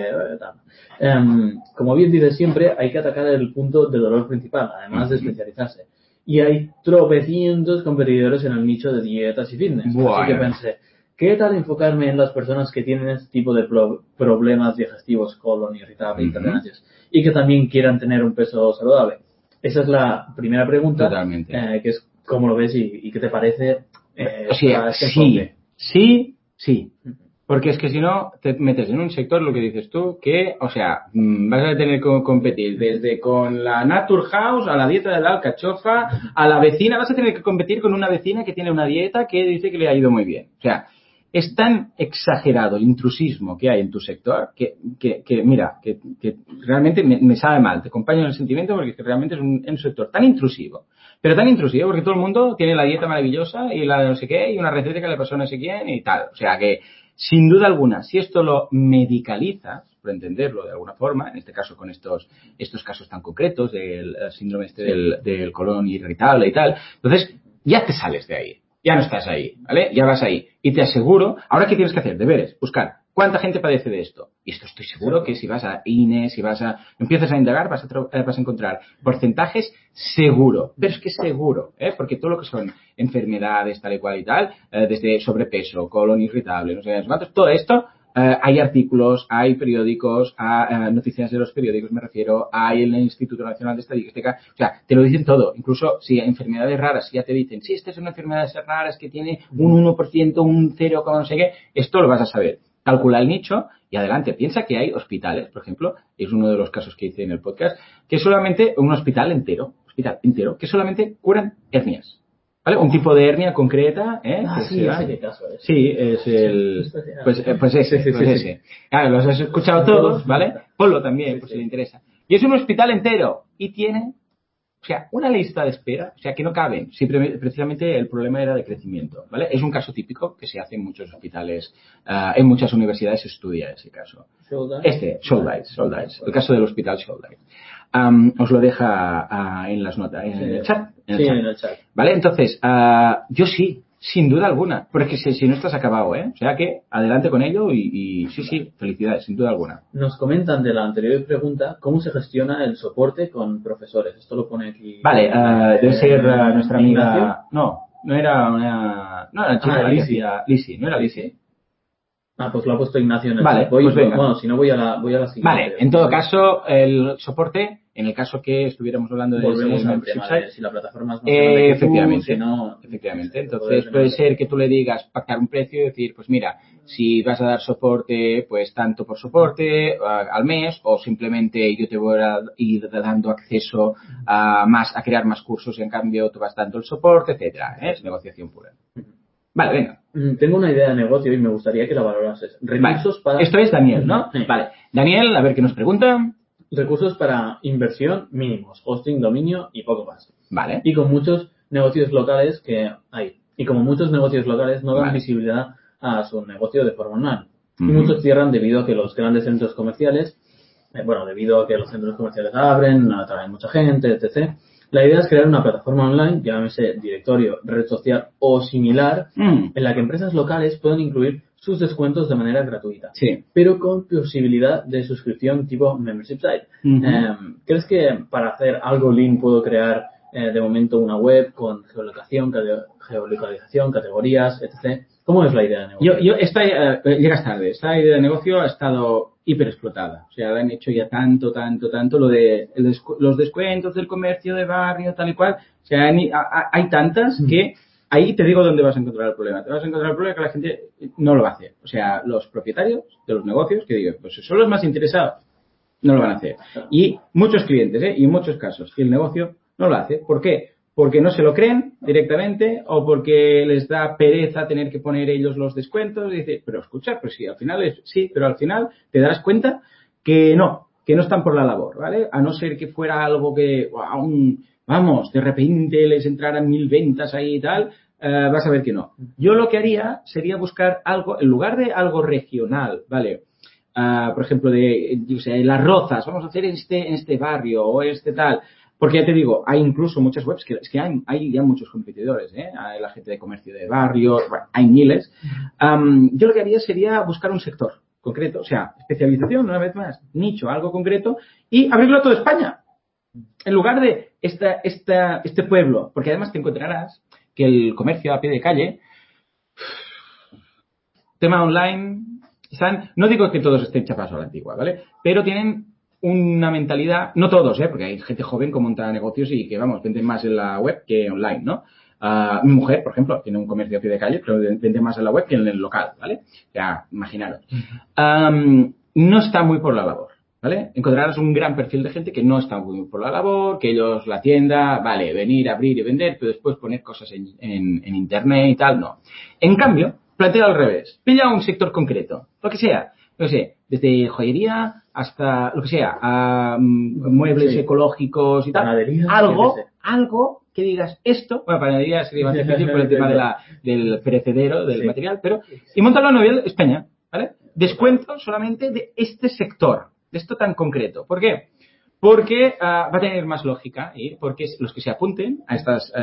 como bien dices siempre, hay que atacar el punto de dolor principal, además de especializarse. Y hay tropecientos competidores en el nicho de dietas y fitness. Así que pensé, ¿qué tal enfocarme en las personas que tienen este tipo de problemas digestivos, colon irritable, intolerancias, y que también quieran tener un peso saludable? Esa es la primera pregunta. Totalmente. Que es cómo lo ves y qué te parece. Sí. Porque es que si no, te metes en un sector, lo que dices tú, que, o sea, vas a tener que competir desde con la Naturhaus a la dieta de la alcachofa, a la vecina, vas a tener que competir con una vecina que tiene una dieta que dice que le ha ido muy bien. O sea, es tan exagerado el intrusismo que hay en tu sector que realmente me sabe mal. Te acompaño en el sentimiento porque es que realmente es un sector tan intrusivo. Pero tan intrusivo porque todo el mundo tiene la dieta maravillosa y la de no sé qué y una receta que le pasó a no sé quién y tal. O sea que, sin duda alguna, si esto lo medicalizas, por entenderlo de alguna forma, en este caso con estos casos tan concretos del síndrome del colon irritable y tal, entonces ya te sales de ahí. Ya no estás ahí, ¿vale? Ya vas ahí. Y te aseguro, ahora ¿qué tienes que hacer? Deberes, buscar. ¿Cuánta gente padece de esto? Y esto estoy seguro que si vas a INE, empiezas a indagar, vas a encontrar porcentajes seguro. Pero es que seguro, porque todo lo que son enfermedades tal y cual y tal, desde sobrepeso, colon irritable, no sé cuántos, todo esto, hay artículos, hay periódicos, noticias de los periódicos me refiero, hay el Instituto Nacional de Estadística, o sea, te lo dicen todo. Incluso si enfermedades raras ya te dicen, sí, esta es una enfermedad rara, es que tiene un 1%, un 0, no sé qué, esto lo vas a saber. Calcula el nicho y adelante. Piensa que hay hospitales, por ejemplo, es uno de los casos que hice en el podcast, que solamente un hospital entero, que solamente curan hernias. ¿Vale? Un tipo de hernia concreta, ¿Qué caso es? Sí, es el... Pues ese. Claro, los has escuchado todos, ¿vale? Ponlo también, si le interesa. Y es un hospital entero y tiene, o sea, una lista de espera, o sea, que no caben. Sí, precisamente el problema era de crecimiento, ¿vale? Es un caso típico que se hace en muchos hospitales, en muchas universidades se estudia ese caso. Shouldice, el caso del hospital Shouldice. Os lo deja en las notas, en el chat. En el chat. ¿Vale? Entonces, yo sí, sin duda alguna. Porque si no estás acabado, O sea que adelante con ello y sí, felicidades, sin duda alguna. Nos comentan de la anterior pregunta cómo se gestiona el soporte con profesores. Esto lo pone aquí. Vale, debe ser nuestra amiga. No era una. No era chica, Lisi, no era Lisi. Pues lo ha puesto Ignacio en el chat. Pues venga. Bueno, si no voy a la siguiente. Vale, en todo caso, el soporte, en el caso que estuviéramos hablando de volvemos al tema de si la plataforma es más efectivamente, si no, efectivamente. Entonces puede ser que tú le digas pactar un precio y decir, pues mira, si vas a dar soporte, pues tanto por soporte al mes, o simplemente yo te voy a ir dando acceso a crear más cursos y en cambio tú vas dando el soporte, etcétera. Es negociación pura. Vale, venga. Tengo una idea de negocio y me gustaría que la valorases. Recursos para... Esto es Daniel, ¿no? Sí. Vale. Daniel, a ver qué nos pregunta. Recursos para inversión mínimos, hosting, dominio y poco más. Vale. Y con muchos negocios locales que hay. Y como muchos negocios locales no dan visibilidad a su negocio de forma online. Y muchos cierran debido a que los grandes centros comerciales, debido a que los centros comerciales abren, atraen mucha gente, etc. La idea es crear una plataforma online, llámese directorio, red social o similar, en la que empresas locales puedan incluir sus descuentos de manera gratuita, pero con posibilidad de suscripción tipo membership site. ¿Crees que para hacer algo lean puedo crear de momento una web con geolocalización, categorías, etc.? ¿Cómo es la idea de negocio? Llegas tarde. Esta idea de negocio ha estado hiper explotada. O sea, la han hecho ya tanto lo de los descuentos del comercio de barrio, tal y cual. O sea, hay tantas que ahí te digo dónde vas a encontrar el problema. Te vas a encontrar el problema que la gente no lo va a hacer. O sea, los propietarios de los negocios que digan, pues son los más interesados, no lo van a hacer. Y muchos clientes, y en muchos casos, y el negocio no lo hace. ¿Por qué? Porque no se lo creen directamente o porque les da pereza tener que poner ellos los descuentos y dice, pero escucha, pues sí, al final sí, pero al final te darás cuenta que no. que no están por la labor, ¿vale? A no ser que fuera algo que, vamos, de repente les entraran 1000 ventas ahí y tal, vas a ver que no. Yo lo que haría sería buscar algo, en lugar de algo regional, ¿vale? Por ejemplo, yo sé, Las Rozas, vamos a hacer en este barrio o este tal. Porque ya te digo, hay incluso muchas webs que hay ya muchos competidores, Hay la gente de comercio de barrio, bueno, hay miles. Yo lo que haría sería buscar un sector concreto, o sea, especialización, una vez más, nicho, algo concreto, y abrirlo a toda España. En lugar de este pueblo, porque además te encontrarás que el comercio a pie de calle, tema online, no digo que todos estén chapados a la antigua, ¿vale? Pero tienen una mentalidad, no todos, porque hay gente joven que monta negocios y que, vamos, venden más en la web que online, ¿no? Mi mujer, por ejemplo, tiene un comercio a pie de calle, pero vende más en la web que en el local, ¿vale? Ya, imaginaros. No está muy por la labor, ¿vale? Encontrarás un gran perfil de gente que no está muy por la labor, que ellos la tienda, vale, venir, abrir y vender, pero después poner cosas en internet y tal, no. En cambio, plantea al revés. Pilla un sector concreto, lo que sea, no sé, desde joyería hasta lo que sea, a muebles ecológicos y tal. Panadería, algo que digas esto, bueno, panadería sería más difícil por el tema del perecedero, del material, pero, y montarlo a nivel España, ¿vale? Descuento solamente de este sector, de esto tan concreto. ¿Por qué? Porque va a tener más lógica, porque los que se apunten a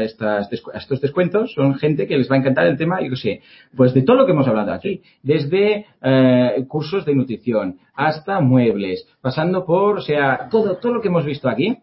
estos descuentos son gente que les va a encantar el tema, yo qué sé, pues de todo lo que hemos hablado aquí, desde cursos de nutrición hasta muebles, pasando por, o sea, todo lo que hemos visto aquí.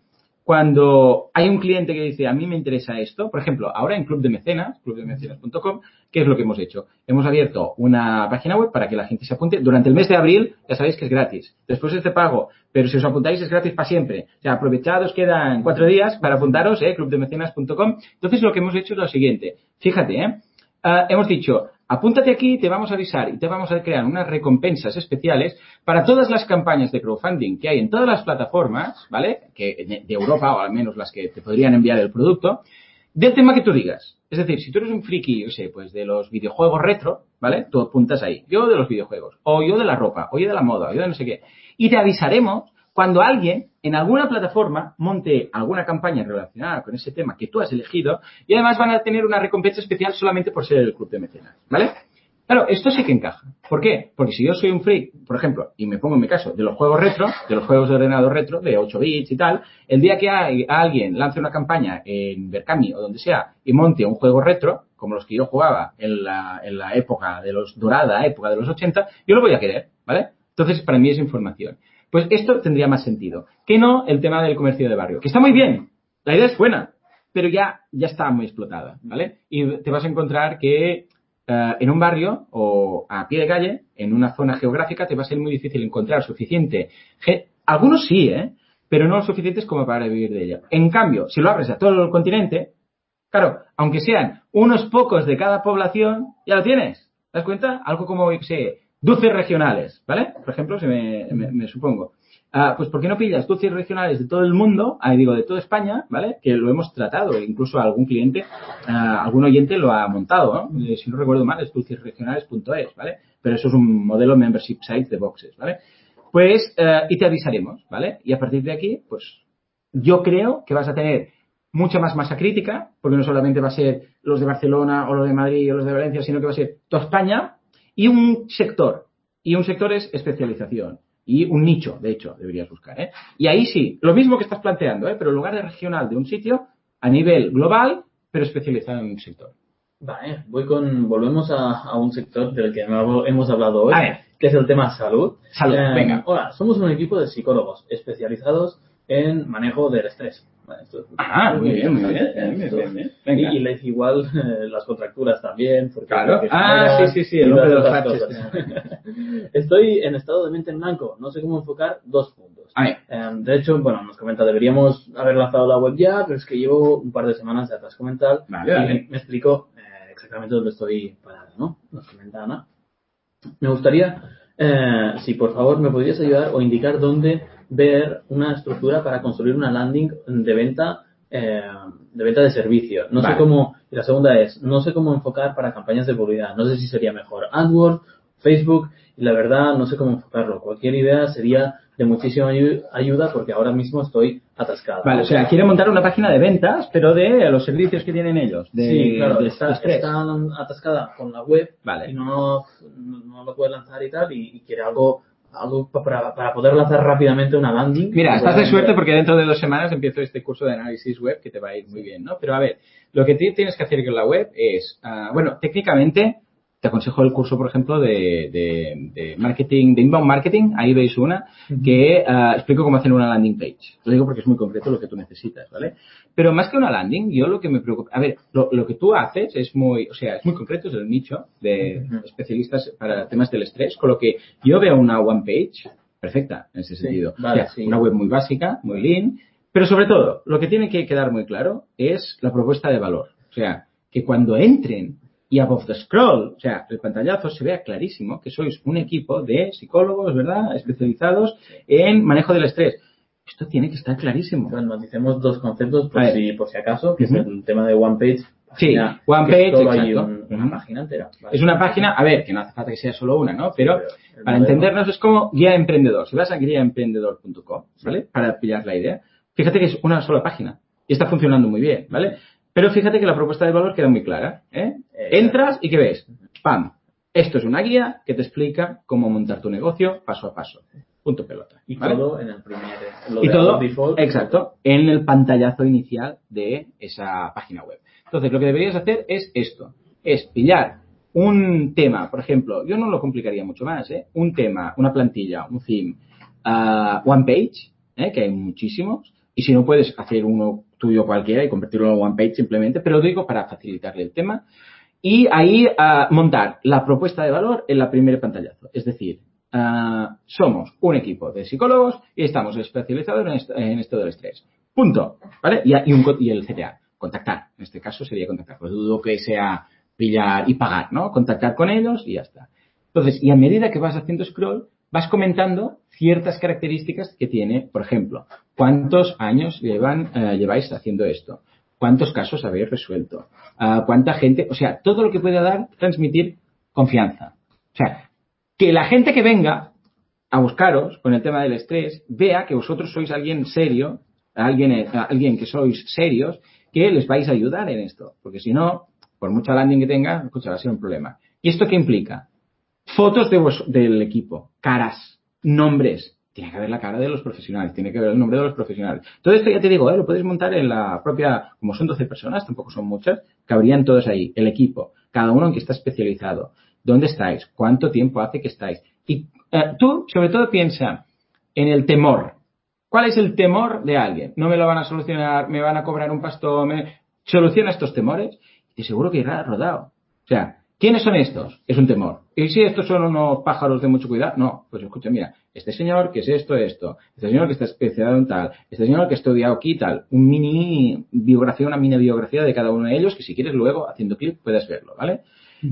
Cuando hay un cliente que dice, a mí me interesa esto, por ejemplo, ahora en Club de Mecenas, clubdemecenas.com, ¿qué es lo que hemos hecho? Hemos abierto una página web para que la gente se apunte. Durante el mes de abril, ya sabéis que es gratis. Después es de pago, pero si os apuntáis es gratis para siempre. O sea, aprovechados, quedan 4 días para apuntaros, clubdemecenas.com. Entonces, lo que hemos hecho es lo siguiente. Fíjate, hemos dicho, apúntate aquí, te vamos a avisar y te vamos a crear unas recompensas especiales para todas las campañas de crowdfunding que hay en todas las plataformas, ¿vale? Que de Europa, o al menos las que te podrían enviar el producto, del tema que tú digas. Es decir, si tú eres un friki, yo sé, pues de los videojuegos retro, ¿vale? Tú apuntas ahí. Yo de los videojuegos, o yo de la ropa, o yo de la moda, o yo de no sé qué. Y te avisaremos cuando alguien en alguna plataforma monte alguna campaña relacionada con ese tema que tú has elegido y además van a tener una recompensa especial solamente por ser el club de mecenas, ¿vale? Claro, esto sí que encaja. ¿Por qué? Porque si yo soy un freak, por ejemplo, y me pongo en mi caso, de los juegos retro, de los juegos de ordenador retro, de 8 bits y tal, el día que alguien lance una campaña en Berkami o donde sea y monte un juego retro, como los que yo jugaba en la época de dorada época de los 80, yo lo voy a querer, ¿vale? Entonces, para mí es información. Pues esto tendría más sentido que no el tema del comercio de barrio, que está muy bien, la idea es buena, pero ya está muy explotada, ¿vale? Y te vas a encontrar que en un barrio o a pie de calle, en una zona geográfica, te va a ser muy difícil encontrar suficiente. Algunos sí, pero no lo suficientes como para vivir de ella. En cambio, si lo abres a todo el continente, claro, aunque sean unos pocos de cada población, ya lo tienes. ¿Te das cuenta? Algo como, yo sé, dulces regionales, ¿vale? Por ejemplo, si me supongo. Pues ¿por qué no pillas dulces regionales de todo el mundo, de toda España, ¿vale? Que lo hemos tratado, incluso algún cliente, algún oyente lo ha montado, ¿no? Si no recuerdo mal, es dulcesregionales.es, ¿vale? Pero eso es un modelo membership site de boxes, ¿vale? Pues, y te avisaremos, ¿vale? Y a partir de aquí, pues, yo creo que vas a tener mucha más masa crítica, porque no solamente va a ser los de Barcelona o los de Madrid o los de Valencia, sino que va a ser toda España y un sector. Y un sector es especialización. Y un nicho, de hecho, deberías buscar, ¿eh? Y ahí sí, lo mismo que estás planteando, pero en lugar de regional de un sitio, a nivel global, pero especializado en un sector. Vale, volvemos a un sector del que hemos hablado hoy, que es el tema salud. Salud, venga. Hola, somos un equipo de psicólogos especializados en manejo del estrés. Vale, muy bien. Venga. Y les igual las contracturas también. Porque claro. Sí, el hombre de los faches. Estoy en estado de mente en blanco. No sé cómo enfocar 2 puntos. De hecho, bueno, nos comenta, deberíamos haber lanzado la web ya, pero es que llevo un par de semanas de atasco mental. Vale. Y me explico exactamente dónde estoy parado, ¿no? Nos comenta Ana. Me gustaría, si por favor me podrías ayudar o indicar dónde ver una estructura para construir una landing de venta de servicio. No sé cómo, y la segunda es, no sé cómo enfocar para campañas de publicidad. No sé si sería mejor AdWords, Facebook, y la verdad no sé cómo enfocarlo. Cualquier idea sería de muchísima ayuda porque ahora mismo estoy atascado. Vale, o sea, quiere montar una página de ventas, pero de los servicios que tienen ellos. Sí, claro, está atascada con la web, vale, y no lo puede lanzar y tal, y quiere algo para poder lanzar rápidamente una landing. Mira, estás de suerte porque dentro de 2 semanas empiezo este curso de análisis web que te va a ir muy bien, ¿no? Pero a ver, lo que tienes que hacer con la web es, bueno, técnicamente te aconsejo el curso, por ejemplo, de marketing, de inbound marketing. Ahí veis una que explico cómo hacer una landing page. Lo digo porque es muy concreto lo que tú necesitas, ¿vale? Pero más que una landing, yo lo que me preocupa... A ver, lo que tú haces es muy concreto, es el nicho de especialistas para temas del estrés, con lo que yo veo una one page perfecta en ese sentido. Vale, una web muy básica, muy lean, pero sobre todo, lo que tiene que quedar muy claro es la propuesta de valor. O sea, que cuando entren y above the scroll, o sea, el pantallazo se vea clarísimo que sois un equipo de psicólogos, ¿verdad?, especializados en manejo del estrés. Esto tiene que estar clarísimo. Bueno, nos decimos 2 conceptos por si acaso, que es el tema de one page. Sí, one page, solo hay exacto. una página entera. Vale. Es una página, a ver, que no hace falta que sea solo una, ¿no? Pero para entendernos es como guía emprendedor. Si vas a guiaemprendedor.com, ¿vale? Para pillar la idea, fíjate que es una sola página y está funcionando muy bien, ¿vale? Pero fíjate que la propuesta de valor queda muy clara, ¿eh? Entras y ¿qué ves? ¡Pam! Esto es una guía que te explica cómo montar tu negocio paso a paso. Punto pelota. Y ¿vale? todo en el primer... Y todo, exacto, en el pantallazo inicial de esa página web. Entonces, lo que deberías hacer es esto. Es pillar un tema, por ejemplo, yo no lo complicaría mucho más, ¿eh? Un tema, una plantilla, un theme, one page, que hay muchísimos, y si no puedes hacer uno tuyo cualquiera y convertirlo en one page simplemente, pero lo digo para facilitarle el tema, y ahí montar la propuesta de valor en la primera pantallazo. Es decir, somos un equipo de psicólogos y estamos especializados en esto del estrés. Punto. ¿Vale? Y el CTA. Contactar. En este caso sería contactar. Pues dudo que sea pillar y pagar, ¿no? Contactar con ellos y ya está. Entonces, y a medida que vas haciendo scroll, vas comentando ciertas características que tiene, por ejemplo, cuántos años lleváis haciendo esto, cuántos casos habéis resuelto, cuánta gente, o sea, todo lo que pueda transmitir confianza. O sea, que la gente que venga a buscaros con el tema del estrés vea que vosotros sois alguien serio, alguien que sois serios, que les vais a ayudar en esto. Porque si no, por mucha landing que tenga, escucha, va a ser un problema. ¿Y esto qué implica? Fotos del equipo, caras, nombres. Tiene que haber la cara de los profesionales, tiene que haber el nombre de los profesionales. Todo esto ya te digo, lo puedes montar en la propia, como son 12 personas, tampoco son muchas, cabrían todos ahí, el equipo, cada uno en que está especializado. ¿Dónde estáis? ¿Cuánto tiempo hace que estáis? Y tú, sobre todo, piensa en el temor. ¿Cuál es el temor de alguien? No me lo van a solucionar, me van a cobrar un pastón. Soluciona estos temores y te seguro que irá rodado. O sea, ¿quiénes son estos? Es un temor. ¿Y si estos son unos pájaros de mucho cuidado? No, pues escucha, mira, este señor que es esto, este señor que está especializado en tal, este señor que ha estudiado aquí tal, una mini biografía de cada uno de ellos que si quieres luego, haciendo clic, puedes verlo, ¿vale?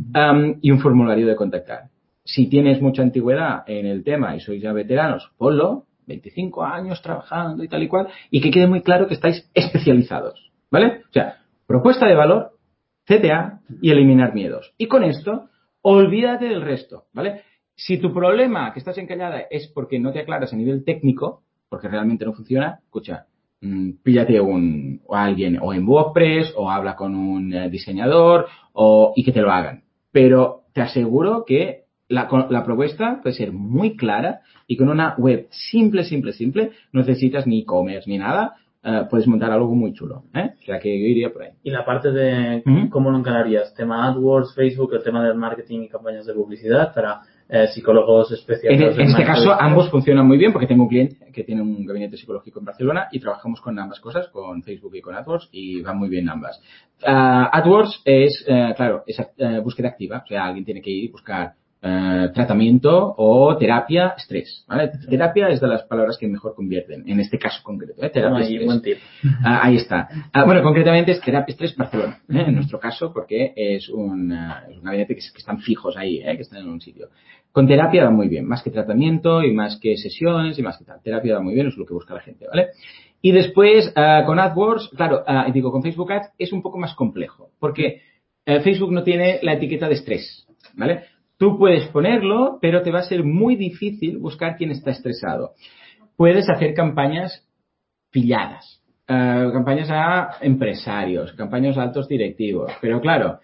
Y un formulario de contactar. Si tienes mucha antigüedad en el tema y sois ya veteranos, ponlo, 25 años trabajando y tal y cual, y que quede muy claro que estáis especializados, ¿vale? O sea, propuesta de valor, CTA y eliminar miedos. Y con esto, olvídate del resto, ¿vale? Si tu problema que estás encallada es porque no te aclaras a nivel técnico, porque realmente no funciona, escucha, píllate a alguien o en WordPress o habla con un diseñador y que te lo hagan. Pero te aseguro que la propuesta puede ser muy clara y con una web simple, no necesitas ni e-commerce ni nada, puedes montar algo muy chulo, ¿eh? O sea que yo iría por ahí. Y la parte de cómo lo encararías, tema AdWords, Facebook, el tema del marketing y campañas de publicidad para psicólogos especializados. En este caso ambos funcionan muy bien porque tengo un cliente que tiene un gabinete psicológico en Barcelona y trabajamos con ambas cosas, con Facebook y con AdWords, y van muy bien ambas. AdWords es, claro, es búsqueda activa, o sea, alguien tiene que ir y buscar tratamiento o terapia, estrés, ¿vale? Terapia es de las palabras que mejor convierten, en este caso concreto, terapia, estrés. Buen tip. Ahí está. Bueno, concretamente es terapia, estrés, Barcelona, en nuestro caso, porque es un gabinete que están fijos ahí, que están en un sitio. Con terapia va muy bien, más que tratamiento y más que sesiones y más que tal. Terapia va muy bien, es lo que busca la gente, ¿vale? Y después, con AdWords, claro, con Facebook Ads es un poco más complejo, porque Facebook no tiene la etiqueta de estrés, ¿vale? Tú puedes ponerlo, pero te va a ser muy difícil buscar quién está estresado. Puedes hacer campañas pilladas, campañas a empresarios, campañas a altos directivos, pero claro,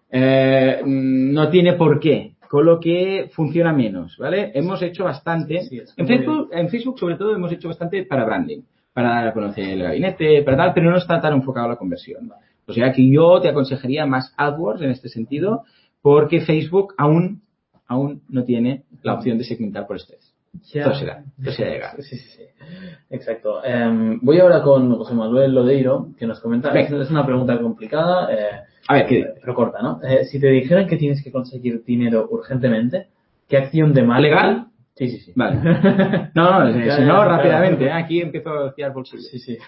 no tiene por qué, con lo que funciona menos, ¿vale? Hemos hecho bastante, en Facebook sobre todo hemos hecho bastante para branding, para dar a conocer el gabinete, para tal, pero no está tan enfocado a la conversión. O sea que yo te aconsejaría más AdWords en este sentido, porque Facebook aún no tiene la opción de segmentar por estrés. Esto será llegar. Sí. Exacto. Voy ahora con José Manuel Lodeiro, que nos comenta, es una pregunta complicada, a ver, pero corta, ¿no? Si te dijeran que tienes que conseguir dinero urgentemente, ¿qué acción de marketing? ¿Legal? Sí. Vale. No, si no, rápidamente, aquí empiezo a vaciar bolsillos. Sí.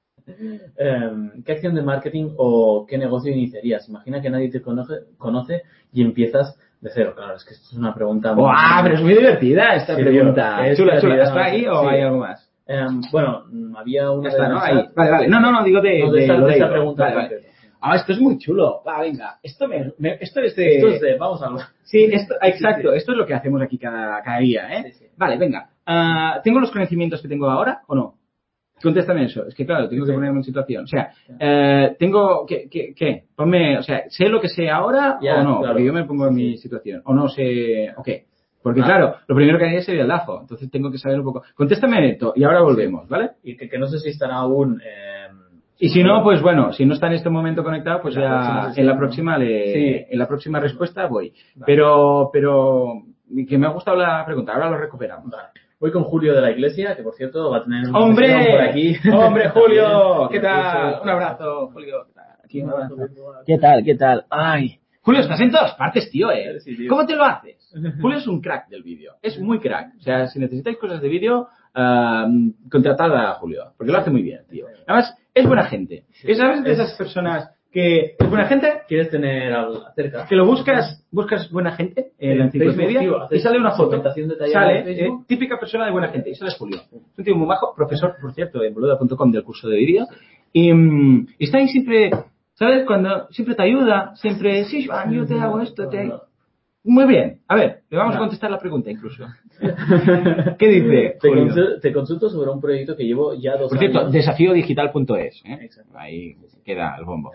¿Qué acción de marketing o qué negocio iniciarías? Imagina que nadie te conoce y empiezas de cero. Claro, es que esto es una pregunta muy... pero es muy divertida esta pregunta. Chula. ¿Está ahí o hay algo más? Bueno, había una... Ya está, ¿no? Ahí. Vale. No, digo de esa pregunta. Vale. Esto es muy chulo. Venga. Esto es de... Vamos a hablar. Sí, exacto. Esto es lo que hacemos aquí cada día, ¿eh? Sí. Vale, venga. ¿Tengo los conocimientos que tengo ahora o no? Contéstame eso. Es que claro, tengo que ponerme en situación. O sea, tengo... ¿Qué? Ponme... O sea, ¿sé lo que sé ahora o no? Claro. Porque yo me pongo en mi situación. O no sé... ¿O qué? Porque claro, lo primero que haría sería el DAFO. Entonces tengo que saber un poco... Contéstame esto y ahora volvemos, ¿vale? Y que no sé si estará aún... Y si no, pues bueno, si no está en este momento conectado, pues ya en la próxima en la próxima respuesta voy. Vale. Pero que me ha gustado la pregunta. Ahora lo recuperamos. Vale. Voy con Julio de la Iglesia, que por cierto va a tener una sesión por aquí. ¡Hombre, Julio! ¿Qué tal? Un abrazo, Julio. Aquí un abrazo. ¿Qué tal? Ay. Julio, estás en todas partes, tío, ¿eh? Sí, tío. ¿Cómo te lo haces? Julio es un crack del vídeo. Es muy crack. O sea, si necesitáis cosas de vídeo, contratad a Julio. Porque lo hace muy bien, tío. Además, es buena gente. ¿Sabes de esas personas que es buena gente? ¿Quieres tener cerca? Que lo buscas buena gente en la enciclopedia y sale una foto. Sale típica persona de buena gente. Y sale Julio. Es un tío muy majo, profesor, por cierto, en boluda.com del curso de vídeo. Y está ahí siempre, ¿sabes? Cuando siempre te ayuda, siempre, sí, Joan, yo te hago esto, Muy bien. A ver, le vamos a contestar la pregunta incluso. ¿Qué dice? Te consulto sobre un proyecto que llevo ya 2 años. Por cierto, desafiodigital.es. Ahí queda el bombo.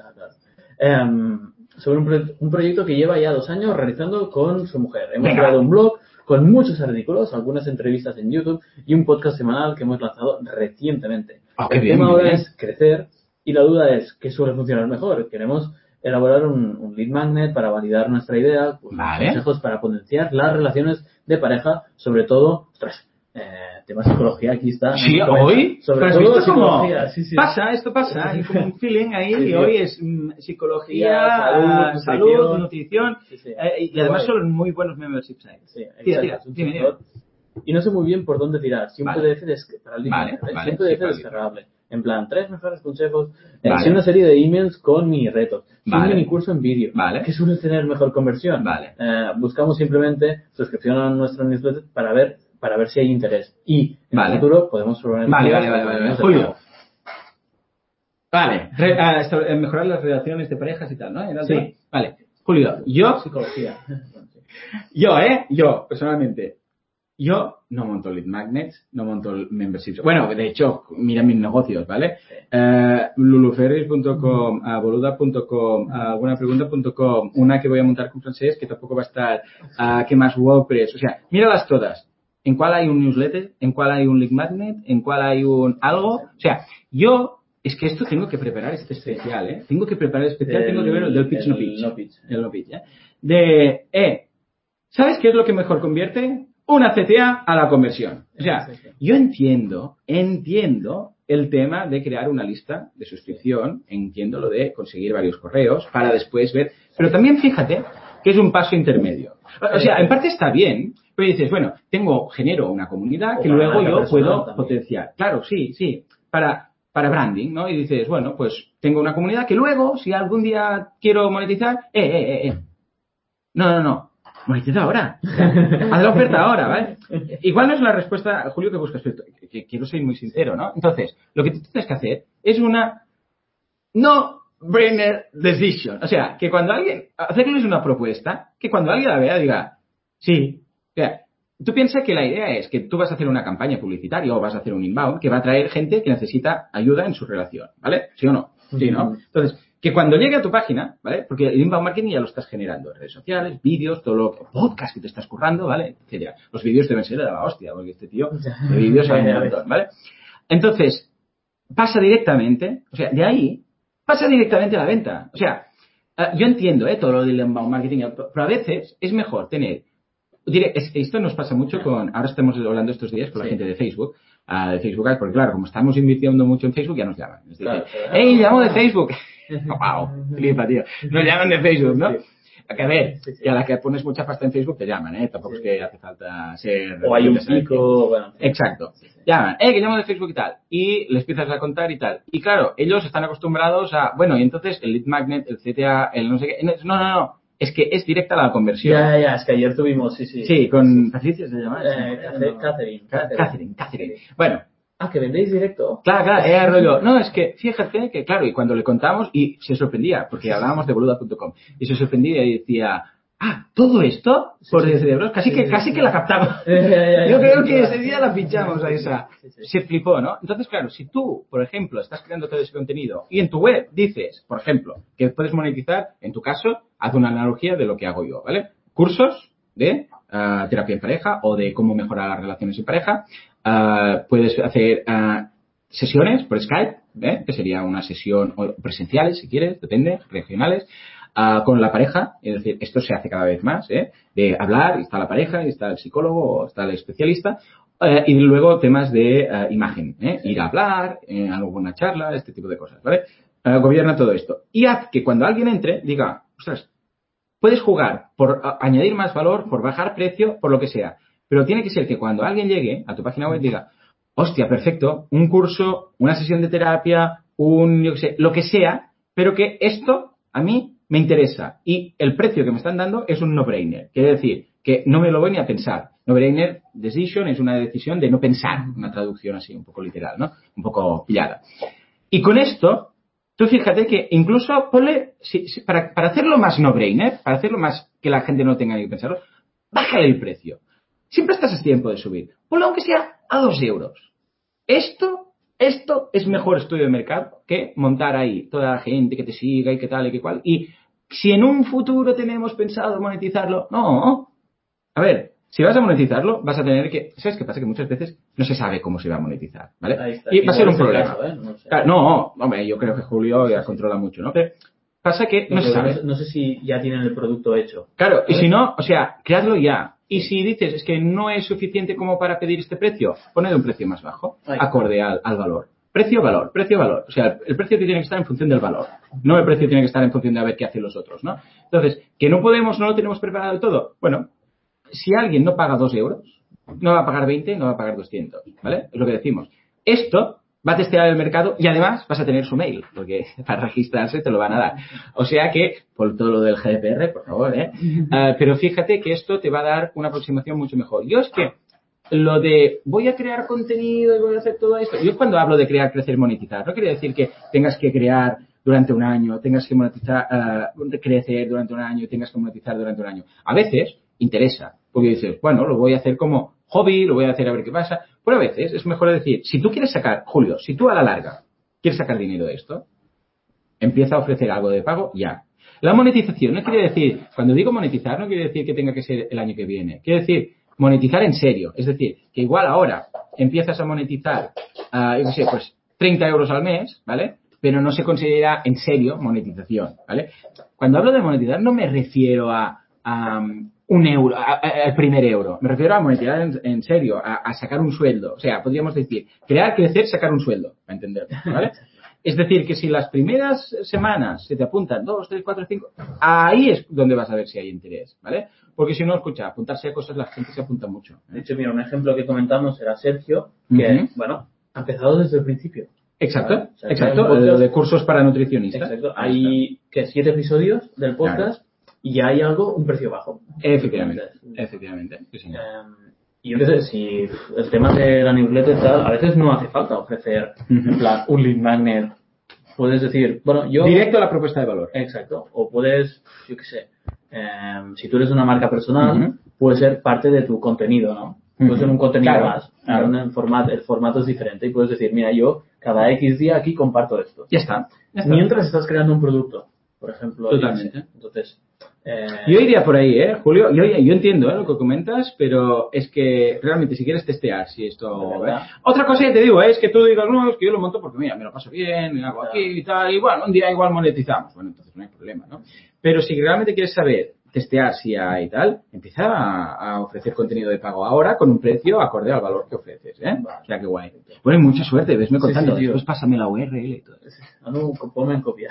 Sobre un proyecto que lleva ya 2 años realizando con su mujer. Hemos creado un blog con muchos artículos, algunas entrevistas en YouTube y un podcast semanal que hemos lanzado recientemente. El tema ahora es crecer y la duda es ¿qué suele funcionar mejor? Queremos elaborar un lead magnet para validar nuestra idea, pues, consejos para potenciar las relaciones de pareja, sobre todo, tema psicología, aquí está. Sí, hoy, sobre todo psicología. Sí. Esto pasa, hay como un feeling ahí y hoy es psicología, salud, nutrición, y además son muy buenos memberships ahí. Sí, exacto. Y no sé muy bien por dónde tirar. Si un PDF para el si un PDF descargable. En plan, 3 mejores consejos. Si una serie de emails con mini retos. Si un mini curso en vídeo. Que suele tener mejor conversión. Buscamos simplemente suscripción a nuestro newsletter para ver si hay interés. Y en el futuro podemos probar Vale. Julio. Mejorar las relaciones de parejas y tal, ¿no? Sí. Vale. Julio, yo... Psicología. Yo, personalmente... Yo no monto lead magnets, no monto memberships. Bueno, de hecho, mira mis negocios, ¿vale? luluferris.com, boluda.com, algunapregunta.com, una que voy a montar con francés que tampoco va a estar, ¿qué más? WordPress. O sea, míralas todas. ¿En cuál hay un newsletter? ¿En cuál hay un lead magnet? ¿En cuál hay un algo? O sea, yo... Es que esto tengo que preparar este especial, ¿eh? Tengo que preparar especial, tengo que ver el del pitch no pitch. El no pitch, ¿eh? ¿Sabes qué es lo que mejor convierte? Una CTA a la conversión. O sea, yo entiendo el tema de crear una lista de suscripción, entiendo lo de conseguir varios correos para después ver, pero también fíjate que es un paso intermedio. O sea, en parte está bien, pero dices, bueno, genero una comunidad que luego yo puedo potenciar. Claro, sí, para branding, ¿no? Y dices, bueno, pues tengo una comunidad que luego, si algún día quiero monetizar, No. Monetiza ahora. Haz la oferta ahora, ¿vale? Igual no es la respuesta, Julio, que buscas, pero que quiero ser muy sincero, ¿no? Entonces, lo que tú tienes que hacer es una no-brainer decision. O sea, que cuando hacerles una propuesta, que cuando alguien la vea diga, Sí. O sea, tú piensas que la idea es que tú vas a hacer una campaña publicitaria o vas a hacer un inbound que va a traer gente que necesita ayuda en su relación, ¿vale? ¿Sí o no? Sí, ¿no? Entonces, que cuando llegue a tu página, ¿vale? Porque el inbound marketing ya lo estás generando en redes sociales, vídeos, todo lo que, podcast que te estás currando, ¿vale? Etcétera. Los vídeos deben ser de la hostia, porque este tío de vídeos sabe un montón, ¿vale? Entonces, pasa directamente, o sea, de ahí pasa directamente a la venta. O sea, yo entiendo, todo lo del inbound marketing, pero a veces es mejor tener. Esto nos pasa mucho ahora estamos hablando estos días con la gente de Facebook Ads, porque claro, como estamos invirtiendo mucho en Facebook, ya nos llaman. Nos dicen, ¡hey, llamo de Facebook! ¡Wow! Flipa, tío. Nos llaman de Facebook, ¿no? Que a ver, y a la que pones mucha pasta en Facebook te llaman, Tampoco es que hace falta ser... O hay un pico, bueno. Exacto. Llaman, que llamo de Facebook y tal. Y les empiezas a contar y tal. Y claro, ellos están acostumbrados a... Bueno, y entonces el lead magnet, el CTA, el no sé qué... No. Es que es directa la conversión. Ya, es que ayer tuvimos, sí. Sí, con Patricia se llama. Catherine. Bueno. Que vendéis directo. Claro, era rollo. No, es que fíjate que, claro, y cuando le contamos, y se sorprendía, porque hablábamos de boluda.com, y se sorprendía y decía, ¿todo esto? Por 10 euros, casi que la captamos. Yo creo que ese día la pinchamos a esa. Se flipó, ¿no? Entonces, claro, si tú, por ejemplo, estás creando todo ese contenido y en tu web dices, por ejemplo, que puedes monetizar, en tu caso, haz una analogía de lo que hago yo, ¿vale? Cursos de terapia en pareja o de cómo mejorar las relaciones en pareja. Puedes hacer sesiones por Skype, que sería una sesión presenciales, si quieres, depende, regionales. Con la pareja, es decir, esto se hace cada vez más, de hablar, y está la pareja, y está el psicólogo, o está el especialista, y luego temas de imagen, ir a hablar, alguna charla, este tipo de cosas, ¿vale? Gobierna todo esto. Y haz que cuando alguien entre, diga, ostras, puedes jugar por añadir más valor, por bajar precio, por lo que sea, pero tiene que ser que cuando alguien llegue a tu página web diga, hostia, perfecto, un curso, una sesión de terapia, yo qué sé, lo que sea, pero que esto a mí me interesa y el precio que me están dando es un no-brainer. Quiere decir que no me lo voy ni a pensar. No-brainer decision es una decisión de no pensar, una traducción así un poco literal, ¿no? Un poco pillada. Y con esto, tú fíjate que incluso ponle, para hacerlo más no-brainer, para hacerlo más que la gente no tenga ni que pensarlo, bájale el precio. Siempre estás a tiempo de subir. Ponlo aunque sea a 2 euros. Esto es mejor estudio de mercado que montar ahí toda la gente que te siga y que tal y que cual. Y si en un futuro tenemos pensado monetizarlo, no. A ver, si vas a monetizarlo, vas a tener que... ¿Sabes qué pasa? Que muchas veces no se sabe cómo se va a monetizar, ¿vale? Ahí está. Y va a ser un problema. Caso, no sé. No, hombre, yo creo que Julio ya controla mucho, ¿no? Pero pasa que no se sabe. No sé si ya tienen el producto hecho. Claro, ¿sabes? Y si no, o sea, creadlo ya. Y si dices, es que no es suficiente como para pedir este precio, poned un precio más bajo, acorde al valor. Precio-valor. O sea, el precio tiene que estar en función del valor. No el precio tiene que estar en función de a ver qué hacen los otros, ¿no? Entonces, que no lo tenemos preparado todo. Bueno, si alguien no paga 2 euros, no va a pagar 20, no va a pagar 200, ¿vale? Es lo que decimos. Esto va a testear el mercado y además vas a tener su mail, porque para registrarse te lo van a dar. O sea que, por todo lo del GDPR, por favor, pero fíjate que esto te va a dar una aproximación mucho mejor. Yo es que lo de voy a crear contenido y voy a hacer todo esto, yo cuando hablo de crear, crecer, monetizar, no quiere decir que tengas que crear durante un año, tengas que monetizar, crecer durante un año, tengas que monetizar durante un año. A veces interesa, porque dices, bueno, lo voy a hacer como hobby, lo voy a hacer a ver qué pasa. Pero a veces es mejor decir, si tú quieres sacar, Julio, si tú a la larga quieres sacar dinero de esto, empieza a ofrecer algo de pago ya. La monetización no quiere decir, cuando digo monetizar, no quiere decir que tenga que ser el año que viene. Quiere decir monetizar en serio. Es decir, que igual ahora empiezas a monetizar, yo qué sé, pues 30 euros al mes, ¿vale? Pero no se considera en serio monetización, ¿vale? Cuando hablo de monetizar no me refiero a un euro, al primer euro. Me refiero a monetizar en serio, a sacar un sueldo. O sea, podríamos decir, crear, crecer, sacar un sueldo, para entenderlo, ¿vale? Es decir, que si las primeras semanas se te apuntan 2, 3, 4, 5, ahí es donde vas a ver si hay interés, ¿vale? Porque si no, escucha, apuntarse a cosas, la gente se apunta mucho. De hecho, mira, un ejemplo que comentamos era Sergio, que, bueno, ha empezado desde el principio. Exacto, ¿vale? O sea, exacto, de cursos para nutricionistas. Exacto, hay que 7 episodios del podcast, claro, y ya hay un precio bajo. Efectivamente. Sí, señor. Y entonces, si el tema de la newsletter tal, a veces no hace falta ofrecer en plan un lead magnet. Puedes decir, bueno, yo... Directo a la propuesta de valor. Exacto. O puedes, yo qué sé, si tú eres una marca personal, puede ser parte de tu contenido, ¿no? Puede ser un contenido más. Claro. El formato es diferente y puedes decir, mira, yo cada X día aquí comparto esto. Ya está. Mientras estás creando un producto, por ejemplo. Totalmente. Entonces, yo iría por ahí, Julio. Yo entiendo lo que comentas, pero es que realmente si quieres testear si esto... Otra cosa que te digo es que tú digas, no, es que yo lo monto porque mira, me lo paso bien, me hago aquí y tal, y bueno, un día igual monetizamos. Bueno, entonces no hay problema, ¿no? Pero si realmente quieres saber testear si hay tal, empieza a ofrecer contenido de pago ahora con un precio acorde al valor que ofreces, O sea, qué guay. Bueno, mucha suerte, vesme contando. Después pásame la URL y todo. No, ponme en copia.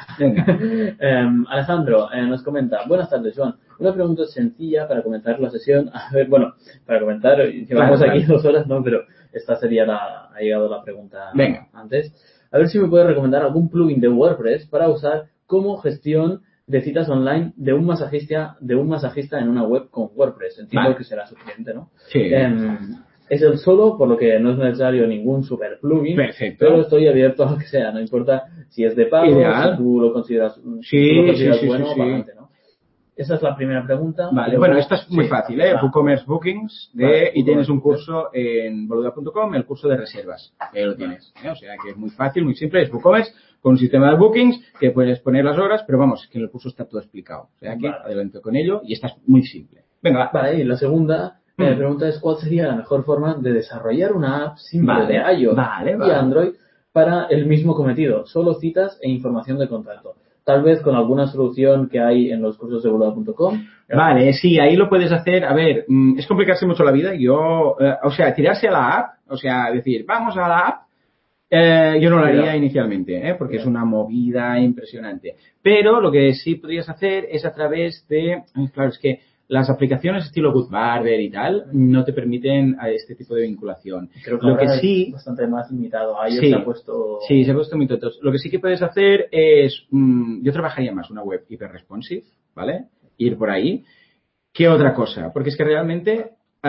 Alejandro nos comenta, buenas tardes, Joan. Una pregunta sencilla para comenzar la sesión. A ver, bueno, para comentar, llevamos aquí 2 horas, ¿no? Pero esta sería ha llegado la pregunta antes. A ver si me puedes recomendar algún plugin de WordPress para usar como gestión de citas online de un masajista en una web con WordPress. Entiendo que será suficiente, ¿no? Sí. Es el solo, por lo que no es necesario ningún super plugin. Perfecto. Pero estoy abierto a lo que sea, no importa si es de pago, si tú lo consideras, bueno o pagante, ¿no? Esa es la primera pregunta. Vale, bueno, esta es muy fácil, WooCommerce Bookings y tienes un curso en boluda.com, el curso de reservas, lo tienes, O sea que es muy fácil, muy simple, es WooCommerce con un sistema de bookings que puedes poner las horas, pero vamos, que en el curso está todo explicado, o sea que adelante con ello y esta es muy simple. Venga, Vale, y la segunda pregunta es ¿cuál sería la mejor forma de desarrollar una app simple de iOS y Android para el mismo cometido, solo citas e información de contacto? Tal vez con alguna solución que hay en los cursos de boluda.com. Vale, sí, ahí lo puedes hacer. A ver, es complicarse mucho la vida. Tirarse a la app, decir, vamos a la app, yo no lo haría inicialmente, porque es una movida impresionante. Pero lo que sí podrías hacer es a través de... Claro, es que las aplicaciones estilo Goodbarber y tal no te permiten a este tipo de vinculación. Creo que lo que sí es bastante más limitado. Ahí se ha puesto... Sí, se ha puesto muy tontos. Lo que sí que puedes hacer es... yo trabajaría más una web hiper-responsive, ¿vale? Ir por ahí. ¿Qué otra cosa? Porque es que realmente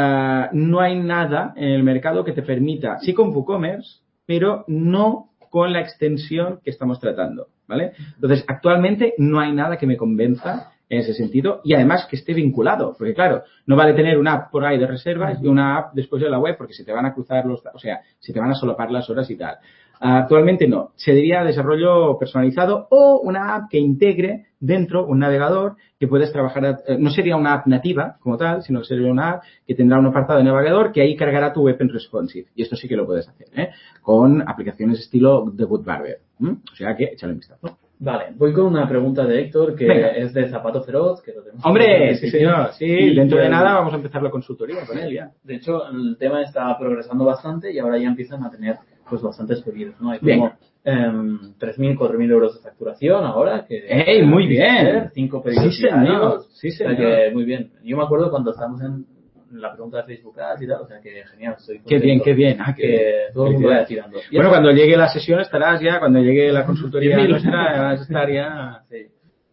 no hay nada en el mercado que te permita... Sí con WooCommerce, pero no con la extensión que estamos tratando, ¿vale? Entonces, actualmente no hay nada que me convenza en ese sentido y además que esté vinculado, porque claro, no vale tener una app por ahí de reservas y una app después de la web porque se te van a cruzar se te van a solapar las horas y tal. Actualmente no, se diría desarrollo personalizado o una app que integre dentro un navegador que puedes trabajar, no sería una app nativa como tal, sino que sería una app que tendrá un apartado de navegador que ahí cargará tu web en responsive y esto sí que lo puedes hacer, con aplicaciones estilo de Goodbarber, o sea que échale un vistazo. Vale, voy con una pregunta de Héctor que es de Zapato Feroz. Que lo tenemos. ¡Hombre! Sí, señor. Sí, dentro de nada vamos a empezar la consultoría con él ya. De hecho, el tema está progresando bastante y ahora ya empiezan a tener pues bastantes pedidos, ¿no? Hay como 3.000, 4.000 euros de facturación ahora. ¡Ey, muy bien! 5 pedidos diarios. Sí, señor. O sea que muy bien. Yo me acuerdo cuando estábamos en la pregunta de Facebook y tal, o sea que genial. Estoy contento. Qué bien. Que todo el mundo vaya tirando. Bueno, cuando llegue la sesión estarás ya, cuando llegue la consultoría nuestra, vas a estar ya... Sí.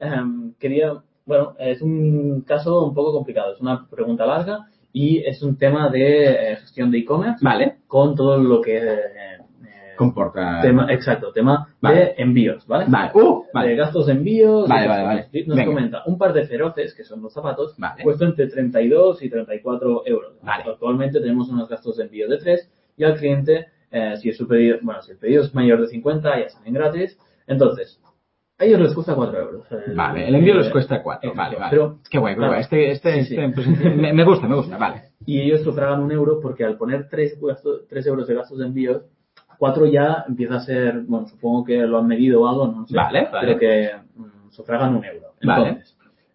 Bueno, es un caso un poco complicado, es una pregunta larga y es un tema de gestión de e-commerce. Vale. Con todo lo que comporta. Tema de envíos, ¿vale? Vale. De gastos de envíos. Vale. Nos comenta, un par de feroces, que son los zapatos, cuestan entre 32 y 34 euros. Vale. Actualmente tenemos unos gastos de envío de 3 y al cliente, si el pedido es mayor de 50, ya salen gratis. Entonces, a ellos les cuesta 4 euros. Vale, el envío les cuesta 4. Vale. Pero, qué guay, claro, me gusta, vale. Y ellos sufragan 1 euro porque al poner 3 euros de gastos de envío, 4 ya empieza a ser, bueno, supongo que lo han medido o algo, no sé. Vale. Pero que sufragan 1 euro. Entonces,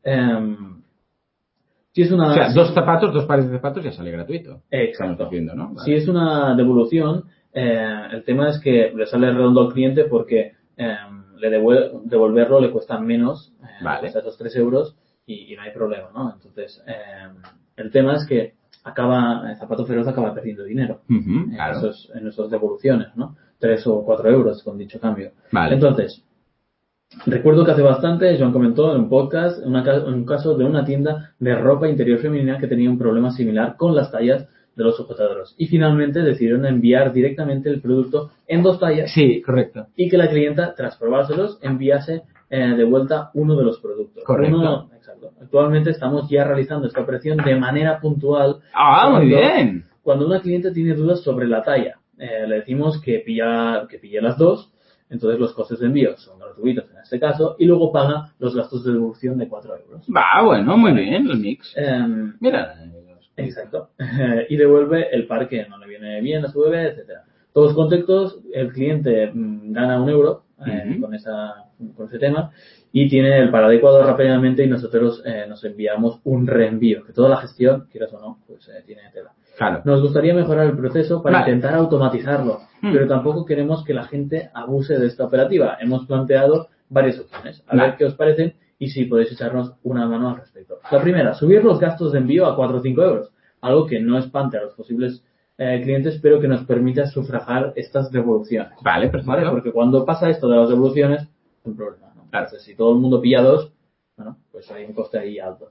si es una... O sea, 2 pares de zapatos ya sale gratuito. Exacto. Haciendo, ¿no? Si es una devolución, el tema es que le sale redondo al cliente porque devolverlo le cuesta menos, esos 3 euros y no hay problema, ¿no? Entonces, el tema es que el Zapato Feroz acaba perdiendo dinero en esas devoluciones, ¿no? 3 o 4 euros con dicho cambio. Vale. Entonces, recuerdo que hace bastante Joan comentó en un podcast un caso de una tienda de ropa interior femenina que tenía un problema similar con las tallas de los sujetadores y finalmente decidieron enviar directamente el producto en 2 tallas. Sí, correcto. Y que la clienta, tras probárselos, enviase de vuelta uno de los productos. Correcto. producto. Actualmente estamos ya realizando esta operación de manera puntual. Muy bien. Cuando una cliente tiene dudas sobre la talla, le decimos que pille las dos, entonces los costes de envío son gratuitos en este caso, y luego paga los gastos de devolución de 4 euros. Bueno, muy bien, el mix. Mira. Exacto. Y devuelve el par que no le viene bien a su bebé, etcétera. Todos contentos, el cliente gana 1 euro con ese tema y tiene el par adecuado rápidamente y nosotros nos enviamos un reenvío, que toda la gestión, quieras o no, pues tiene tela. Claro. Nos gustaría mejorar el proceso para intentar automatizarlo, pero tampoco queremos que la gente abuse de esta operativa. Hemos planteado varias opciones. A ver qué os parecen y si podéis echarnos una mano al respecto. La primera, subir los gastos de envío a 4 o 5 euros, algo que no espante a los posibles clientes, pero que nos permita sufragar estas devoluciones. Vale, perfecto. ¿Vale? Porque cuando pasa esto de las devoluciones, es un problema, ¿no? Claro. Entonces, si todo el mundo pilla dos, bueno, pues hay un coste ahí alto.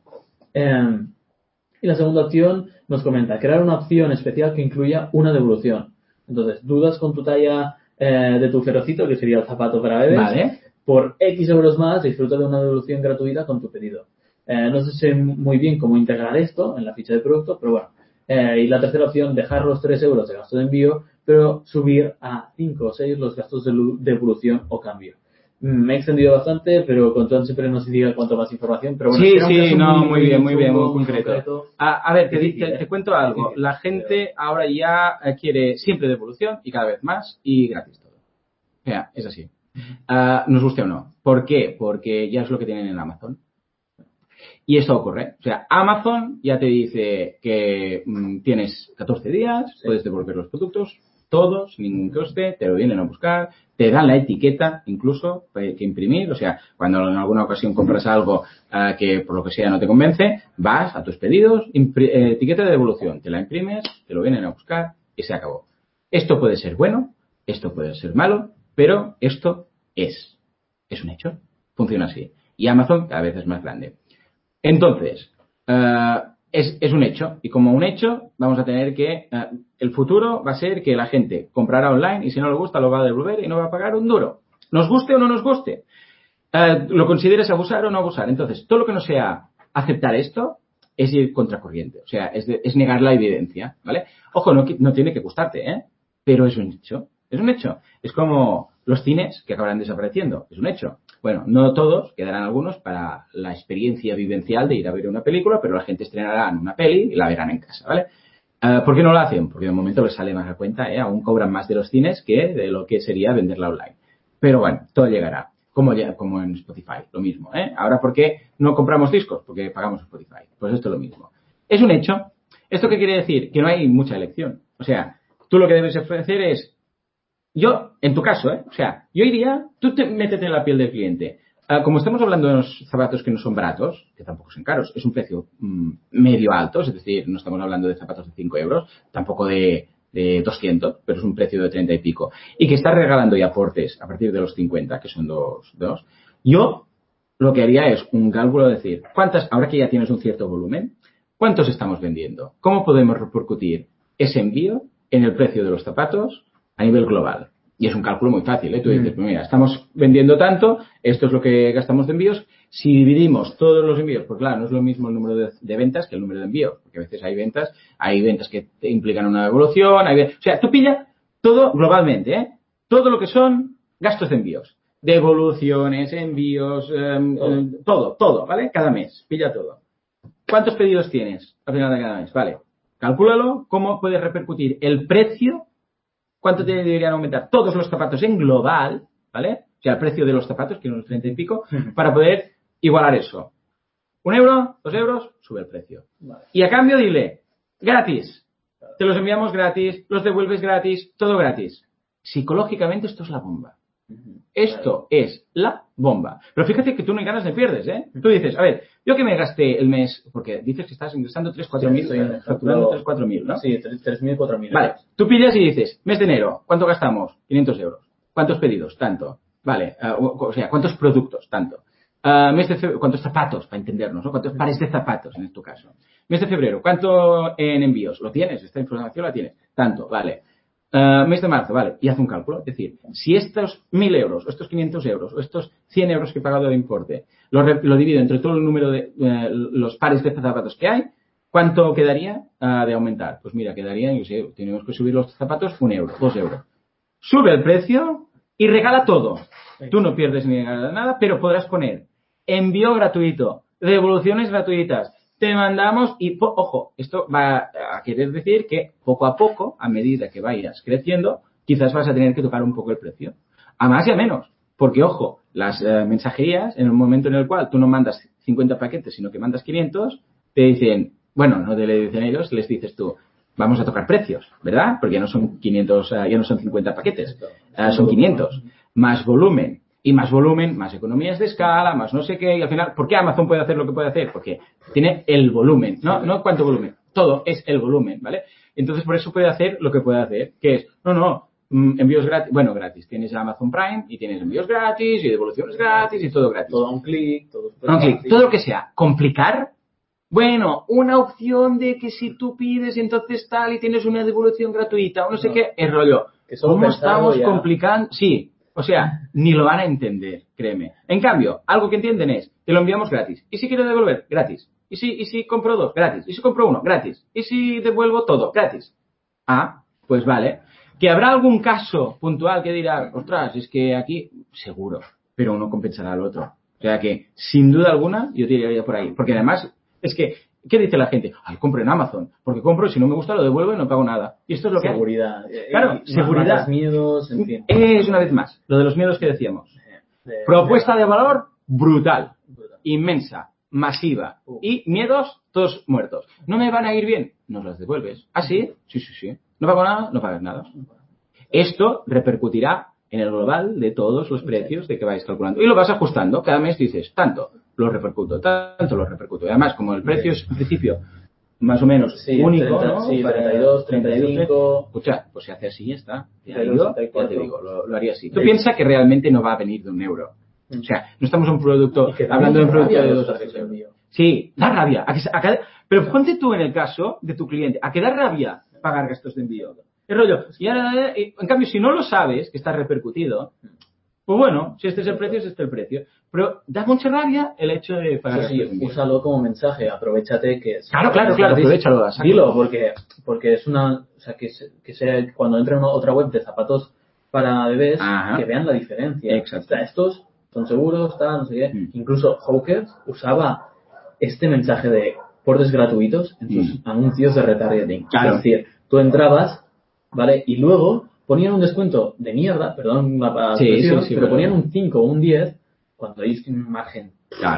Y la segunda opción nos comenta, crear una opción especial que incluya una devolución. Entonces, dudas con tu talla de tu ferocito, que sería el zapato para bebés. Vale. Por X euros más, disfruta de una devolución gratuita con tu pedido. No sé muy bien cómo integrar esto en la ficha de producto, pero bueno. Y la tercera opción, dejar los 3 euros de gasto de envío, pero subir a 5 o 6 los gastos de devolución o cambio. Me he extendido bastante, pero Control siempre nos indica cuanto más información. Pero bueno, muy bien, muy concreto. A ver, te cuento algo. La gente ahora ya quiere siempre devolución y cada vez más y gratis todo. O sea, es así. Nos guste o no. ¿Por qué? Porque ya es lo que tienen en Amazon. Y esto ocurre. O sea, Amazon ya te dice que tienes 14 días, puedes devolver los productos, todos, sin ningún coste, te lo vienen a buscar, te dan la etiqueta incluso que imprimir. O sea, cuando en alguna ocasión compras algo que por lo que sea no te convence, vas a tus pedidos, etiqueta de devolución, te la imprimes, te lo vienen a buscar y se acabó. Esto puede ser bueno, esto puede ser malo, pero esto es un hecho. Funciona así. Y Amazon cada vez es más grande. Entonces, es un hecho. Y como un hecho, vamos a tener que... el futuro va a ser que la gente comprará online y si no le gusta lo va a devolver y no va a pagar un duro. Nos guste o no nos guste. Lo consideres abusar o no abusar. Entonces, todo lo que no sea aceptar esto es ir contracorriente. O sea, es negar la evidencia, ¿vale? Ojo, no tiene que gustarte, ¿eh? Pero es un hecho. Es un hecho. Es como los cines que acabarán desapareciendo. Es un hecho. Bueno, no todos, quedarán algunos para la experiencia vivencial de ir a ver una película, pero la gente estrenará una peli y la verán en casa, ¿vale? ¿Por qué no lo hacen? Porque de momento les sale más a cuenta, aún cobran más de los cines que de lo que sería venderla online. Pero bueno, todo llegará. Como en Spotify, lo mismo, Ahora, ¿por qué no compramos discos? Porque pagamos Spotify. Pues esto es lo mismo. Es un hecho. ¿Esto qué quiere decir? Que no hay mucha elección. O sea, tú lo que debes ofrecer es... Yo, en tu caso, o sea, yo iría, métete en la piel del cliente. Como estamos hablando de unos zapatos que no son baratos, que tampoco son caros, es un precio medio alto, es decir, no estamos hablando de zapatos de 5 euros, tampoco de 200, pero es un precio de 30 y pico. Y que está regalando ya aportes a partir de los 50, que son dos. Yo lo que haría es un cálculo de decir, ahora que ya tienes un cierto volumen, ¿cuántos estamos vendiendo? ¿Cómo podemos repercutir ese envío en el precio de los zapatos a nivel global? Y es un cálculo muy fácil, Tú dices, pues mira, estamos vendiendo tanto, esto es lo que gastamos de envíos. Si dividimos todos los envíos, pues claro, no es lo mismo el número de ventas que el número de envíos, porque a veces hay ventas que te implican una devolución, o sea, tú pilla todo globalmente, todo lo que son gastos de envíos, devoluciones, envíos, todo, ¿vale? Cada mes, pilla todo. ¿Cuántos pedidos tienes al final de cada mes? Vale, cálculalo, cómo puede repercutir el precio. ¿Cuánto te deberían aumentar todos los zapatos en global, ¿vale? O sea, el precio de los zapatos, que unos 30 y pico, para poder igualar eso. 1 euro, 2 euros, sube el precio. Vale. Y a cambio dile, gratis. Te los enviamos gratis, los devuelves gratis, todo gratis. Psicológicamente esto es la bomba. Esto es la bomba. Pero fíjate que tú no ganas ni pierdes, Tú dices, a ver, yo que me gasté el mes, porque dices que estás ingresando 3-4 mil, facturando 3-4 mil, ¿no? Sí, 3.000, 4.000. Vale, tú pillas y dices, mes de enero, ¿cuánto gastamos? 500 euros. ¿Cuántos pedidos? Tanto. Vale, o sea, ¿cuántos productos? Tanto. Mes de febrero, ¿cuántos zapatos? Para entendernos, ¿no? ¿Cuántos pares de zapatos en tu caso? Mes de febrero, ¿cuánto en envíos? ¿Lo tienes? ¿Esta información la tienes? Tanto, vale. mes de marzo, vale, y haz un cálculo. Es decir, si estos 1.000 euros, o estos 500 euros, o estos 100 euros que he pagado de importe, lo divido entre todo el número de los pares de zapatos que hay, ¿cuánto quedaría de aumentar? Pues mira, quedaría, yo sé, tenemos que subir los zapatos 1 euro, 2 euros. Sube el precio y regala todo. Tú no pierdes ni nada, pero podrás poner envío gratuito, devoluciones gratuitas, te mandamos y, ojo, esto va a querer decir que poco a poco, a medida que vayas creciendo, quizás vas a tener que tocar un poco el precio. A más y a menos. Porque, ojo, las mensajerías, en el momento en el cual tú no mandas 50 paquetes, sino que mandas 500, te dicen, bueno, no te le dicen ellos, les dices tú, vamos a tocar precios, ¿verdad? Porque ya no son 500, ya no son 50 paquetes, son 500. Más volumen. Y más volumen, más economías de escala, más no sé qué, y al final, ¿por qué Amazon puede hacer lo que puede hacer? Porque tiene el volumen, no cuánto volumen, todo es el volumen, ¿vale? Entonces, por eso puede hacer lo que puede hacer, que es, envíos gratis, bueno, gratis, tienes Amazon Prime y tienes envíos gratis y devoluciones gratis y todo gratis. Todo a un clic, todo lo que sea. Complicar, bueno, una opción de que si tú pides entonces tal y tienes una devolución gratuita o no sé qué, es rollo. ¿Cómo estamos complicando? Sí. O sea, ni lo van a entender, créeme. En cambio, algo que entienden es, te lo enviamos gratis. ¿Y si quiero devolver? Gratis. ¿Y si compro 2? Gratis. ¿Y si compro 1? Gratis. ¿Y si devuelvo todo? Gratis. Ah, pues vale. ¿Que habrá algún caso puntual que dirá, ostras, es que aquí, seguro, pero uno compensará al otro? O sea que, sin duda alguna, yo tiraría por ahí. Porque además, es que, ¿qué dice la gente? Ay, compro en Amazon. Porque compro y si no me gusta lo devuelvo y no pago nada. Y esto es lo que seguridad. Claro, seguridad. Más miedos, en fin. Es una vez más, lo de los miedos que decíamos. Propuesta de valor brutal, inmensa, masiva. Y miedos, todos muertos. ¿No me van a ir bien? Nos los devuelves. ¿Ah, sí? Sí. ¿No pago nada? No pagas nada. Esto repercutirá en el global de todos los precios de que vais calculando. Y lo vas ajustando. Cada mes dices, tanto lo repercuto, tanto lo repercuto. Y además, como el precio es, en principio, más o menos único, 30, ¿no? Sí, 32, 35. Escucha, pues se hace así y ya está. Ya te digo, lo haría así. Tú piensas que realmente no va a venir de 1 euro. O sea, no estamos en un producto, hablando de un producto de 2 o 3 euros. Sí, da rabia. Pero ponte tú en el caso de tu cliente. ¿A qué da rabia pagar gastos de envío? Es rollo. Y ahora, en cambio, si no lo sabes, que está repercutido, pues bueno, si este es el precio, es este el precio. Pero da mucha rabia el hecho de pagar gastos de envío. Úsalo como mensaje, aprovechate que... Claro, aprovechalo. Dilo, porque es una... O sea, que sea cuando entre en otra web de zapatos para bebés, que vean la diferencia. Exacto. O sea, estos son seguros, tal, no sé qué. Incluso Hawkers usaba este mensaje de portes gratuitos en sus anuncios de retargeting. Claro. Es decir, tú entrabas, ¿vale? Y luego ponían un descuento de mierda, perdón la expresión, pero ponían un 5 o un 10 cuando hay un margen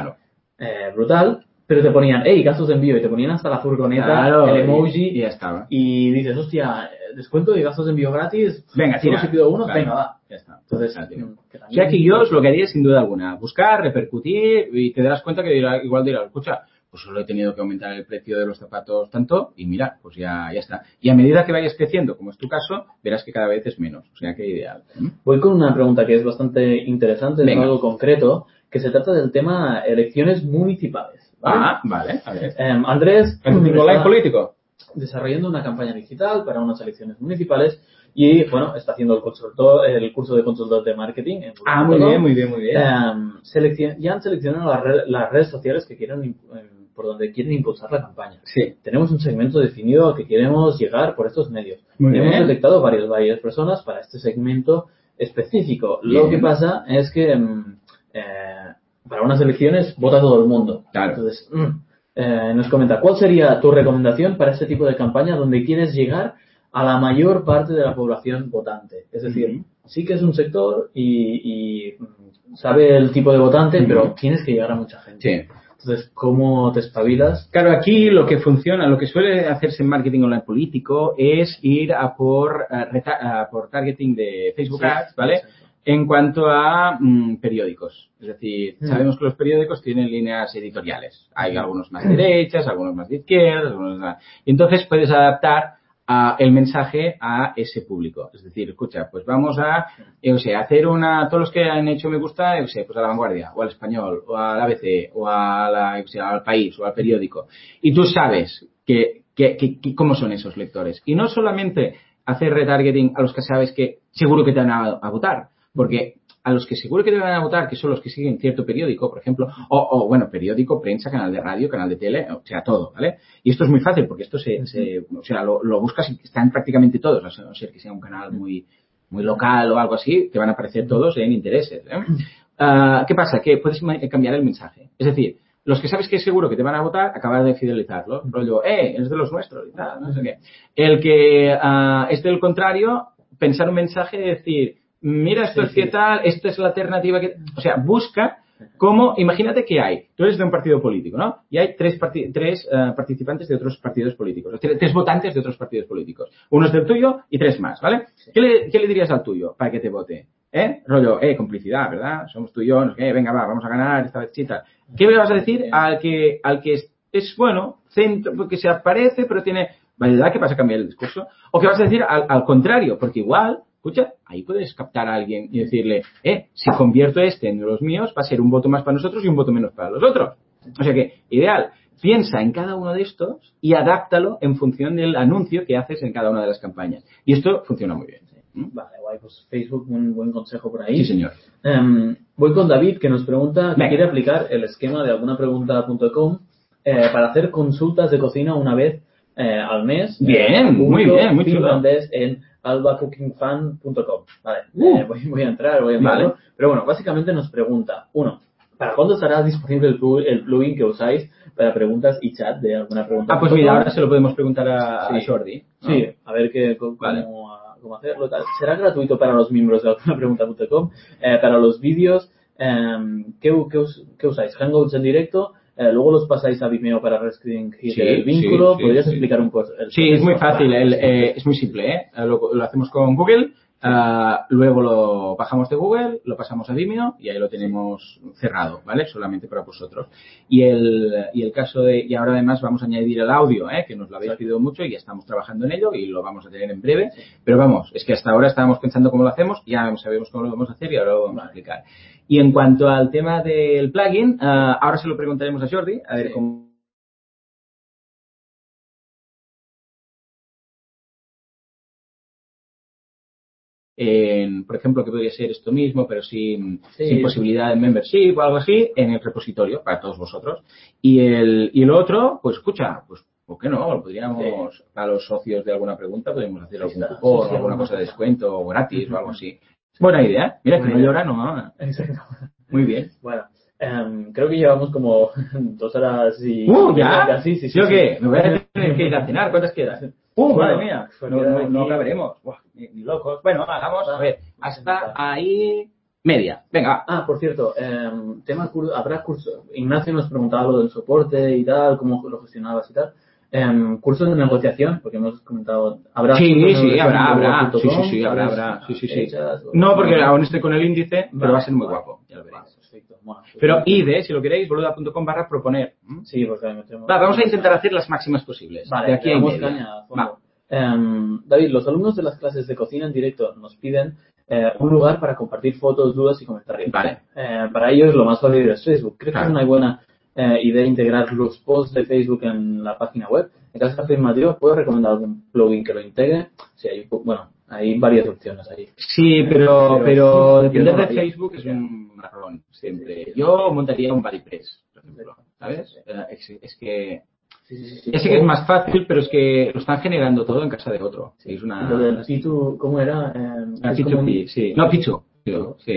brutal, pero te ponían, gastos de envío, y te ponían hasta la furgoneta, el emoji, y ya estaba. Y dices, hostia, descuento de gastos de envío gratis, venga, tira. Si pido uno, claro, venga, va. Ya está. Entonces, o sea que yo os lo que haría sin duda alguna, buscar, repercutir, y te darás cuenta que igual dirás, escucha, pues solo he tenido que aumentar el precio de los zapatos tanto, y mira, pues ya está. Y a medida que vayas creciendo, como es tu caso, verás que cada vez es menos. O sea que ideal. Voy con una pregunta que es bastante interesante, es algo concreto, que se trata del tema elecciones municipales. ¿Vale? Vale, a ver. Andrés, online político, desarrollando una campaña digital para unas elecciones municipales y, bueno, está haciendo el curso de consultor de marketing. Muy bien. Ya han seleccionado las redes sociales que quieren por donde quieren impulsar la campaña. Sí. Tenemos un segmento definido al que queremos llegar por estos medios. Hemos detectado varias personas para este segmento específico. Bien. Lo que pasa es que para unas elecciones vota todo el mundo. Claro. Entonces, nos comenta, ¿cuál sería tu recomendación para este tipo de campaña donde quieres llegar a la mayor parte de la población votante? Es decir, sí que es un sector y sabe el tipo de votante, pero tienes que llegar a mucha gente. Sí. Entonces, ¿cómo te espabilas? Claro, aquí lo que funciona, lo que suele hacerse en marketing online político es ir a por targeting de Facebook Ads, ¿vale? Exacto. En cuanto a periódicos. Es decir, sabemos que los periódicos tienen líneas editoriales. Hay algunos más derechas, algunos más de izquierdas, algunos más... Y entonces puedes adaptar el mensaje a ese público. Es decir, escucha, pues vamos a, hacer todos los que han hecho me gusta, pues a La Vanguardia, o al Español, o al ABC, o al País, o al periódico. Y tú sabes cómo son esos lectores. Y no solamente hacer retargeting a los que sabes que seguro que te van a votar. Porque a los que seguro que te van a votar, que son los que siguen cierto periódico, por ejemplo, bueno, periódico, prensa, canal de radio, canal de tele, o sea, todo, ¿vale? Y esto es muy fácil porque esto o sea, lo buscas y están prácticamente todos, a no ser que sea un canal muy local o algo así, te van a aparecer todos en intereses, ¿eh? ¿Qué pasa? Que puedes cambiar el mensaje. Es decir, los que sabes que es seguro que te van a votar, acabar de fidelizarlo. Rollo, es de los nuestros y tal, no sé qué. El que es del contrario, pensar un mensaje y decir, mira, esto es que tal, esta es la alternativa que... O sea, busca cómo... Imagínate que tú eres de un partido político, ¿no? Y hay tres participantes de otros partidos políticos. Tres votantes de otros partidos políticos. Uno es del tuyo y tres más, ¿vale? ¿Qué le dirías al tuyo para que te vote? Rollo, complicidad, ¿verdad? Somos tú y yo, no sé qué, venga, vamos a ganar esta vez, chita. ¿Qué le vas a decir al que es bueno, centro, porque se aparece, pero tiene variedad, que vas a cambiar el discurso? ¿O qué vas a decir al contrario? Porque igual, escucha, ahí puedes captar a alguien y decirle, si convierto en los míos, va a ser un voto más para nosotros y un voto menos para los otros. O sea que, ideal, piensa en cada uno de estos y adáptalo en función del anuncio que haces en cada una de las campañas. Y esto funciona muy bien. Vale, guay, pues Facebook, un buen consejo por ahí. Sí, señor. Voy con David, que nos pregunta que quiere aplicar el esquema de algunapregunta.com para hacer consultas de cocina una vez al mes. Bien, muy bien, muy chulo. En albacookingfan.com. Vale, voy a entrar, voy a enviarlo. Vale. Pero bueno, básicamente nos pregunta, ¿para cuándo estará disponible el plugin que usáis para preguntas y chat de alguna pregunta? Pues mira, ahora se lo podemos preguntar a Jordi, ¿no? Sí, a ver cómo hacerlo. Tal. Será gratuito para los miembros de algunapregunta.com. Para los vídeos, ¿qué usáis? Hangouts en directo. Luego los pasáis a Vimeo para restringir el vínculo. ¿Podrías explicar un poco? Sí, es muy fácil, es muy simple, lo hacemos con Google, luego lo bajamos de Google, lo pasamos a Vimeo y ahí lo tenemos cerrado, ¿vale? Solamente para vosotros. Y el caso y ahora además vamos a añadir el audio, que nos lo habéis pedido mucho y ya estamos trabajando en ello y lo vamos a tener en breve. Pero vamos, es que hasta ahora estábamos pensando cómo lo hacemos, ya sabemos cómo lo vamos a hacer y ahora lo vamos a explicar. Y en cuanto al tema del plugin, ahora se lo preguntaremos a Jordi, a ver cómo... por ejemplo, que podría ser esto mismo, pero sin posibilidad de membership o algo así, en el repositorio para todos vosotros. Y el otro, pues escucha, pues ¿por qué no? Lo podríamos, para los socios de alguna pregunta, podríamos hacer algún cupón o alguna cosa de descuento o gratis o algo así. Buena idea. Mira, que no llora, no. Exacto. Muy bien. Bueno, creo que llevamos como 2 horas y... ¿Ya? Casi, sí. ¿O qué? Me voy a tener que ir a cenar. ¿Cuántas quedan? Madre mía. No acabaremos. Ni locos. Bueno, hagamos, a ver, hasta ahí media. Venga. Por cierto, habrá curso. Ignacio nos preguntaba lo del soporte y tal, cómo lo gestionabas y tal. Cursos de negociación, porque hemos comentado, ¿habrá? Sí, habrá. Sí, habrá. Sí. No, porque aún estoy con el índice, pero va a ser muy guapo. Ya lo veréis. Perfecto. Bueno, pero id, si lo queréis, boluda.com/proponer. Sí, porque metemos... vamos a intentar hacer las máximas posibles. Vale, de aquí a media. Caña a fondo. David, los alumnos de las clases de cocina en directo nos piden un lugar para compartir fotos, dudas y comentarios. Vale. Para ellos lo más fácil es Facebook. ¿Crees que es una buena idea integrar los posts de Facebook en la página web? En caso afirmativo, ¿puedo recomendar algún plugin que lo integre? Sí, hay varias opciones ahí. Sí, pero depender de Facebook es un marrón siempre. Yo montaría un BuddyPress, por ejemplo, ¿sabes? Es que... Sí. Ese que es más fácil, pero es que lo están generando todo en casa de otro. Sí, es una... Lo del P2, ¿cómo era? P2P, sí. No, P2. Sí,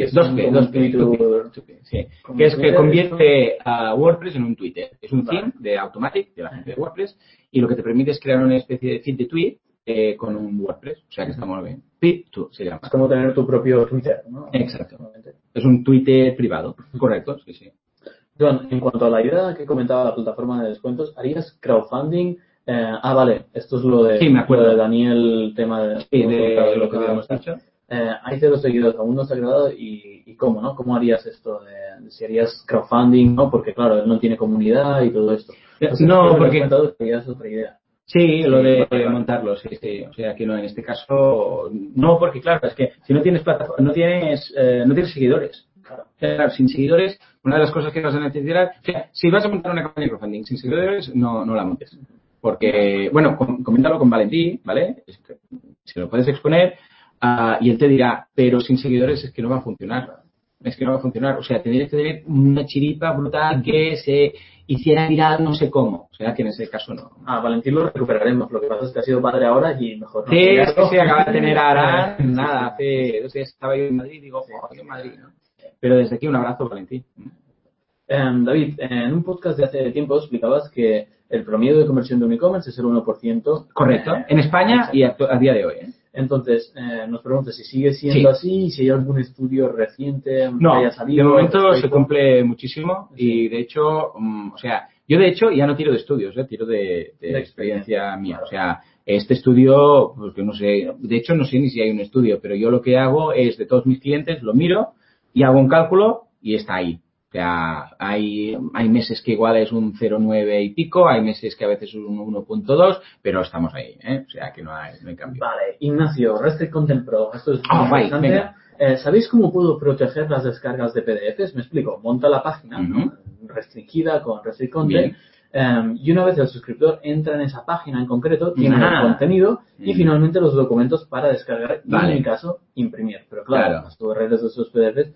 2P. Sí. Que es que Twitter, convierte a WordPress en un Twitter. Es un theme de Automatic, de la gente de WordPress, y lo que te permite es crear una especie de feed de tweet con un WordPress. O sea que está muy bien. P2 se llama. Es como tener tu propio Twitter, ¿no? Exacto. Es un Twitter privado. Correcto, sí. John, en cuanto a la ayuda que comentaba la plataforma de descuentos, ¿harías crowdfunding? Vale, esto es lo de, sí, me acuerdo. Lo de Daniel, el tema de lo que habíamos dicho. Hay 0 seguidores, aún no se ha agregado y cómo, ¿no? ¿Cómo harías esto? Si harías crowdfunding, ¿no? Porque claro, él no tiene comunidad y todo esto. No, porque... Es otra idea. Sí, lo de montarlo, sí. O sea, que no, en este caso, no, porque claro, es que si no tienes plataforma, no tienes seguidores. Claro, sin seguidores, una de las cosas que vas a necesitar, o sea, si vas a montar una campaña de crowdfunding sin seguidores, no la montes. Porque, bueno, coméntalo con Valentí, ¿vale? se lo puedes exponer y él te dirá, pero sin seguidores es que no va a funcionar. Es que no va a funcionar. O sea, tendrías que tener una chiripa brutal que se hiciera viral no sé cómo. O sea, que en ese caso no. Valentín lo recuperaremos. Lo que pasa es que ha sido padre ahora y mejor no. Sí, acaba de tener ahora nada. Hace 2 días estaba yo en Madrid y digo, joder, en Madrid, ¿no? Pero desde aquí un abrazo, Valentín. David, en un podcast de hace tiempo explicabas que el promedio de conversión de un e-commerce es el 1%. Correcto. En España y a día de hoy. Entonces, nos preguntas si sigue siendo así, si hay algún estudio reciente que haya salido. De momento se cumple muchísimo y de hecho, yo de hecho ya no tiro de estudios, tiro de experiencia mía. O sea, este estudio, pues yo no sé, de hecho no sé ni si hay un estudio, pero yo lo que hago es de todos mis clientes, lo miro y hago un cálculo y está ahí. O sea, hay meses que igual es un 0,9 y pico, hay meses que a veces es un 1,2, pero estamos ahí, O sea, que no hay cambio. Vale, Ignacio, Restrict Content Pro, esto es muy interesante. ¿Sabéis cómo puedo proteger las descargas de PDFs? Me explico, monta la página, ¿no? Restringida con Restrict Content, y una vez el suscriptor entra en esa página en concreto, tiene el contenido y finalmente los documentos para descargar y en mi caso imprimir. Pero claro, las URLs de esos PDFs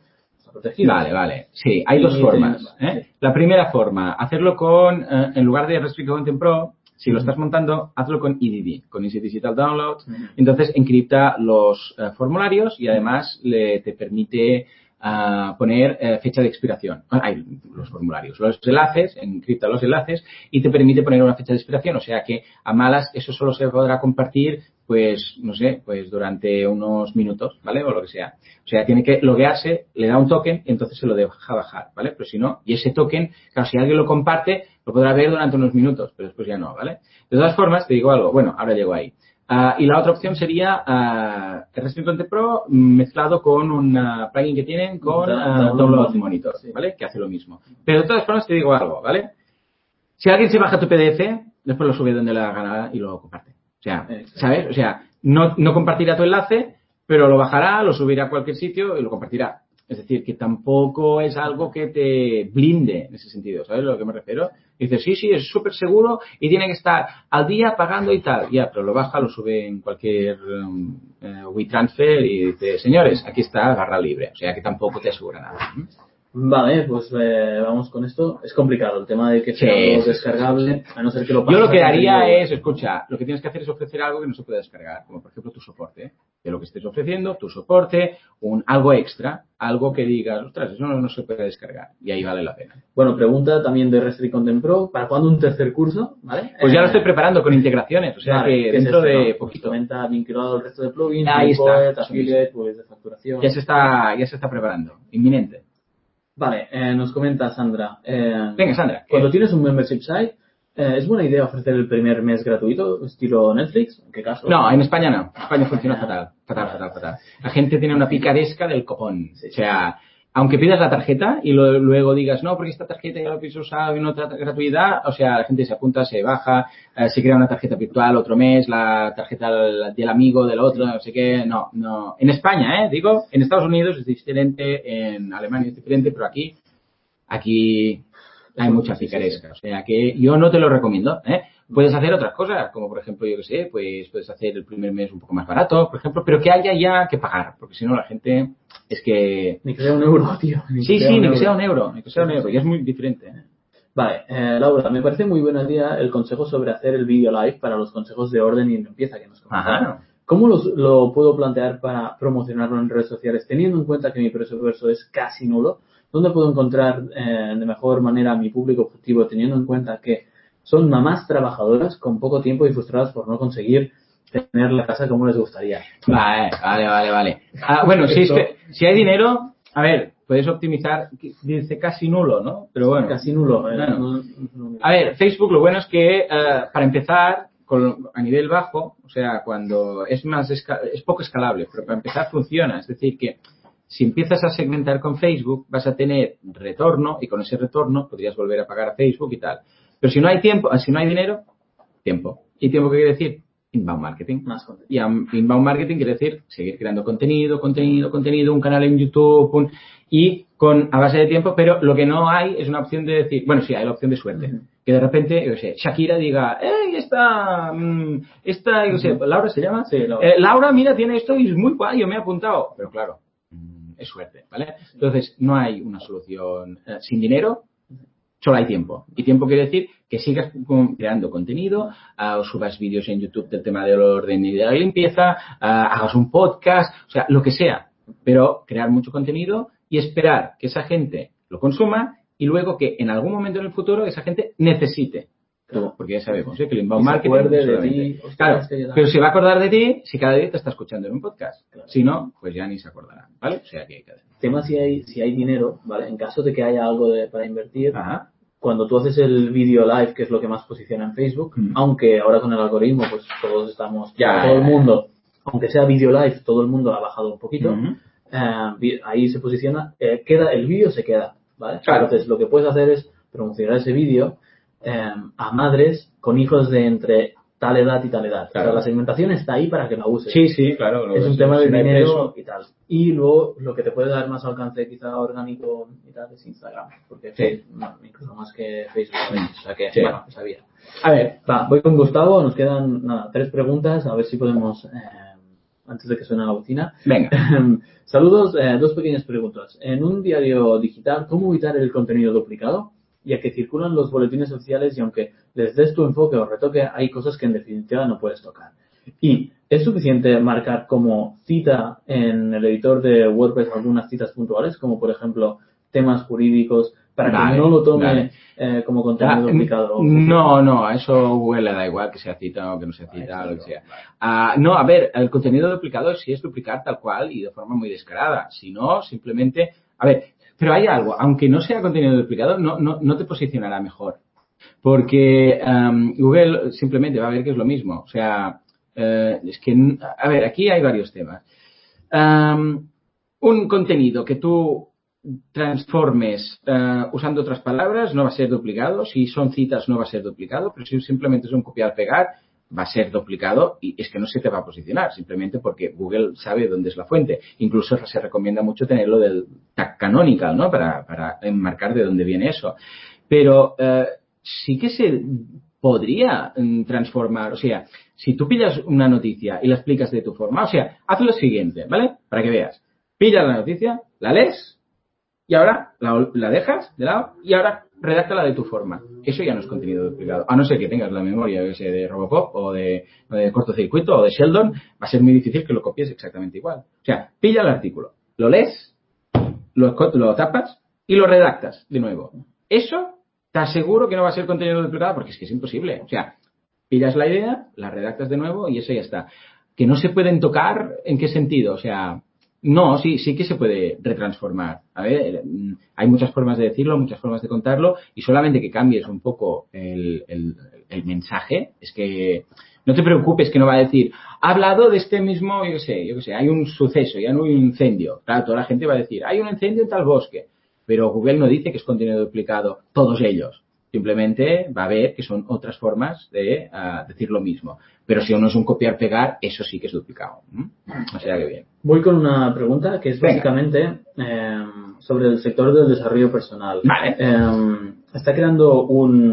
Vale. Sí, hay dos formas. La primera forma, hacerlo con, en lugar de Restrict Content Pro, si lo estás montando, hazlo con EDD, con Easy Digital Download. Entonces, encripta los formularios y además te permite poner fecha de expiración. Los formularios, los enlaces, encripta los enlaces y te permite poner una fecha de expiración. O sea que a malas eso solo se podrá compartir pues, no sé, pues durante unos minutos, ¿vale? O lo que sea. O sea, tiene que loguearse, le da un token y entonces se lo deja bajar, ¿vale? Pero si no, y ese token, claro, si alguien lo comparte, lo podrá ver durante unos minutos, pero después ya no, ¿vale? De todas formas, te digo algo, bueno, ahora llego ahí. Y la otra opción sería Restrict Content Pro mezclado con un plugin que tienen con Download Monitor, ¿vale? Que hace lo mismo. Pero de todas formas te digo algo, ¿vale? Si alguien se baja tu PDF, después lo sube donde le da gana y lo comparte. O sea, ¿sabes? O sea, no compartirá tu enlace, pero lo bajará, lo subirá a cualquier sitio y lo compartirá. Es decir, que tampoco es algo que te blinde en ese sentido, ¿sabes a lo que me refiero? Dices, sí, es súper seguro y tiene que estar al día pagando y tal. Ya, pero lo baja, lo sube en cualquier WeTransfer y dice, señores, aquí está, barra libre. O sea, que tampoco te asegura nada. Vale, pues vamos con esto. Es complicado el tema de que sea algo descargable, a no ser que lo pases. Yo lo que haría es, escucha, lo que tienes que hacer es ofrecer algo que no se pueda descargar, como por ejemplo tu soporte, de lo que estés ofreciendo, tu soporte, algo extra, algo que digas, ostras, eso no se puede descargar, y ahí vale la pena. Bueno, pregunta también de Restrict Content Pro, ¿para cuándo un tercer curso? ¿Vale? Pues ya lo estoy preparando con integraciones, o sea que dentro de poquito. Comenta vinculado al resto de plugins, ahí está, affiliate, pues de facturación. Ya se está preparando, inminente. Vale, nos comenta Sandra. Venga, Sandra. Cuando tienes un membership site, ¿es buena idea ofrecer el primer mes gratuito, estilo Netflix? ¿En qué caso? No, en España no. En España funciona fatal. La gente tiene una picaresca del copón. O sea, aunque pidas la tarjeta y luego digas, no, porque esta tarjeta ya la pienso usar en otra gratuidad, o sea, la gente se apunta, se baja, se crea una tarjeta virtual otro mes, la tarjeta del amigo del otro, no sé qué, no. En España, digo, en Estados Unidos es diferente, en Alemania es diferente, pero aquí hay mucha picaresca. O sea, que yo no te lo recomiendo, Puedes hacer otras cosas, como por ejemplo, yo que sé, pues puedes hacer el primer mes un poco más barato, por ejemplo, pero que haya ya que pagar, porque si no la gente es que... Ni que sea un euro, tío. Ni que sea un euro, y es muy diferente. Vale, Laura, me parece muy buena idea el consejo sobre hacer el video live para los consejos de orden y limpieza que nos comentaron. ¿Cómo lo puedo plantear para promocionarlo en redes sociales, teniendo en cuenta que mi presupuesto es casi nulo? ¿Dónde puedo encontrar de mejor manera a mi público objetivo, teniendo en cuenta que son mamás trabajadoras con poco tiempo y frustradas por no conseguir tener la casa como les gustaría? Vale. Bueno, si hay dinero, a ver, puedes optimizar, dice casi nulo, ¿no? Pero bueno. Casi nulo. Bueno. A ver, Facebook lo bueno es que, para empezar, a nivel bajo, o sea, cuando es poco escalable, pero para empezar funciona. Es decir, que si empiezas a segmentar con Facebook, vas a tener retorno y con ese retorno podrías volver a pagar a Facebook y tal. Pero si no hay dinero, tiempo. ¿Y tiempo qué quiere decir? Inbound marketing. Y inbound marketing quiere decir seguir creando contenido, un canal en YouTube, a base de tiempo, pero lo que no hay es una opción de decir, bueno, sí, hay la opción de suerte. Que de repente, yo sé, Shakira diga, ¡hey, esta, yo sé, ¿Laura se llama? Sí, Laura. Laura, mira, tiene esto y es muy guay, yo me he apuntado. Pero claro, es suerte, ¿vale? Entonces, no hay una solución sin dinero, solo hay tiempo. Y tiempo quiere decir que sigas creando contenido, o subas vídeos en YouTube del tema del orden y de la limpieza, hagas un podcast, o sea, lo que sea. Pero crear mucho contenido y esperar que esa gente lo consuma y luego que en algún momento en el futuro esa gente necesite. Claro. Porque ya sabemos, que el inbound y marketing... se acuerde de ti. Claro, pero se va a acordar de ti si cada día te está escuchando en un podcast. Claro. Si no, pues ya ni se acordará, ¿vale? O sea que hay que hacer. Tema si hay dinero, ¿vale? En caso de que haya algo para invertir, Ajá. Cuando tú haces el video live, que es lo que más posiciona en Facebook, aunque ahora con el algoritmo, pues todos estamos, todo el mundo, aunque sea video live, todo el mundo ha bajado un poquito, ahí se posiciona, el vídeo se queda, ¿vale? Claro. Entonces lo que puedes hacer es promocionar ese vídeo a madres con hijos de entre tal edad y tal edad. Claro. O sea, la segmentación está ahí para que la uses. Sí, claro. Es un tema de dinero y tal. Y luego lo que te puede dar más alcance quizá orgánico y tal es Instagram. Porque incluso más que Facebook. O sea que, bueno, sabía. A ver, voy con Gustavo. Nos quedan 3 preguntas. A ver si podemos, antes de que suene la bocina. Venga. Saludos. 2 pequeñas preguntas. En un diario digital, ¿cómo evitar el contenido duplicado? Ya que circulan los boletines oficiales y aunque les des tu enfoque o retoque, hay cosas que en definitiva no puedes tocar. Y ¿es suficiente marcar como cita en el editor de WordPress algunas citas puntuales, como por ejemplo temas jurídicos, para que no lo tome como contenido duplicado? No, a eso Google le da igual que sea cita o que no sea cita, o lo que sea. No, a ver, el contenido duplicado sí es duplicar tal cual y de forma muy descarada. Si no, simplemente... A ver, pero hay algo, aunque no sea contenido duplicado, no te posicionará mejor. Porque Google simplemente va a ver que es lo mismo. O sea, es que, a ver, aquí hay varios temas. Un contenido que tú transformes usando otras palabras no va a ser duplicado. Si son citas no va a ser duplicado, pero si simplemente es un copiar-pegar va a ser duplicado y es que no se te va a posicionar simplemente porque Google sabe dónde es la fuente. Incluso se recomienda mucho tenerlo del tag canonical, ¿no? Para enmarcar de dónde viene eso. Pero sí que se podría transformar. O sea, si tú pillas una noticia y la explicas de tu forma, o sea, haz lo siguiente, ¿vale? Para que veas. Pillas la noticia, la lees y ahora la dejas de lado y ahora redáctala de tu forma. Eso ya no es contenido duplicado. A no ser que tengas la memoria de Robocop o de cortocircuito o de Sheldon, va a ser muy difícil que lo copies exactamente igual. O sea, pilla el artículo, lo lees, lo tapas y lo redactas de nuevo. Eso te aseguro que no va a ser contenido duplicado porque es que es imposible. O sea, pillas la idea, la redactas de nuevo y eso ya está. Que no se pueden tocar, ¿en qué sentido? O sea, no, sí que se puede retransformar. A ver, hay muchas formas de decirlo, muchas formas de contarlo y solamente que cambies un poco el mensaje, es que no te preocupes que no va a decir, ha hablado de este mismo, yo qué sé, hay un suceso, ya no hay un incendio. Claro, toda la gente va a decir, hay un incendio en tal bosque. Pero Google no dice que es contenido duplicado todos ellos. Simplemente va a ver que son otras formas de decir lo mismo. Pero si uno es un copiar-pegar, eso sí que es duplicado. O sea que bien. Voy con una pregunta que es básicamente sobre el sector del desarrollo personal. Vale. Está creando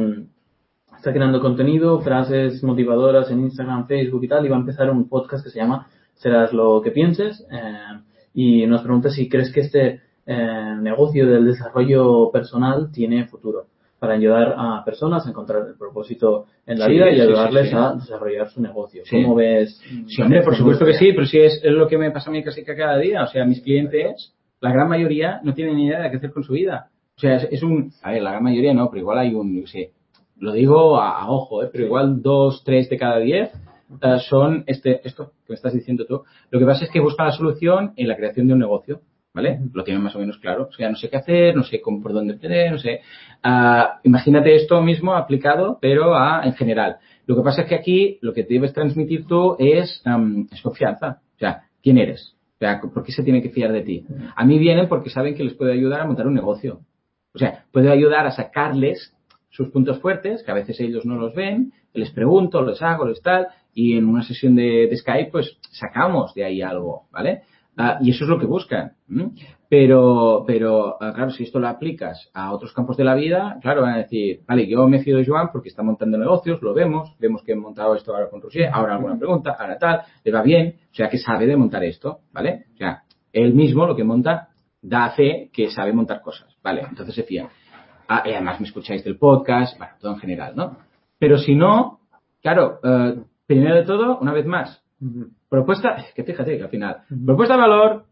contenido, frases motivadoras en Instagram, Facebook y tal, y va a empezar un podcast que se llama Serás lo que pienses. Y nos pregunta si crees que este negocio del desarrollo personal tiene futuro para ayudar a personas a encontrar el propósito en la vida y ayudarles a desarrollar su negocio. ¿Cómo ves? Sí, hombre, por supuesto que sí, pero sí es lo que me pasa a mí casi cada día. O sea, mis clientes, la gran mayoría, no tienen ni idea de qué hacer con su vida. O sea, a ver, la gran mayoría no, pero igual hay yo sé, lo digo a ojo, pero igual 2, 3 de cada 10 son esto que me estás diciendo tú. Lo que pasa es que buscan la solución en la creación de un negocio. ¿Vale? Lo tienen más o menos claro. O sea, no sé qué hacer, no sé por dónde empezar, no sé. Imagínate esto mismo aplicado, pero en general. Lo que pasa es que aquí lo que debes transmitir tú es confianza. O sea, ¿quién eres? O sea, ¿por qué se tienen que fiar de ti? A mí vienen porque saben que les puede ayudar a montar un negocio. O sea, puede ayudar a sacarles sus puntos fuertes, que a veces ellos no los ven, les pregunto, les hago, les tal, y en una sesión de Skype, pues sacamos de ahí algo, ¿vale? Y eso es lo que buscan. Pero, claro, si esto lo aplicas a otros campos de la vida, claro, van a decir, vale, yo me fío de Joan porque está montando negocios, lo vemos que he montado esto ahora con Roger, ahora alguna pregunta, ahora tal, le va bien, o sea, que sabe de montar esto, ¿vale? O sea, él mismo lo que monta da fe que sabe montar cosas, ¿vale? Entonces se fían. Y además me escucháis del podcast, bueno, todo en general, ¿no? Pero si no, claro, primero de todo, una vez más, propuesta, que fíjate que al final, propuesta de valor,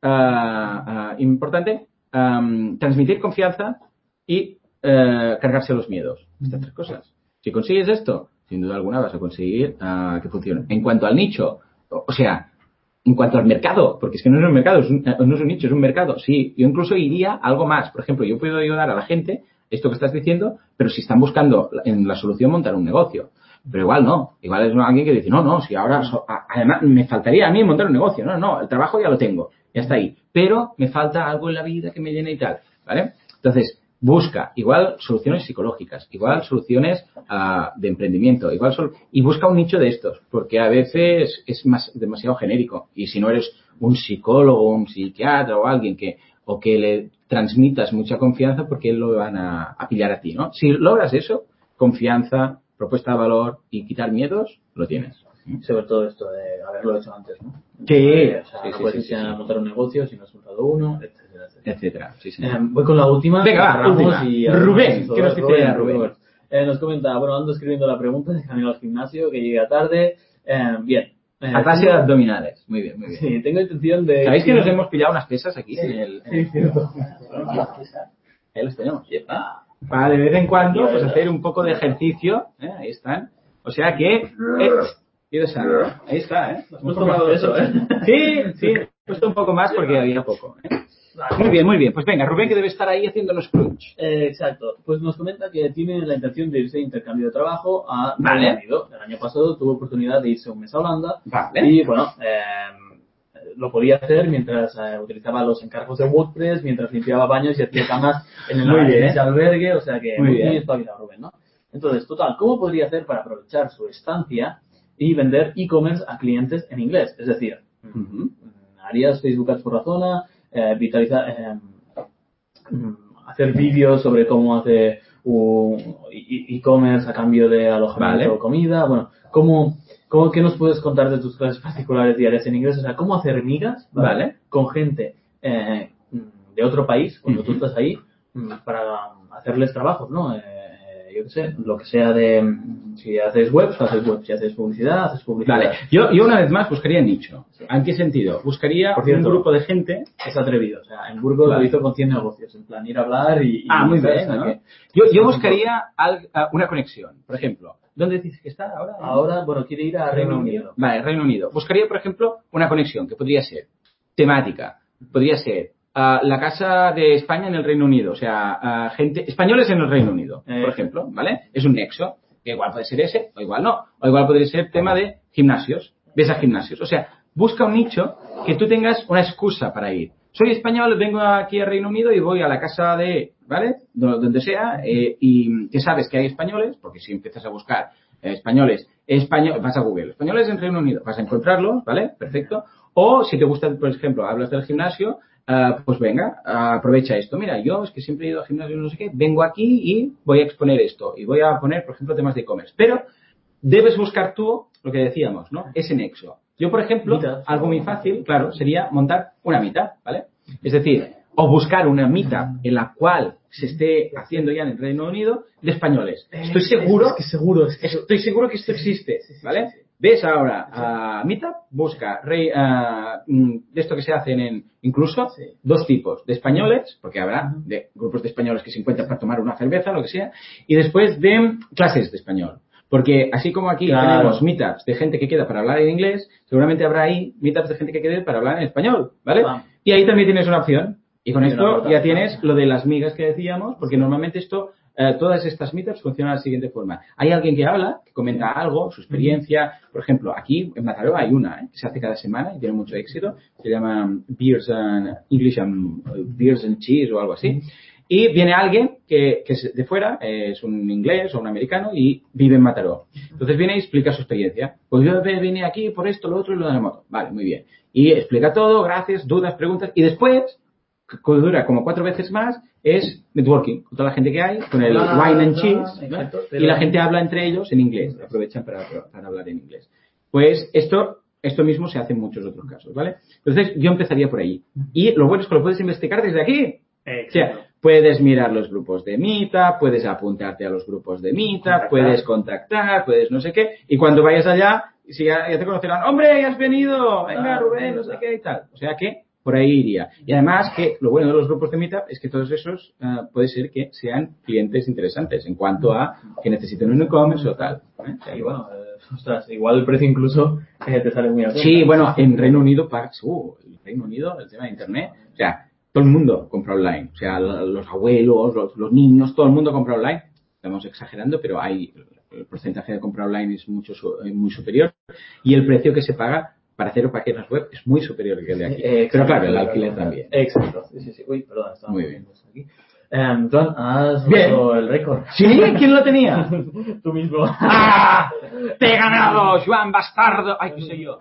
importante, transmitir confianza y cargarse los miedos. Estas tres cosas. Si consigues esto, sin duda alguna vas a conseguir que funcione. En cuanto al nicho, o sea, en cuanto al mercado, porque es que no es un mercado, no es un nicho, es un mercado. Sí, yo incluso iría a algo más. Por ejemplo, yo puedo ayudar a la gente, esto que estás diciendo, pero si están buscando en la solución montar un negocio. Pero igual no. Igual es alguien que dice, no, si ahora, además, me faltaría a mí montar un negocio. No, el trabajo ya lo tengo. Ya está ahí. Pero me falta algo en la vida que me llene y tal. ¿Vale? Entonces, busca igual soluciones psicológicas, igual soluciones de emprendimiento, y busca un nicho de estos, porque a veces es demasiado genérico. Y si no eres un psicólogo, un psiquiatra o alguien que le transmitas mucha confianza, porque lo van a pillar a ti, ¿no? Si logras eso, confianza, propuesta de valor y quitar miedos, lo tienes. Sobre todo esto de haberlo hecho antes, ¿no? Sí. No puedes montar un negocio si no has montado uno, etcétera. Sí. Voy con la última. Venga, última. Rubén, ¿qué nos dice Rubén? Nos comenta, ando escribiendo la pregunta de camino al gimnasio, que llega tarde. Bien. Ataque de abdominales. Muy bien. Sí, tengo intención de... ¿Sabéis que nos hemos pillado unas pesas aquí? Sí, cierto. Ahí los tenemos. Para de vez en cuando pues hacer un poco de ejercicio. Ahí están. O sea que... ahí está, ¿eh? Hemos tomado eso, ¿eh? Sí. He puesto un poco más porque había poco. Muy bien. Pues venga, Rubén, que debe estar ahí haciéndonos crunch. Exacto. Pues nos comenta que tiene la intención de irse de intercambio de trabajo a Reino Unido. El año pasado tuvo oportunidad de irse un mes a Holanda. Vale. Y bueno, lo podía hacer mientras utilizaba los encargos de WordPress, mientras limpiaba baños y hacía camas en ese albergue. O sea que muy espabilado, Rubén, ¿no? Entonces, total, ¿cómo podría hacer para aprovechar su estancia y vender e-commerce a clientes en inglés? Es decir, harías Facebook Ads por la zona, hacer vídeos sobre cómo hacer e-commerce a cambio de alojamiento o comida. Bueno, ¿qué nos puedes contar de tus clases particulares diarias en inglés? O sea, ¿cómo hacer migas con gente de otro país cuando tú estás ahí para hacerles trabajos, ¿no? Yo qué sé, lo que sea si haces webs, si haces publicidad, haces publicidad. Vale, yo una vez más buscaría nicho. ¿En qué sentido? Buscaría un grupo de gente. Es atrevido, o sea, en Burgos lo hizo con 100 negocios, en plan ir a hablar y muy bien, ¿no? Yo buscaría una conexión, por ejemplo. ¿Dónde dices que está ahora? Ahora, quiere ir a Reino Unido. Vale, Reino Unido. Buscaría, por ejemplo, una conexión que podría ser temática, podría ser la casa de España en el Reino Unido, o sea, españoles en el Reino Unido, por ejemplo, ¿vale? Es un nexo, que igual puede ser ese, o igual no, o igual podría ser tema de gimnasios, ves a gimnasios, o sea, busca un nicho que tú tengas una excusa para ir. Soy español, vengo aquí a Reino Unido y voy a la casa de, ¿vale? Donde sea, y que sabes que hay españoles, porque si empiezas a buscar españoles, vas a Google, españoles en Reino Unido, vas a encontrarlos, ¿vale? Perfecto. O si te gusta, por ejemplo, hablas del gimnasio, pues venga, aprovecha esto. Mira, yo es que siempre he ido al gimnasio, no sé qué, vengo aquí y voy a exponer esto. Y voy a poner, por ejemplo, temas de e-commerce. Pero debes buscar tú lo que decíamos, ¿no? Ese nexo. Yo, por ejemplo, algo muy fácil, claro, sería montar una meetup, ¿vale? Es decir, o buscar una meetup en la cual se esté haciendo ya en el Reino Unido de españoles. Estoy seguro que esto existe, ¿vale? Ves ahora a Meetup, busca de esto que se hacen incluso dos tipos de españoles, porque habrá de grupos de españoles que se encuentran para tomar una cerveza, lo que sea, y después de clases de español. Porque así como aquí tenemos meetups de gente que queda para hablar en inglés, seguramente habrá ahí meetups de gente que quede para hablar en español, ¿vale? Y ahí también tienes una opción. Y con esto ya tienes lo de las migas que decíamos, porque normalmente todas estas meetups funcionan de la siguiente forma. Hay alguien que habla, que comenta algo, su experiencia. Por ejemplo, aquí en Mataró hay una que se hace cada semana y tiene mucho éxito. Se llama Beers and Cheese o algo así. Y viene alguien que es de fuera, es un inglés o un americano y vive en Mataró. Entonces viene y explica su experiencia. Pues yo vine aquí por esto, lo otro y lo de la moto. Vale, muy bien. Y explica todo, gracias, dudas, preguntas. Y después que dura como 4 veces más, es networking, con toda la gente que hay, con el wine and cheese, exacto, y la gente habla entre ellos en inglés, aprovechan para hablar en inglés. Pues esto mismo se hace en muchos otros casos, ¿vale? Entonces yo empezaría por ahí. Y lo bueno es que lo puedes investigar desde aquí. Exacto. O sea, puedes mirar los grupos de Meetup, puedes apuntarte a los grupos de Meetup, puedes contactar, puedes no sé qué, y cuando vayas allá, si ya te conocerán, ¡hombre, ya has venido! Venga, Rubén, no sé qué y tal. O sea que por ahí iría. Y además que lo bueno de los grupos de Meetup es que todos esos puede ser que sean clientes interesantes en cuanto a que necesiten un e-commerce o tal. Y bueno, ostras, igual el precio incluso te sale muy a cuenta. Sí, bueno, en Reino Unido, el tema de Internet, o sea, todo el mundo compra online. O sea, los abuelos, los niños, todo el mundo compra online. Estamos exagerando, pero el porcentaje de compra online es muy superior. Y el precio que se paga para hacer páginas web es muy superior que el de aquí. Pero claro, el alquiler también. Exacto. Sí. Uy, perdón, estaba muy bien. Aquí. Joan, has roto el récord. ¿Sí? ¿Quién lo tenía? Tú mismo. ¡Ah! ¡Te he ganado, Joan, bastardo! ¡Ay, qué sé yo!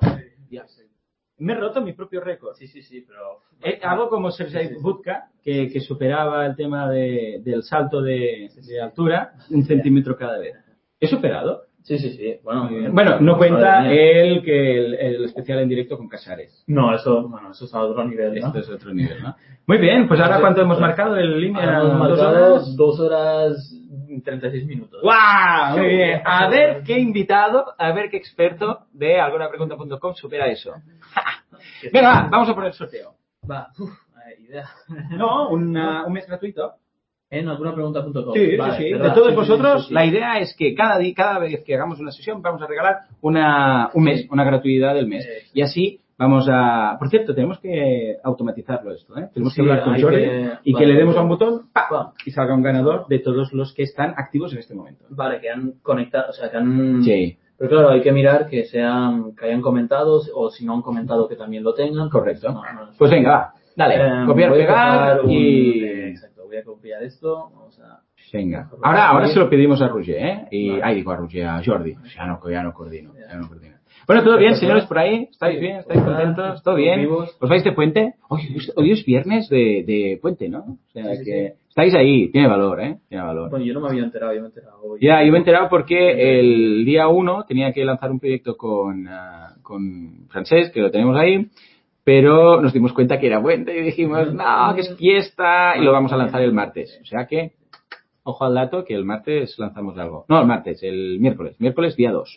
Me he roto mi propio récord. Sí, pero... Hago como Sergei Budka, que superaba el tema del salto de altura 1 centímetro cada vez. ¿He superado? Sí. Bueno, no cuenta el especial en directo con Casares. No, eso es a otro nivel, ¿no? Esto es otro nivel, ¿no? Muy bien, pues ahora ¿cuánto hemos marcado en línea? Hemos marcado 2 horas y 36 minutos. ¡Guau! Muy bien. A ver qué invitado, a ver qué experto de algunapregunta.com supera eso. Venga, vamos a poner sorteo. Va, idea. No, un mes gratuito. En algunapregunta.com. Sí, vale, sí. De todos vosotros, la idea es que cada vez que hagamos una sesión vamos a regalar un mes, una gratuidad del mes. Y así vamos a... Por cierto, tenemos que automatizarlo esto, ¿eh? Tenemos que hablar con Jordi y que le demos a un botón y salga un ganador de todos los que están activos en este momento. Vale, que han conectado, o sea, que han... Sí. Pero claro, hay que mirar que hayan comentado o si no han comentado que también lo tengan. Correcto. No, pues venga, va. Dale, copiar, pegar Exacto, voy a copiar esto. Vamos a... Venga. Ahora se lo pedimos a Roger, ¿eh? A Jordi. Ya no coordino. Bueno, ¿todo bien, señores, por ahí? ¿Estáis bien? ¿Estáis contentos? ¿Todo bien? ¿Os vais de puente? Hoy es viernes de puente, ¿no? O sea, que estáis ahí. Tiene valor, ¿eh? Tiene valor. Bueno, yo no me había enterado, yo me he enterado hoy. Ya, yo me he enterado porque el día 1 tenía que lanzar un proyecto con Francesc, que lo tenemos ahí, pero nos dimos cuenta que era puente y dijimos, no, que es fiesta, y lo vamos a lanzar el martes. O sea que, ojo al dato, que el martes lanzamos algo. No, el miércoles día 2.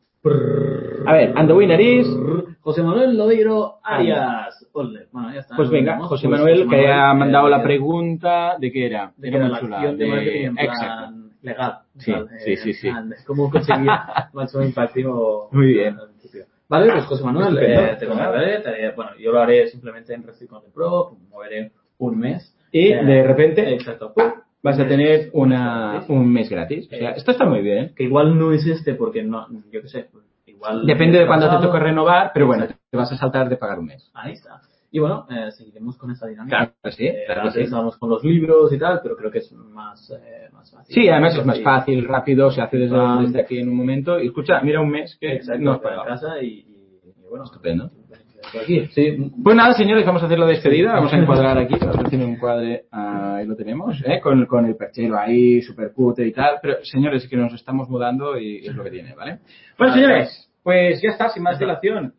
A ver, and the winner is... José Manuel Lodeiro Arias. Bueno, ya está. Pues venga, José Manuel, que ha mandado la pregunta de qué era. De que era la acción de marketing en plan legal. Sí. ¿Cómo conseguir máximo impacto? Muy bien. Vale, pues José Manuel, te contactaré. Bueno, yo lo haré simplemente en Restrict Content Pro, moveré un mes. Y de repente... Exacto. Vas a tener un mes gratis. O sea, esto está muy bien. Que igual no es porque no, yo qué sé. Igual depende de cuándo te toque renovar, pero bueno, te vas a saltar de pagar un mes. Ahí está. Y bueno, seguiremos con esta dinámica. Claro, sí. Antes estábamos con los libros y tal, pero creo que es más fácil. Sí, además es más fácil, rápido, se hace desde aquí en un momento. Y escucha, mira un mes que no has pagado. Casa y bueno, estupendo. Aquí, sí. Pues nada, señores, vamos a hacer la despedida. Vamos a encuadrar aquí. Vamos a hacer un encuadre. Ahí lo tenemos, con el perchero ahí, super cutre y tal. Pero, señores, es que nos estamos mudando y es lo que tiene, ¿vale? Bueno, señores, pues ya está, sin más dilación.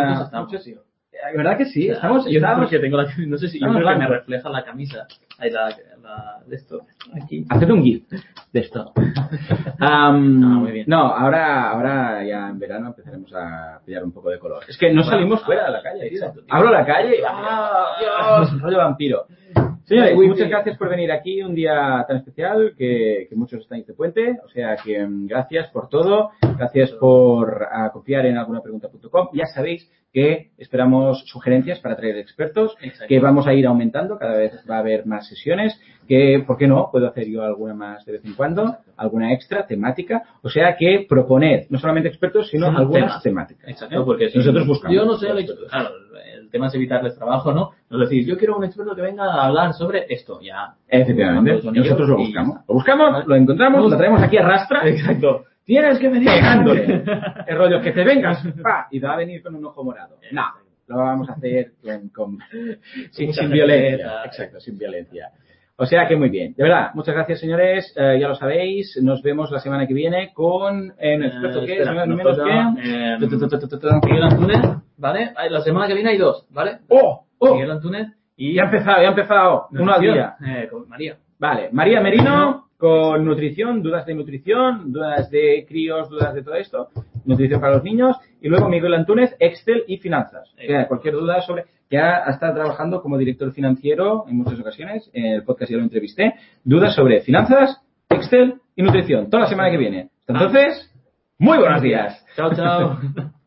¿Verdad que sí? Estamos porque tengo no sé si yo creo que me refleja la camisa. Ahí de esto. Aquí. Haced un GIF de esto. Muy bien. No, ahora ya en verano empezaremos a pillar un poco de color. Es que no salimos fuera de la calle, tío. Abro la calle y ¡Dios! Rollo vampiro. Señores, muchas gracias por venir aquí un día tan especial que muchos estáis de puente. O sea que gracias por todo. Gracias por confiar en algunapregunta.com. Ya sabéis que esperamos sugerencias para traer expertos, que vamos a ir aumentando, cada vez va a haber más sesiones, que, ¿por qué no? Puedo hacer yo alguna más de vez en cuando, alguna extra, temática, o sea que proponed, no solamente expertos, sino algunas temáticas. Exacto, porque nosotros buscamos. Yo no sé, claro, el tema es evitarles trabajo, ¿no? Es decir, yo quiero un experto que venga a hablar sobre esto, ya. Efectivamente, nosotros lo buscamos. Lo buscamos, lo encontramos, lo traemos aquí a rastra. Exacto. Tienes que venir pegándole. El rollo que te vengas y va a venir con un ojo morado. No, lo vamos a hacer sin violencia. Exacto, sin violencia. O sea que muy bien. De verdad, muchas gracias, señores. Ya lo sabéis. Nos vemos la semana que viene con el experto que es menos que Miguel Antúnez, ¿vale? La semana que viene hay 2, ¿vale? Miguel Antúnez y... Ya ha empezado. Uno al día. Con María. Vale. María Merino con nutrición, dudas de nutrición, dudas de críos, dudas de todo esto. Nutrición para los niños. Y luego Miguel Antúnez, Excel y finanzas. Cualquier duda sobre... Ya ha estado trabajando como director financiero en muchas ocasiones. En el podcast ya lo entrevisté. Dudas sobre finanzas, Excel y nutrición. Toda la semana que viene. Entonces, muy buenos días. Chao, chao.